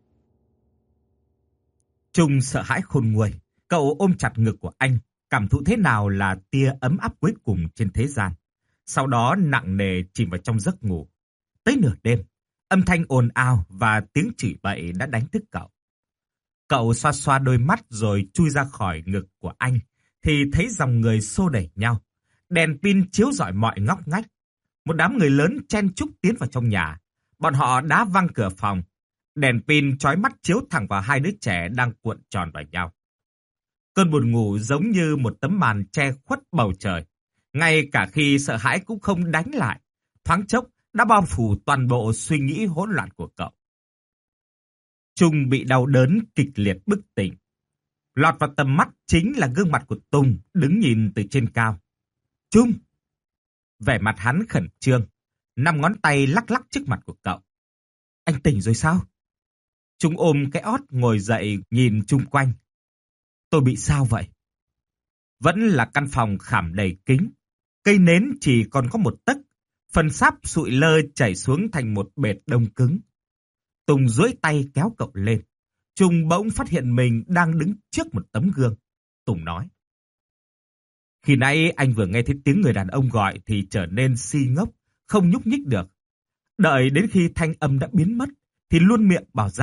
Trung sợ hãi khôn nguôi, cậu ôm chặt ngực của anh, cảm thụ thế nào là tia ấm áp cuối cùng trên thế gian. Sau đó nặng nề chìm vào trong giấc ngủ. Tới nửa đêm, âm thanh ồn ào và tiếng chửi bậy đã đánh thức cậu. Cậu xoa xoa đôi mắt rồi chui ra khỏi ngực của anh, thì thấy dòng người xô đẩy nhau. Đèn pin chiếu rọi mọi ngóc ngách. Một đám người lớn chen chúc tiến vào trong nhà. Bọn họ đá văng cửa phòng. Đèn pin chói mắt chiếu thẳng vào hai đứa trẻ đang cuộn tròn vào nhau. Cơn buồn ngủ giống như một tấm màn che khuất bầu trời. Ngay cả khi sợ hãi cũng không đánh lại. Thoáng chốc đã bao phủ toàn bộ suy nghĩ hỗn loạn của cậu. Trung bị đau đớn kịch liệt bức tỉnh. Lọt vào tầm mắt chính là gương mặt của Tùng đứng nhìn từ trên cao. Trung! Vẻ mặt hắn khẩn trương, năm ngón tay lắc lắc trước mặt của cậu. Anh tỉnh rồi sao? Trung ôm cái ót ngồi dậy nhìn chung quanh. Tôi bị sao vậy? Vẫn là căn phòng khảm đầy kính. Cây nến chỉ còn có một tấc. Phần sáp sụi lơ chảy xuống thành một bệt đông cứng. Tùng duỗi tay kéo cậu lên. Trung bỗng phát hiện mình đang đứng trước một tấm gương. Tùng nói. Khi nãy anh vừa nghe thấy tiếng người đàn ông gọi thì trở nên si ngốc, không nhúc nhích được. Đợi đến khi thanh âm đã biến mất thì luôn miệng bảo rằng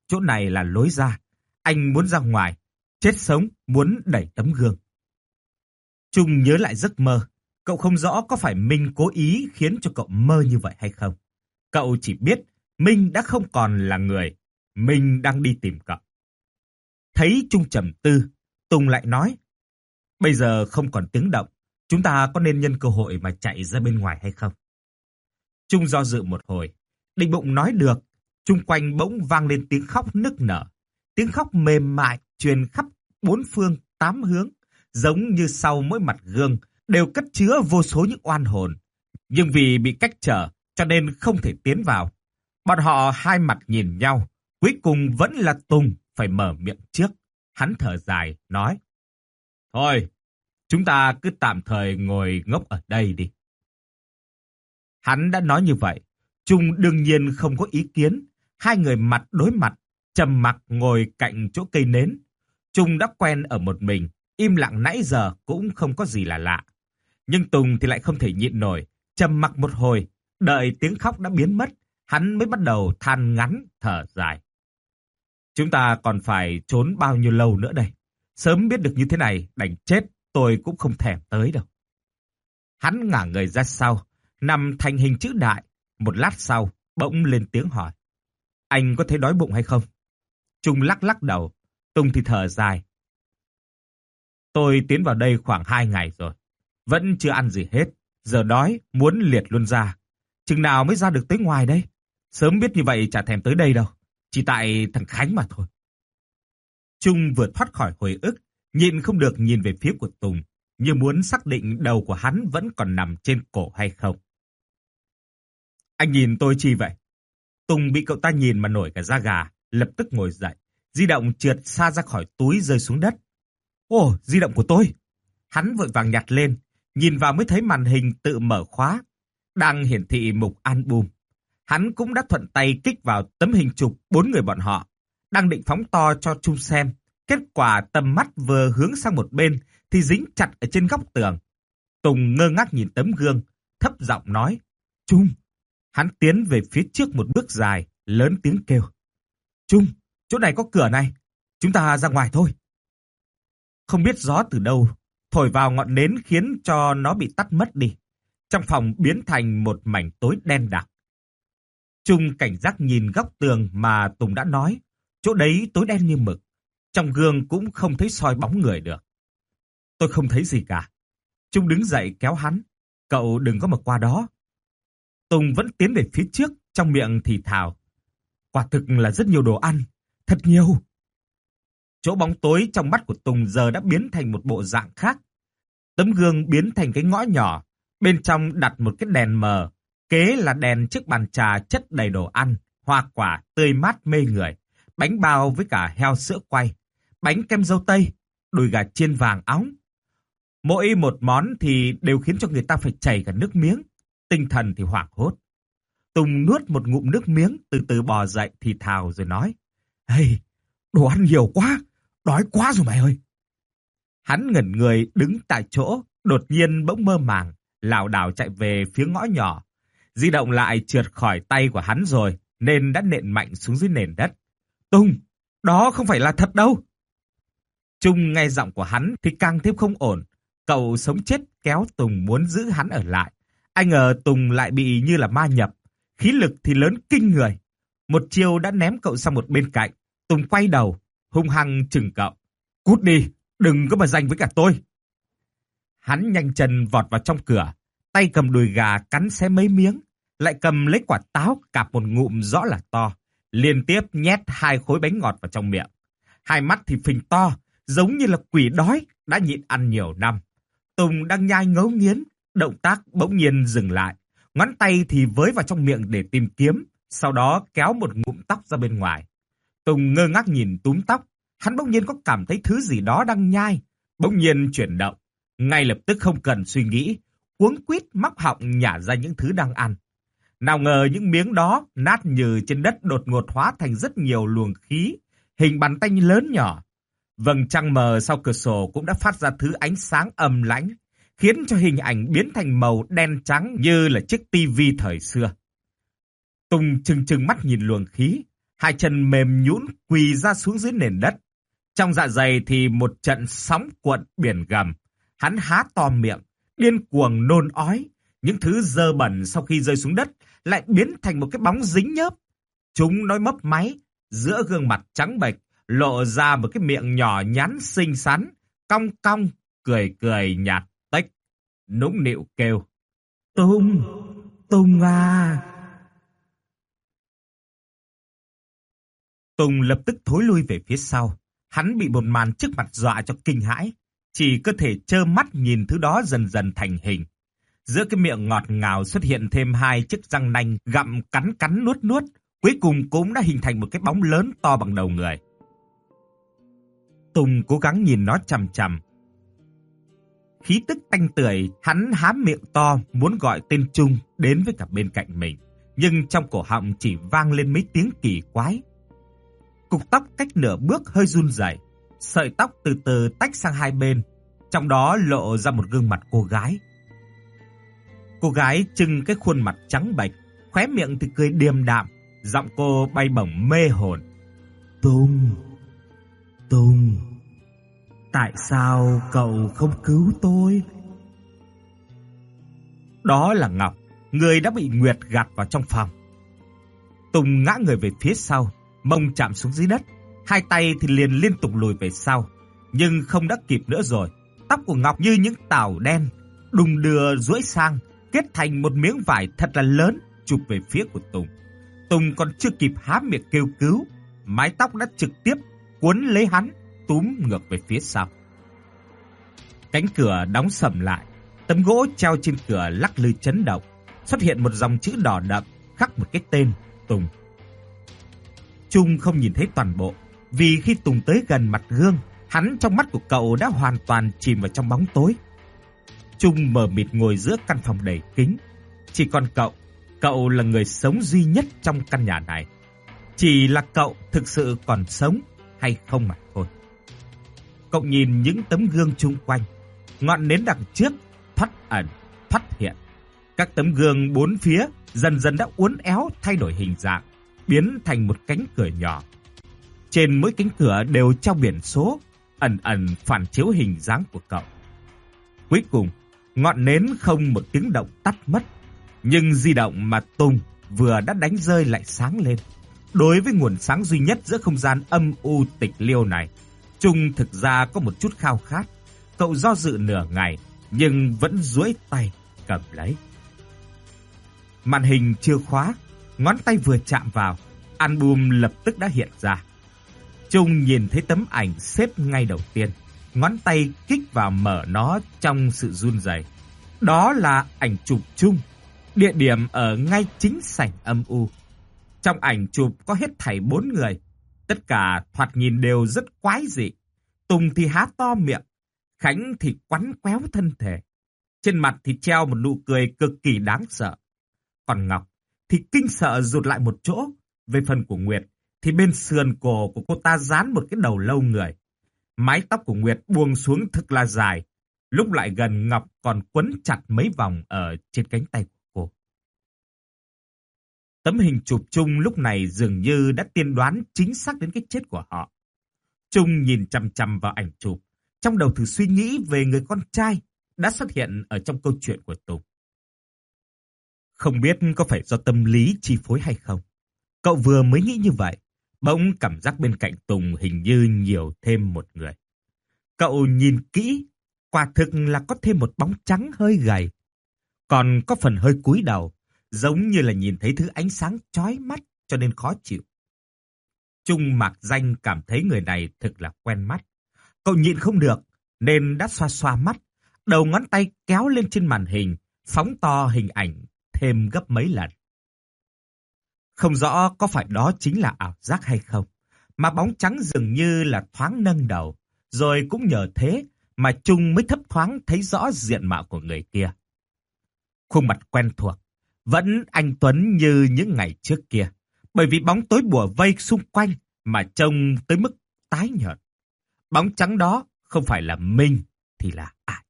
chỗ này là lối ra. Anh muốn ra ngoài, chết sống muốn đẩy tấm gương. Trung nhớ lại giấc mơ. Cậu không rõ có phải Minh cố ý khiến cho cậu mơ như vậy hay không. Cậu chỉ biết Minh đã không còn là người. Minh đang đi tìm cậu. Thấy Trung trầm tư, Tùng lại nói, bây giờ không còn tiếng động, chúng ta có nên nhân cơ hội mà chạy ra bên ngoài hay không? Trung do dự một hồi, định bụng nói được, chung quanh bỗng vang lên tiếng khóc nức nở. Tiếng khóc mềm mại truyền khắp bốn phương tám hướng, giống như sau mỗi mặt gương đều cất chứa vô số những oan hồn. Nhưng vì bị cách trở cho nên không thể tiến vào. Bọn họ hai mặt nhìn nhau, cuối cùng vẫn là Tùng phải mở miệng trước. Hắn thở dài, nói, thôi, chúng ta cứ tạm thời ngồi ngốc ở đây đi. Hắn đã nói như vậy, Trung đương nhiên không có ý kiến. Hai người mặt đối mặt, trầm mặc ngồi cạnh chỗ cây nến. Trung đã quen ở một mình, im lặng nãy giờ cũng không có gì là lạ. Nhưng Tùng thì lại không thể nhịn nổi, trầm mặc một hồi, đợi tiếng khóc đã biến mất, hắn mới bắt đầu than ngắn, thở dài. Chúng ta còn phải trốn bao nhiêu lâu nữa đây? Sớm biết được như thế này, đành chết, tôi cũng không thèm tới đâu. Hắn ngả người ra sau, nằm thành hình chữ đại. Một lát sau, bỗng lên tiếng hỏi, anh có thấy đói bụng hay không? Trung lắc lắc đầu, Tùng thì thở dài. Tôi tiến vào đây khoảng hai ngày rồi, vẫn chưa ăn gì hết, giờ đói, muốn liệt luôn ra. Chừng nào mới ra được tới ngoài đây? Sớm biết như vậy chả thèm tới đây đâu, chỉ tại thằng Khánh mà thôi. Trung vừa thoát khỏi hồi ức, nhịn không được nhìn về phía của Tùng, như muốn xác định đầu của hắn vẫn còn nằm trên cổ hay không. Anh nhìn tôi chi vậy? Tùng bị cậu ta nhìn mà nổi cả da gà, lập tức ngồi dậy, di động trượt xa ra khỏi túi rơi xuống đất. Ồ, di động của tôi! Hắn vội vàng nhặt lên, nhìn vào mới thấy màn hình tự mở khóa, đang hiển thị mục album. Hắn cũng đã thuận tay kích vào tấm hình chụp bốn người bọn họ, đang định phóng to cho Trung xem. Kết quả tầm mắt vừa hướng sang một bên thì dính chặt ở trên góc tường. Tùng ngơ ngác nhìn tấm gương, thấp giọng nói, Trung! Hắn tiến về phía trước một bước dài, lớn tiếng kêu, Trung, chỗ này có cửa này, chúng ta ra ngoài thôi. Không biết gió từ đâu thổi vào ngọn nến khiến cho nó bị tắt mất đi. Trong phòng biến thành một mảnh tối đen đặc. Trung cảnh giác nhìn góc tường mà Tùng đã nói, chỗ đấy tối đen như mực. Trong gương cũng không thấy soi bóng người được. Tôi không thấy gì cả. Trung đứng dậy kéo hắn, cậu đừng có mà qua đó. Tùng vẫn tiến về phía trước, trong miệng thì thào, quả thực là rất nhiều đồ ăn, thật nhiều. Chỗ bóng tối trong mắt của Tùng giờ đã biến thành một bộ dạng khác. Tấm gương biến thành cái ngõ nhỏ, bên trong đặt một cái đèn mờ, kế là đèn chiếc bàn trà chất đầy đồ ăn, hoa quả tươi mát mê người, bánh bao với cả heo sữa quay, bánh kem dâu tây, đùi gà chiên vàng óng. Mỗi một món thì đều khiến cho người ta phải chảy cả nước miếng, tinh thần thì hoảng hốt. Tùng nuốt một ngụm nước miếng, từ từ bò dậy thì thào rồi nói, hey, đồ ăn nhiều quá, đói quá rồi mày ơi. Hắn ngẩn người đứng tại chỗ, đột nhiên bỗng mơ màng, lảo đảo chạy về phía ngõ nhỏ. Di động lại trượt khỏi tay của hắn rồi, nên đã nện mạnh xuống dưới nền đất. Tùng, đó không phải là thật đâu. Trung nghe giọng của hắn thì càng thêm không ổn. Cậu sống chết kéo Tùng muốn giữ hắn ở lại. Ai ngờ Tùng lại bị như là ma nhập, khí lực thì lớn kinh người. Một chiêu đã ném cậu sang một bên cạnh. Tùng quay đầu, hung hăng chừng cậu. Cút đi, đừng có mà giành với cả tôi. Hắn nhanh chân vọt vào trong cửa, tay cầm đùi gà cắn xé mấy miếng, lại cầm lấy quả táo cạp một ngụm rõ là to, liên tiếp nhét hai khối bánh ngọt vào trong miệng. Hai mắt thì phình to, giống như là quỷ đói đã nhịn ăn nhiều năm. Tùng đang nhai ngấu nghiến, động tác bỗng nhiên dừng lại, ngón tay thì với vào trong miệng để tìm kiếm, sau đó kéo một ngụm tóc ra bên ngoài. Tùng ngơ ngác nhìn túm tóc, hắn bỗng nhiên có cảm thấy thứ gì đó đang nhai, bỗng nhiên chuyển động, ngay lập tức không cần suy nghĩ, cuống quýt móc họng nhả ra những thứ đang ăn. Nào ngờ những miếng đó nát như trên đất đột ngột hóa thành rất nhiều luồng khí, hình bàn tay lớn nhỏ. Vầng trăng mờ sau cửa sổ cũng đã phát ra thứ ánh sáng âm lãnh, khiến cho hình ảnh biến thành màu đen trắng như là chiếc tivi thời xưa. Tùng trừng trừng mắt nhìn luồng khí, Hai chân mềm nhũn quỳ ra xuống dưới nền đất. Trong dạ dày thì một trận sóng cuộn biển gầm. Hắn há to miệng, điên cuồng nôn ói. Những thứ dơ bẩn sau khi rơi xuống đất lại biến thành một cái bóng dính nhớp. Chúng nói mấp máy, giữa gương mặt trắng bệch lộ ra một cái miệng nhỏ nhắn xinh xắn, cong cong, cười cười nhạt tếch, nũng nịu kêu: "Tùng, Tùng à!" Tùng lập tức thối lui về phía sau. Hắn bị một màn trước mặt dọa cho kinh hãi, chỉ có thể trơ mắt nhìn thứ đó dần dần thành hình. Giữa cái miệng ngọt ngào xuất hiện thêm hai chiếc răng nanh gặm cắn cắn nuốt nuốt, cuối cùng cũng đã hình thành một cái bóng lớn to bằng đầu người. Tùng cố gắng nhìn nó chằm chằm. Khí tức tanh tưởi, hắn há miệng to muốn gọi tên Trung đến với cả bên cạnh mình, nhưng trong cổ họng chỉ vang lên mấy tiếng kỳ quái. Cục tóc cách nửa bước hơi run rẩy, sợi tóc từ từ tách sang hai bên, trong đó lộ ra một gương mặt cô gái. Cô gái trưng cái khuôn mặt trắng bệch, khóe miệng thì cười điềm đạm, giọng cô bay bổng mê hồn. "Tùng, Tùng, tại sao cậu không cứu tôi?" Đó là Ngọc, người đã bị Nguyệt gạt vào trong phòng. Tùng ngã người về phía sau, mông chạm xuống dưới đất, hai tay thì liền liên tục lùi về sau, nhưng không đã kịp nữa rồi. Tóc của Ngọc như những tảo đen đùng đưa duỗi sang, kết thành một miếng vải thật là lớn chụp về phía của Tùng. Tùng còn chưa kịp há miệng kêu cứu, mái tóc đã trực tiếp cuốn lấy hắn, túm ngược về phía sau. Cánh cửa đóng sầm lại, tấm gỗ treo trên cửa lắc lư chấn động, xuất hiện một dòng chữ đỏ đậm khắc một cái tên: Tùng. Trung không nhìn thấy toàn bộ, vì khi Tùng tới gần mặt gương, hắn trong mắt của cậu đã hoàn toàn chìm vào trong bóng tối. Trung mờ mịt ngồi giữa căn phòng đầy kính, chỉ còn cậu, cậu là người sống duy nhất trong căn nhà này. Chỉ là cậu thực sự còn sống hay không mà thôi. Cậu nhìn những tấm gương chung quanh, ngọn nến đằng trước thoắt ẩn, thoắt hiện. Các tấm gương bốn phía dần dần đã uốn éo thay đổi hình dạng, biến thành một cánh cửa nhỏ. Trên mỗi cánh cửa đều treo biển số, ẩn ẩn phản chiếu hình dáng của cậu. Cuối cùng, ngọn nến không một tiếng động tắt mất, nhưng di động mà Tùng vừa đã đánh rơi lại sáng lên. Đối với nguồn sáng duy nhất giữa không gian âm u tịch liêu này, Trung thực ra có một chút khao khát. Cậu do dự nửa ngày, nhưng vẫn duỗi tay cầm lấy. Màn hình chưa khóa, ngón tay vừa chạm vào, album lập tức đã hiện ra. Trung nhìn thấy tấm ảnh xếp ngay đầu tiên, ngón tay kích vào mở nó trong sự run rẩy. Đó là ảnh chụp Trung, địa điểm ở ngay chính sảnh âm u. Trong ảnh chụp có hết thảy bốn người, tất cả thoạt nhìn đều rất quái dị. Tùng thì há to miệng, Khánh thì quắn quéo thân thể, trên mặt thì treo một nụ cười cực kỳ đáng sợ. Còn Ngọc thì kinh sợ rụt lại một chỗ. Về phần của Nguyệt thì bên sườn cổ của cô ta dán một cái đầu lâu người. Mái tóc của Nguyệt buông xuống thật là dài, lúc lại gần Ngọc còn quấn chặt mấy vòng ở trên cánh tay của cô. Tấm hình chụp Trung lúc này dường như đã tiên đoán chính xác đến cái chết của họ. Trung nhìn chằm chằm vào ảnh chụp, trong đầu thử suy nghĩ về người con trai đã xuất hiện ở trong câu chuyện của Tùng. Không biết có phải do tâm lý chi phối hay không, cậu vừa mới nghĩ như vậy, bỗng cảm giác bên cạnh Tùng hình như nhiều thêm một người. Cậu nhìn kỹ, quả thực là có thêm một bóng trắng hơi gầy, còn có phần hơi cúi đầu, giống như là nhìn thấy thứ ánh sáng chói mắt cho nên khó chịu. Trung mạc danh cảm thấy người này thực là quen mắt. Cậu nhịn không được nên đã xoa xoa mắt, đầu ngón tay kéo lên trên màn hình, phóng to hình ảnh thêm gấp mấy lần. Không rõ có phải đó chính là ảo giác hay không, mà bóng trắng dường như là thoáng nâng đầu, rồi cũng nhờ thế mà Trung mới thấp thoáng thấy rõ diện mạo của người kia. Khuôn mặt quen thuộc, vẫn anh tuấn như những ngày trước kia, bởi vì bóng tối bủa vây xung quanh mà trông tới mức tái nhợt. Bóng trắng đó không phải là Minh thì là ai?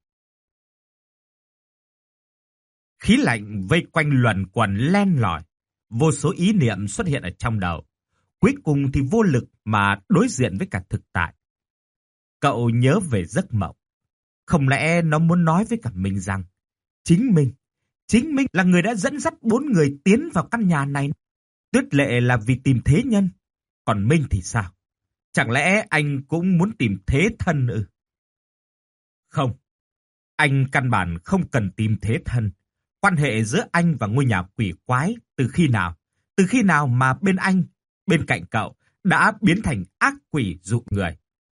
Khí lạnh vây quanh luẩn quẩn len lỏi, vô số ý niệm xuất hiện ở trong đầu. cuối cùng thì vô lực mà đối diện với cả thực tại. Cậu nhớ về giấc mộng. Không lẽ nó muốn nói với cả mình rằng chính mình, chính mình là người đã dẫn dắt bốn người tiến vào căn nhà này. Tuyết Lệ là vì tìm thế nhân, còn Minh thì sao? Chẳng lẽ anh cũng muốn tìm thế thân ư? Không, anh căn bản không cần tìm thế thân. Quan hệ giữa anh và ngôi nhà quỷ quái từ khi nào? Từ khi nào mà bên anh, bên cạnh cậu đã biến thành ác quỷ dụ người?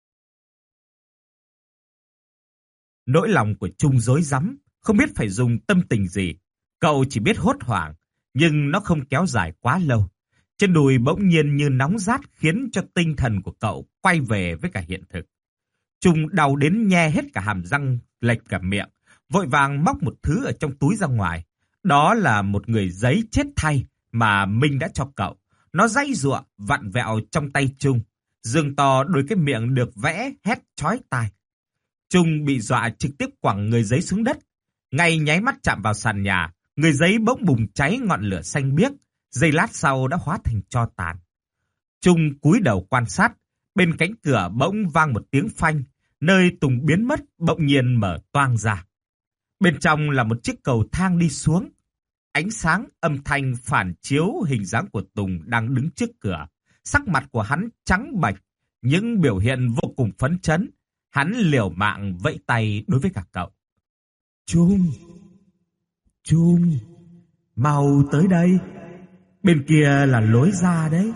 Nỗi lòng của Trung rối rắm, không biết phải dùng tâm tình gì. Cậu chỉ biết hốt hoảng, nhưng nó không kéo dài quá lâu. Trên đùi bỗng nhiên như nóng rát khiến cho tinh thần của cậu quay về với cả hiện thực. Trung đau đến nhe hết cả hàm răng, lệch cả miệng, vội vàng móc một thứ ở trong túi ra ngoài. Đó là một người giấy chết thay mà Minh đã cho cậu. Nó giãy giụa, vặn vẹo trong tay Trung. Dương to đôi cái miệng được vẽ hét chói tai. Trung bị dọa trực tiếp quẳng người giấy xuống đất. Ngay nháy mắt chạm vào sàn nhà, người giấy bỗng bùng cháy ngọn lửa xanh biếc. Giây lát sau đã hóa thành tro tàn. Trung cúi đầu quan sát, bên cánh cửa bỗng vang một tiếng phanh, nơi Tùng biến mất bỗng nhiên mở toang ra. Bên trong là một chiếc cầu thang đi xuống. Ánh sáng âm thanh phản chiếu hình dáng của Tùng đang đứng trước cửa. Sắc mặt của hắn trắng bệch, những biểu hiện vô cùng phấn chấn. Hắn liều mạng vẫy tay đối với cả cậu. Trung, Trung, mau tới đây. Bên kia là lối ra đấy.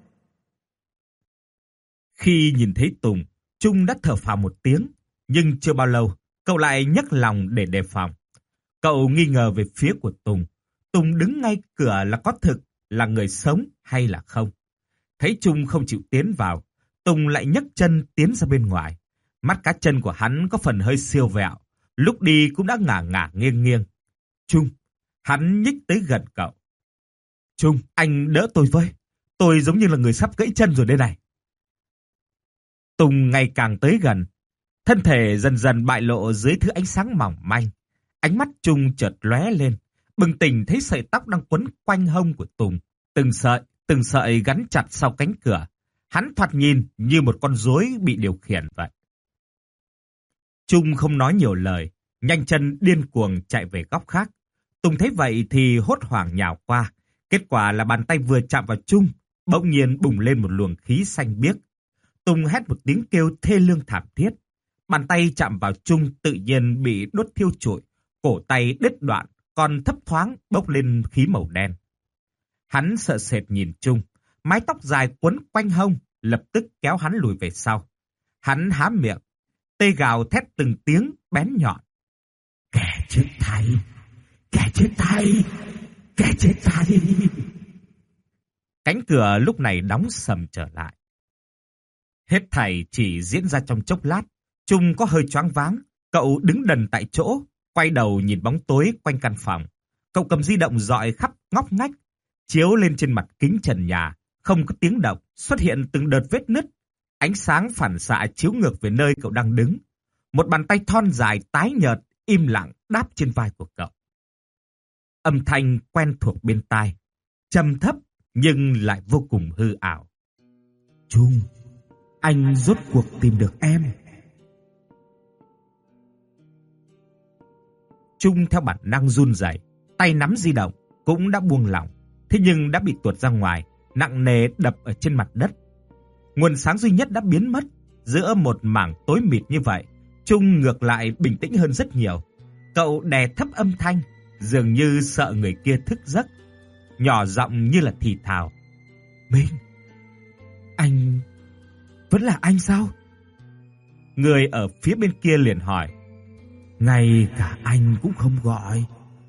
Khi nhìn thấy Tùng, Trung đã thở phào một tiếng. Nhưng chưa bao lâu, cậu lại nhấc lòng để đề phòng. Cậu nghi ngờ về phía của Tùng. Tùng đứng ngay cửa là có thực, là người sống hay là không. Thấy Trung không chịu tiến vào, Tùng lại nhấc chân tiến ra bên ngoài. Mắt cá chân của hắn có phần hơi siêu vẹo, lúc đi cũng đã ngả ngả nghiêng nghiêng. Trung, hắn nhích tới gần cậu. Trung, anh đỡ tôi với. Tôi giống như là người sắp gãy chân rồi đây này. Tùng ngày càng tới gần. Thân thể dần dần bại lộ dưới thứ ánh sáng mỏng manh. Ánh mắt Trung chợt lóe lên. Bừng tỉnh thấy sợi tóc đang quấn quanh hông của Tùng. Từng sợi, từng sợi gắn chặt sau cánh cửa. Hắn thoạt nhìn như một con rối bị điều khiển vậy. Trung không nói nhiều lời, nhanh chân điên cuồng chạy về góc khác. Tùng thấy vậy thì hốt hoảng nhào qua. Kết quả là bàn tay vừa chạm vào Trung, bỗng nhiên bùng lên một luồng khí xanh biếc. Tùng hét một tiếng kêu thê lương thảm thiết. Bàn tay chạm vào Trung tự nhiên bị đốt thiêu trụi, cổ tay đứt đoạn, còn thấp thoáng bốc lên khí màu đen. Hắn sợ sệt nhìn Trung, mái tóc dài quấn quanh hông, lập tức kéo hắn lùi về sau. Hắn há miệng, tê gào thét từng tiếng bén nhọn. Kẻ chết thay, kẻ chết thay, kẻ chết thay. Cánh cửa lúc này đóng sầm trở lại. Hết thảy chỉ diễn ra trong chốc lát. Trung có hơi choáng váng, cậu đứng đần tại chỗ, quay đầu nhìn bóng tối quanh căn phòng. Cậu cầm di động dọi khắp ngóc ngách, chiếu lên trên mặt kính trần nhà, không có tiếng động, xuất hiện từng đợt vết nứt. Ánh sáng phản xạ chiếu ngược về nơi cậu đang đứng. Một bàn tay thon dài tái nhợt, im lặng đáp trên vai của cậu. Âm thanh quen thuộc bên tai, trầm thấp nhưng lại vô cùng hư ảo. Trung, anh rốt cuộc tìm được em. Trung theo bản năng run rẩy, tay nắm di động cũng đã buông lỏng, thế nhưng đã bị tuột ra ngoài, nặng nề đập ở trên mặt đất. Nguồn sáng duy nhất đã biến mất. Giữa một mảng tối mịt như vậy, Trung ngược lại bình tĩnh hơn rất nhiều. Cậu đè thấp âm thanh, dường như sợ người kia thức giấc, nhỏ giọng như là thì thào. Minh, anh vẫn là anh sao? Người ở phía bên kia liền hỏi. Ngay cả anh cũng không gọi.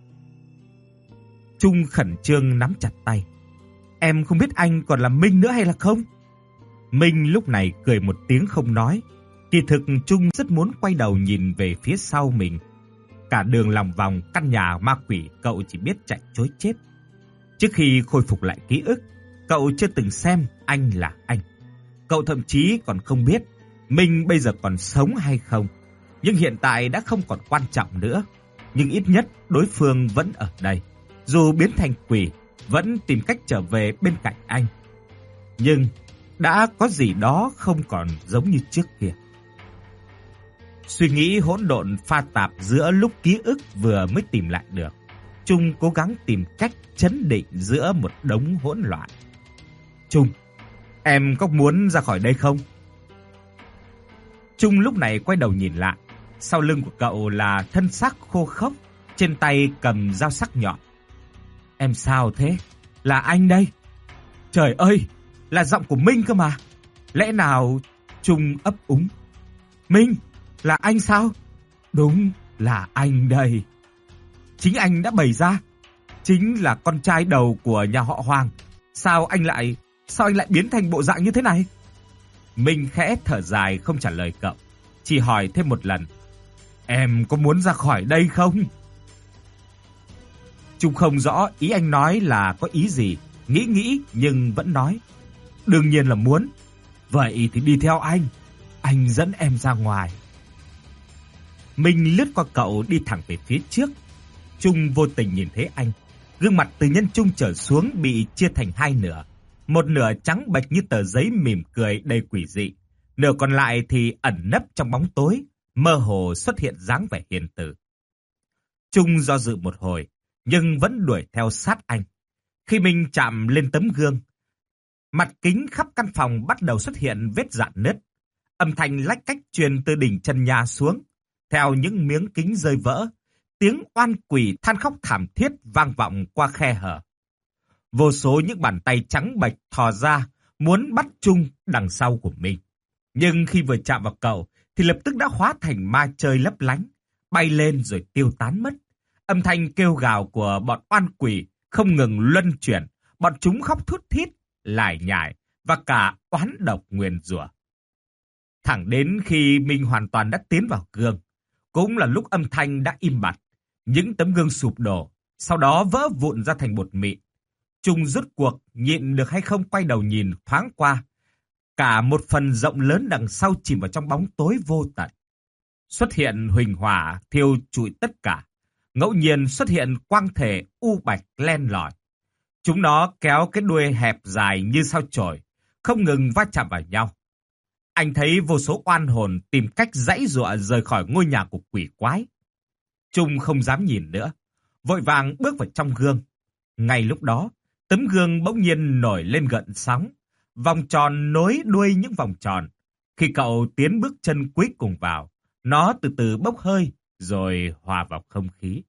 Trung khẩn trương nắm chặt tay. Em không biết anh còn là Minh nữa hay là không? Minh lúc này cười một tiếng không nói. Kỳ thực Trung rất muốn quay đầu nhìn về phía sau mình. Cả đường lòng vòng căn nhà ma quỷ cậu chỉ biết chạy trối chết. Trước khi khôi phục lại ký ức, cậu chưa từng xem anh là anh. Cậu thậm chí còn không biết Minh bây giờ còn sống hay không. Nhưng hiện tại đã không còn quan trọng nữa. Nhưng ít nhất đối phương vẫn ở đây. Dù biến thành quỷ, vẫn tìm cách trở về bên cạnh anh. nhưng đã có gì đó không còn giống như trước kia. Suy nghĩ hỗn độn pha tạp giữa lúc ký ức vừa mới tìm lại được. Trung cố gắng tìm cách trấn định giữa một đống hỗn loạn. Trung, em có muốn ra khỏi đây không? Trung lúc này quay đầu nhìn lại. Sau lưng của cậu là thân xác khô khốc, trên tay cầm dao sắc nhọn. Em sao thế? Là anh đây. Trời ơi, là giọng của Minh cơ mà. Lẽ nào... Trung ấp úng. Minh, là anh sao? Đúng, là anh đây. Chính anh đã bày ra. Chính là con trai đầu của nhà họ Hoàng. Sao anh lại... Sao anh lại biến thành bộ dạng như thế này? Minh khẽ thở dài không trả lời cậu, chỉ hỏi thêm một lần. Em có muốn ra khỏi đây không? Trung không rõ ý anh nói là có ý gì, nghĩ nghĩ nhưng vẫn nói. Đương nhiên là muốn. Vậy thì đi theo anh. Anh dẫn em ra ngoài. Minh lướt qua cậu đi thẳng về phía trước. Trung vô tình nhìn thấy anh. Gương mặt từ nhân trung trở xuống bị chia thành hai nửa. Một nửa trắng bệch như tờ giấy mỉm cười đầy quỷ dị. Nửa còn lại thì ẩn nấp trong bóng tối, mơ hồ xuất hiện dáng vẻ hiền từ. Trung do dự một hồi, nhưng vẫn đuổi theo sát anh. Khi mình chạm lên tấm gương, mặt kính khắp căn phòng bắt đầu xuất hiện vết rạn nứt. Âm thanh lách cách truyền từ đỉnh trần nhà xuống. Theo những miếng kính rơi vỡ, tiếng oan quỷ than khóc thảm thiết vang vọng qua khe hở. Vô số những bàn tay trắng bệch thò ra, muốn bắt Trung đằng sau của mình. Nhưng khi vừa chạm vào cậu, thì lập tức đã hóa thành ma chơi lấp lánh, bay lên rồi tiêu tán mất. Âm thanh kêu gào của bọn oan quỷ không ngừng luân chuyển, bọn chúng khóc thút thít, lải nhải và cả oán độc nguyền rủa. Thẳng đến khi Minh hoàn toàn đã tiến vào gương, cũng là lúc âm thanh đã im bặt, những tấm gương sụp đổ, sau đó vỡ vụn ra thành bột mịn. Trung rốt cuộc nhịn được hay không quay đầu nhìn thoáng qua. Cả một phần rộng lớn đằng sau chìm vào trong bóng tối vô tận. Xuất hiện huỳnh hỏa thiêu trụi tất cả. Ngẫu nhiên xuất hiện quang thể u bạch len lỏi. Chúng nó kéo cái đuôi hẹp dài như sao chổi, không ngừng va chạm vào nhau. Anh thấy vô số oan hồn tìm cách giãy giụa rời khỏi ngôi nhà của quỷ quái. Trung không dám nhìn nữa, vội vàng bước vào trong gương. Ngay lúc đó, tấm gương bỗng nhiên nổi lên gợn sóng, vòng tròn nối đuôi những vòng tròn. Khi cậu tiến bước chân cuối cùng vào, nó từ từ bốc hơi rồi hòa vào không khí.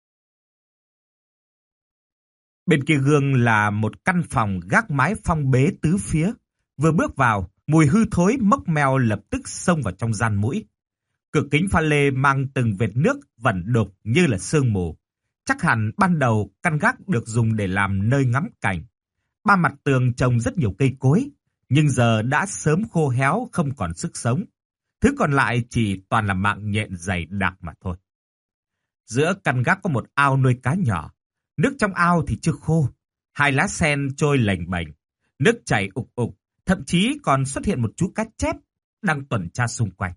Bên kia gương là một căn phòng gác mái phong bế tứ phía. Vừa bước vào, mùi hư thối mốc meo lập tức xông vào trong gian mũi. Cửa kính pha lê mang từng vệt nước vẩn đục như là sương mù. Chắc hẳn ban đầu căn gác được dùng để làm nơi ngắm cảnh. Ba mặt tường trồng rất nhiều cây cối, nhưng giờ đã sớm khô héo không còn sức sống. Thứ còn lại chỉ toàn là mạng nhện dày đặc mà thôi. Giữa căn gác có một ao nuôi cá nhỏ. Nước trong ao thì chưa khô. Hai lá sen trôi lềnh bềnh. Nước chảy ục ục, thậm chí còn xuất hiện một chú cá chép đang tuần tra xung quanh.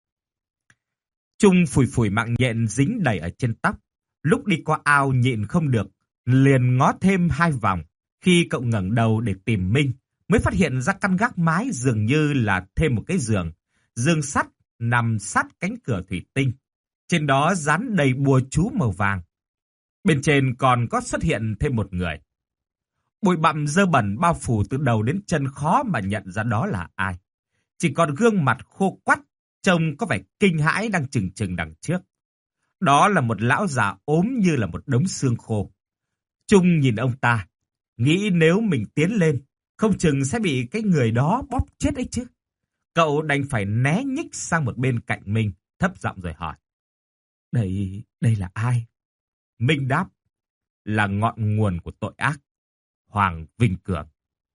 Trung phủi phủi mạng nhện dính đầy ở trên tóc. Lúc đi qua ao nhịn không được, liền ngó thêm hai vòng. Khi cậu ngẩng đầu để tìm Minh, mới phát hiện ra căn gác mái dường như là thêm một cái giường. Giường sắt nằm sát cánh cửa thủy tinh. Trên đó dán đầy bùa chú màu vàng. Bên trên còn có xuất hiện thêm một người. Bụi bặm dơ bẩn bao phủ từ đầu đến chân, khó mà nhận ra đó là ai. Chỉ còn gương mặt khô quắt, trông có vẻ kinh hãi đang chừng chừng đằng trước. Đó là một lão già ốm như là một đống xương khô. Trung nhìn ông ta, nghĩ nếu mình tiến lên, không chừng sẽ bị cái người đó bóp chết ấy chứ. Cậu đành phải né nhích sang một bên cạnh mình, thấp giọng rồi hỏi. Đây, đây là ai? Minh đáp, là ngọn nguồn của tội ác, Hoàng Vinh Cường.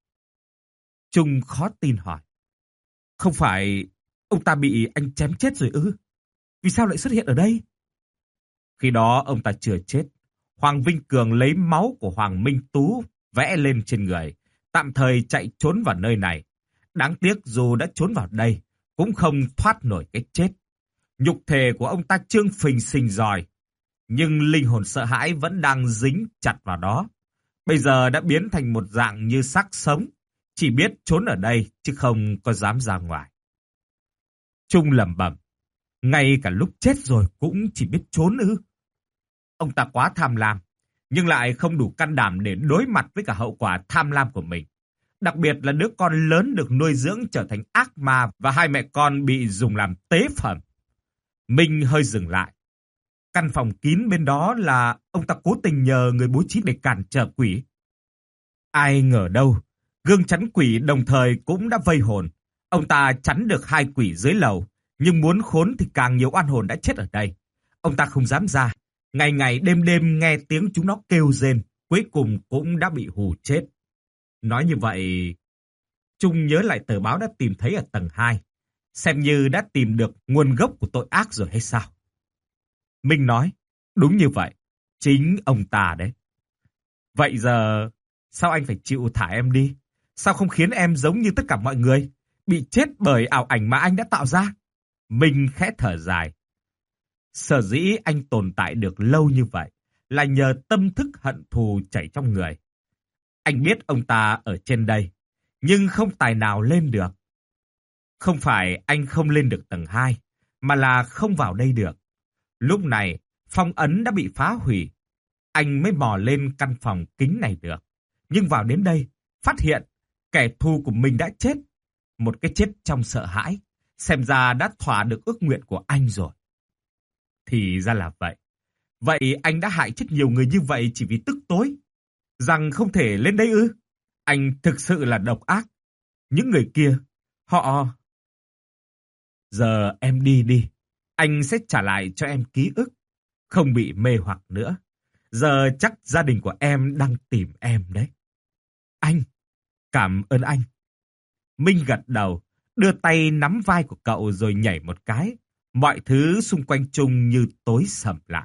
Trung khó tin hỏi. Không phải ông ta bị anh chém chết rồi ư? Vì sao lại xuất hiện ở đây? Khi đó ông ta chưa chết. Hoàng Vinh Cường lấy máu của Hoàng Minh Tú vẽ lên trên người, tạm thời chạy trốn vào nơi này. Đáng tiếc dù đã trốn vào đây, cũng không thoát nổi cái chết. Nhục thể của ông ta trương phình xình giỏi, nhưng linh hồn sợ hãi vẫn đang dính chặt vào đó. Bây giờ đã biến thành một dạng như xác sống, chỉ biết trốn ở đây chứ không có dám ra ngoài. Trung lẩm bẩm, ngay cả lúc chết rồi cũng chỉ biết trốn ư? Ông ta quá tham lam, nhưng lại không đủ can đảm để đối mặt với cả hậu quả tham lam của mình. Đặc biệt là đứa con lớn được nuôi dưỡng trở thành ác ma và hai mẹ con bị dùng làm tế phẩm. Minh hơi dừng lại. Căn phòng kín bên đó là ông ta cố tình nhờ người bố trí để cản trở quỷ. Ai ngờ đâu, gương chắn quỷ đồng thời cũng đã vây hồn. Ông ta chắn được hai quỷ dưới lầu, nhưng muốn khốn thì càng nhiều oan hồn đã chết ở đây. Ông ta không dám ra, ngày ngày đêm đêm nghe tiếng chúng nó kêu rên, cuối cùng cũng đã bị hù chết. Nói như vậy, Trung nhớ lại tờ báo đã tìm thấy ở tầng hai, xem như đã tìm được nguồn gốc của tội ác rồi hay sao? Minh nói, đúng như vậy, chính ông ta đấy. Vậy giờ, sao anh phải chịu thả em đi? Sao không khiến em giống như tất cả mọi người, bị chết bởi ảo ảnh mà anh đã tạo ra? Minh khẽ thở dài. Sở dĩ anh tồn tại được lâu như vậy là nhờ tâm thức hận thù chảy trong người. Anh biết ông ta ở trên đây, nhưng không tài nào lên được. Không phải anh không lên được tầng hai, mà là không vào đây được. Lúc này, phong ấn đã bị phá hủy. Anh mới mò lên căn phòng kính này được. Nhưng vào đến đây, phát hiện kẻ thù của mình đã chết. Một cái chết trong sợ hãi, xem ra đã thỏa được ước nguyện của anh rồi. Thì ra là vậy. Vậy anh đã hại chết nhiều người như vậy chỉ vì tức tối, rằng không thể lên đây ư? Anh thực sự là độc ác. Những người kia, họ... Giờ em đi đi, anh sẽ trả lại cho em ký ức, không bị mê hoặc nữa. Giờ chắc gia đình của em đang tìm em đấy. Anh, cảm ơn anh. Minh gật đầu, đưa tay nắm vai của cậu rồi nhảy một cái. Mọi thứ xung quanh Trung như tối sầm lại.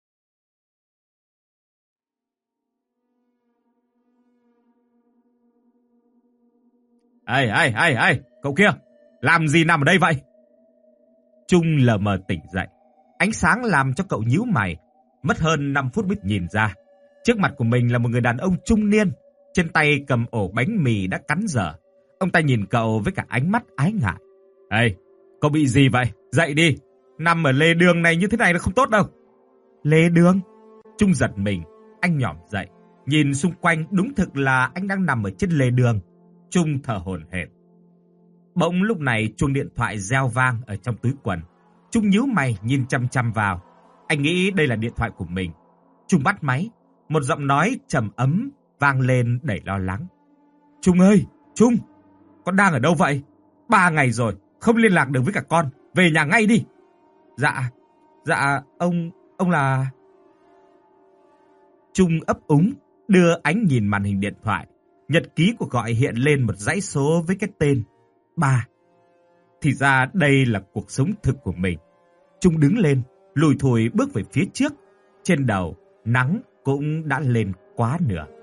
Ê, ê, ê, ê, cậu kia, làm gì nằm ở đây vậy? Trung lờ mờ tỉnh dậy. Ánh sáng làm cho cậu nhíu mày. Mất hơn năm phút mới nhìn ra. Trước mặt của mình là một người đàn ông trung niên, trên tay cầm ổ bánh mì đã cắn dở. Ông ta nhìn cậu với cả ánh mắt ái ngại. Ê, cậu bị gì vậy? Dậy đi. Nằm ở lề đường này như thế này là không tốt đâu. Lề đường? Trung giật mình. Anh nhỏm dậy. Nhìn xung quanh đúng thực là anh đang nằm ở trên lề đường. Trung thở hổn hển. Bỗng lúc này chuông điện thoại reo vang ở trong túi quần. Trung nhíu mày nhìn chăm chăm vào. Anh nghĩ đây là điện thoại của mình. Trung bắt máy. Một giọng nói trầm ấm vang lên đầy lo lắng. Trung ơi, Trung, con đang ở đâu vậy? Ba ngày rồi, không liên lạc được với cả con. Về nhà ngay đi. Dạ, dạ, ông, ông là... Trung ấp úng, đưa ánh nhìn màn hình điện thoại. Nhật ký của gọi hiện lên một dãy số với cái tên ba. Thì ra đây là cuộc sống thực của mình. Trung đứng lên, lùi thủi bước về phía trước. Trên đầu, nắng cũng đã lên quá nửa.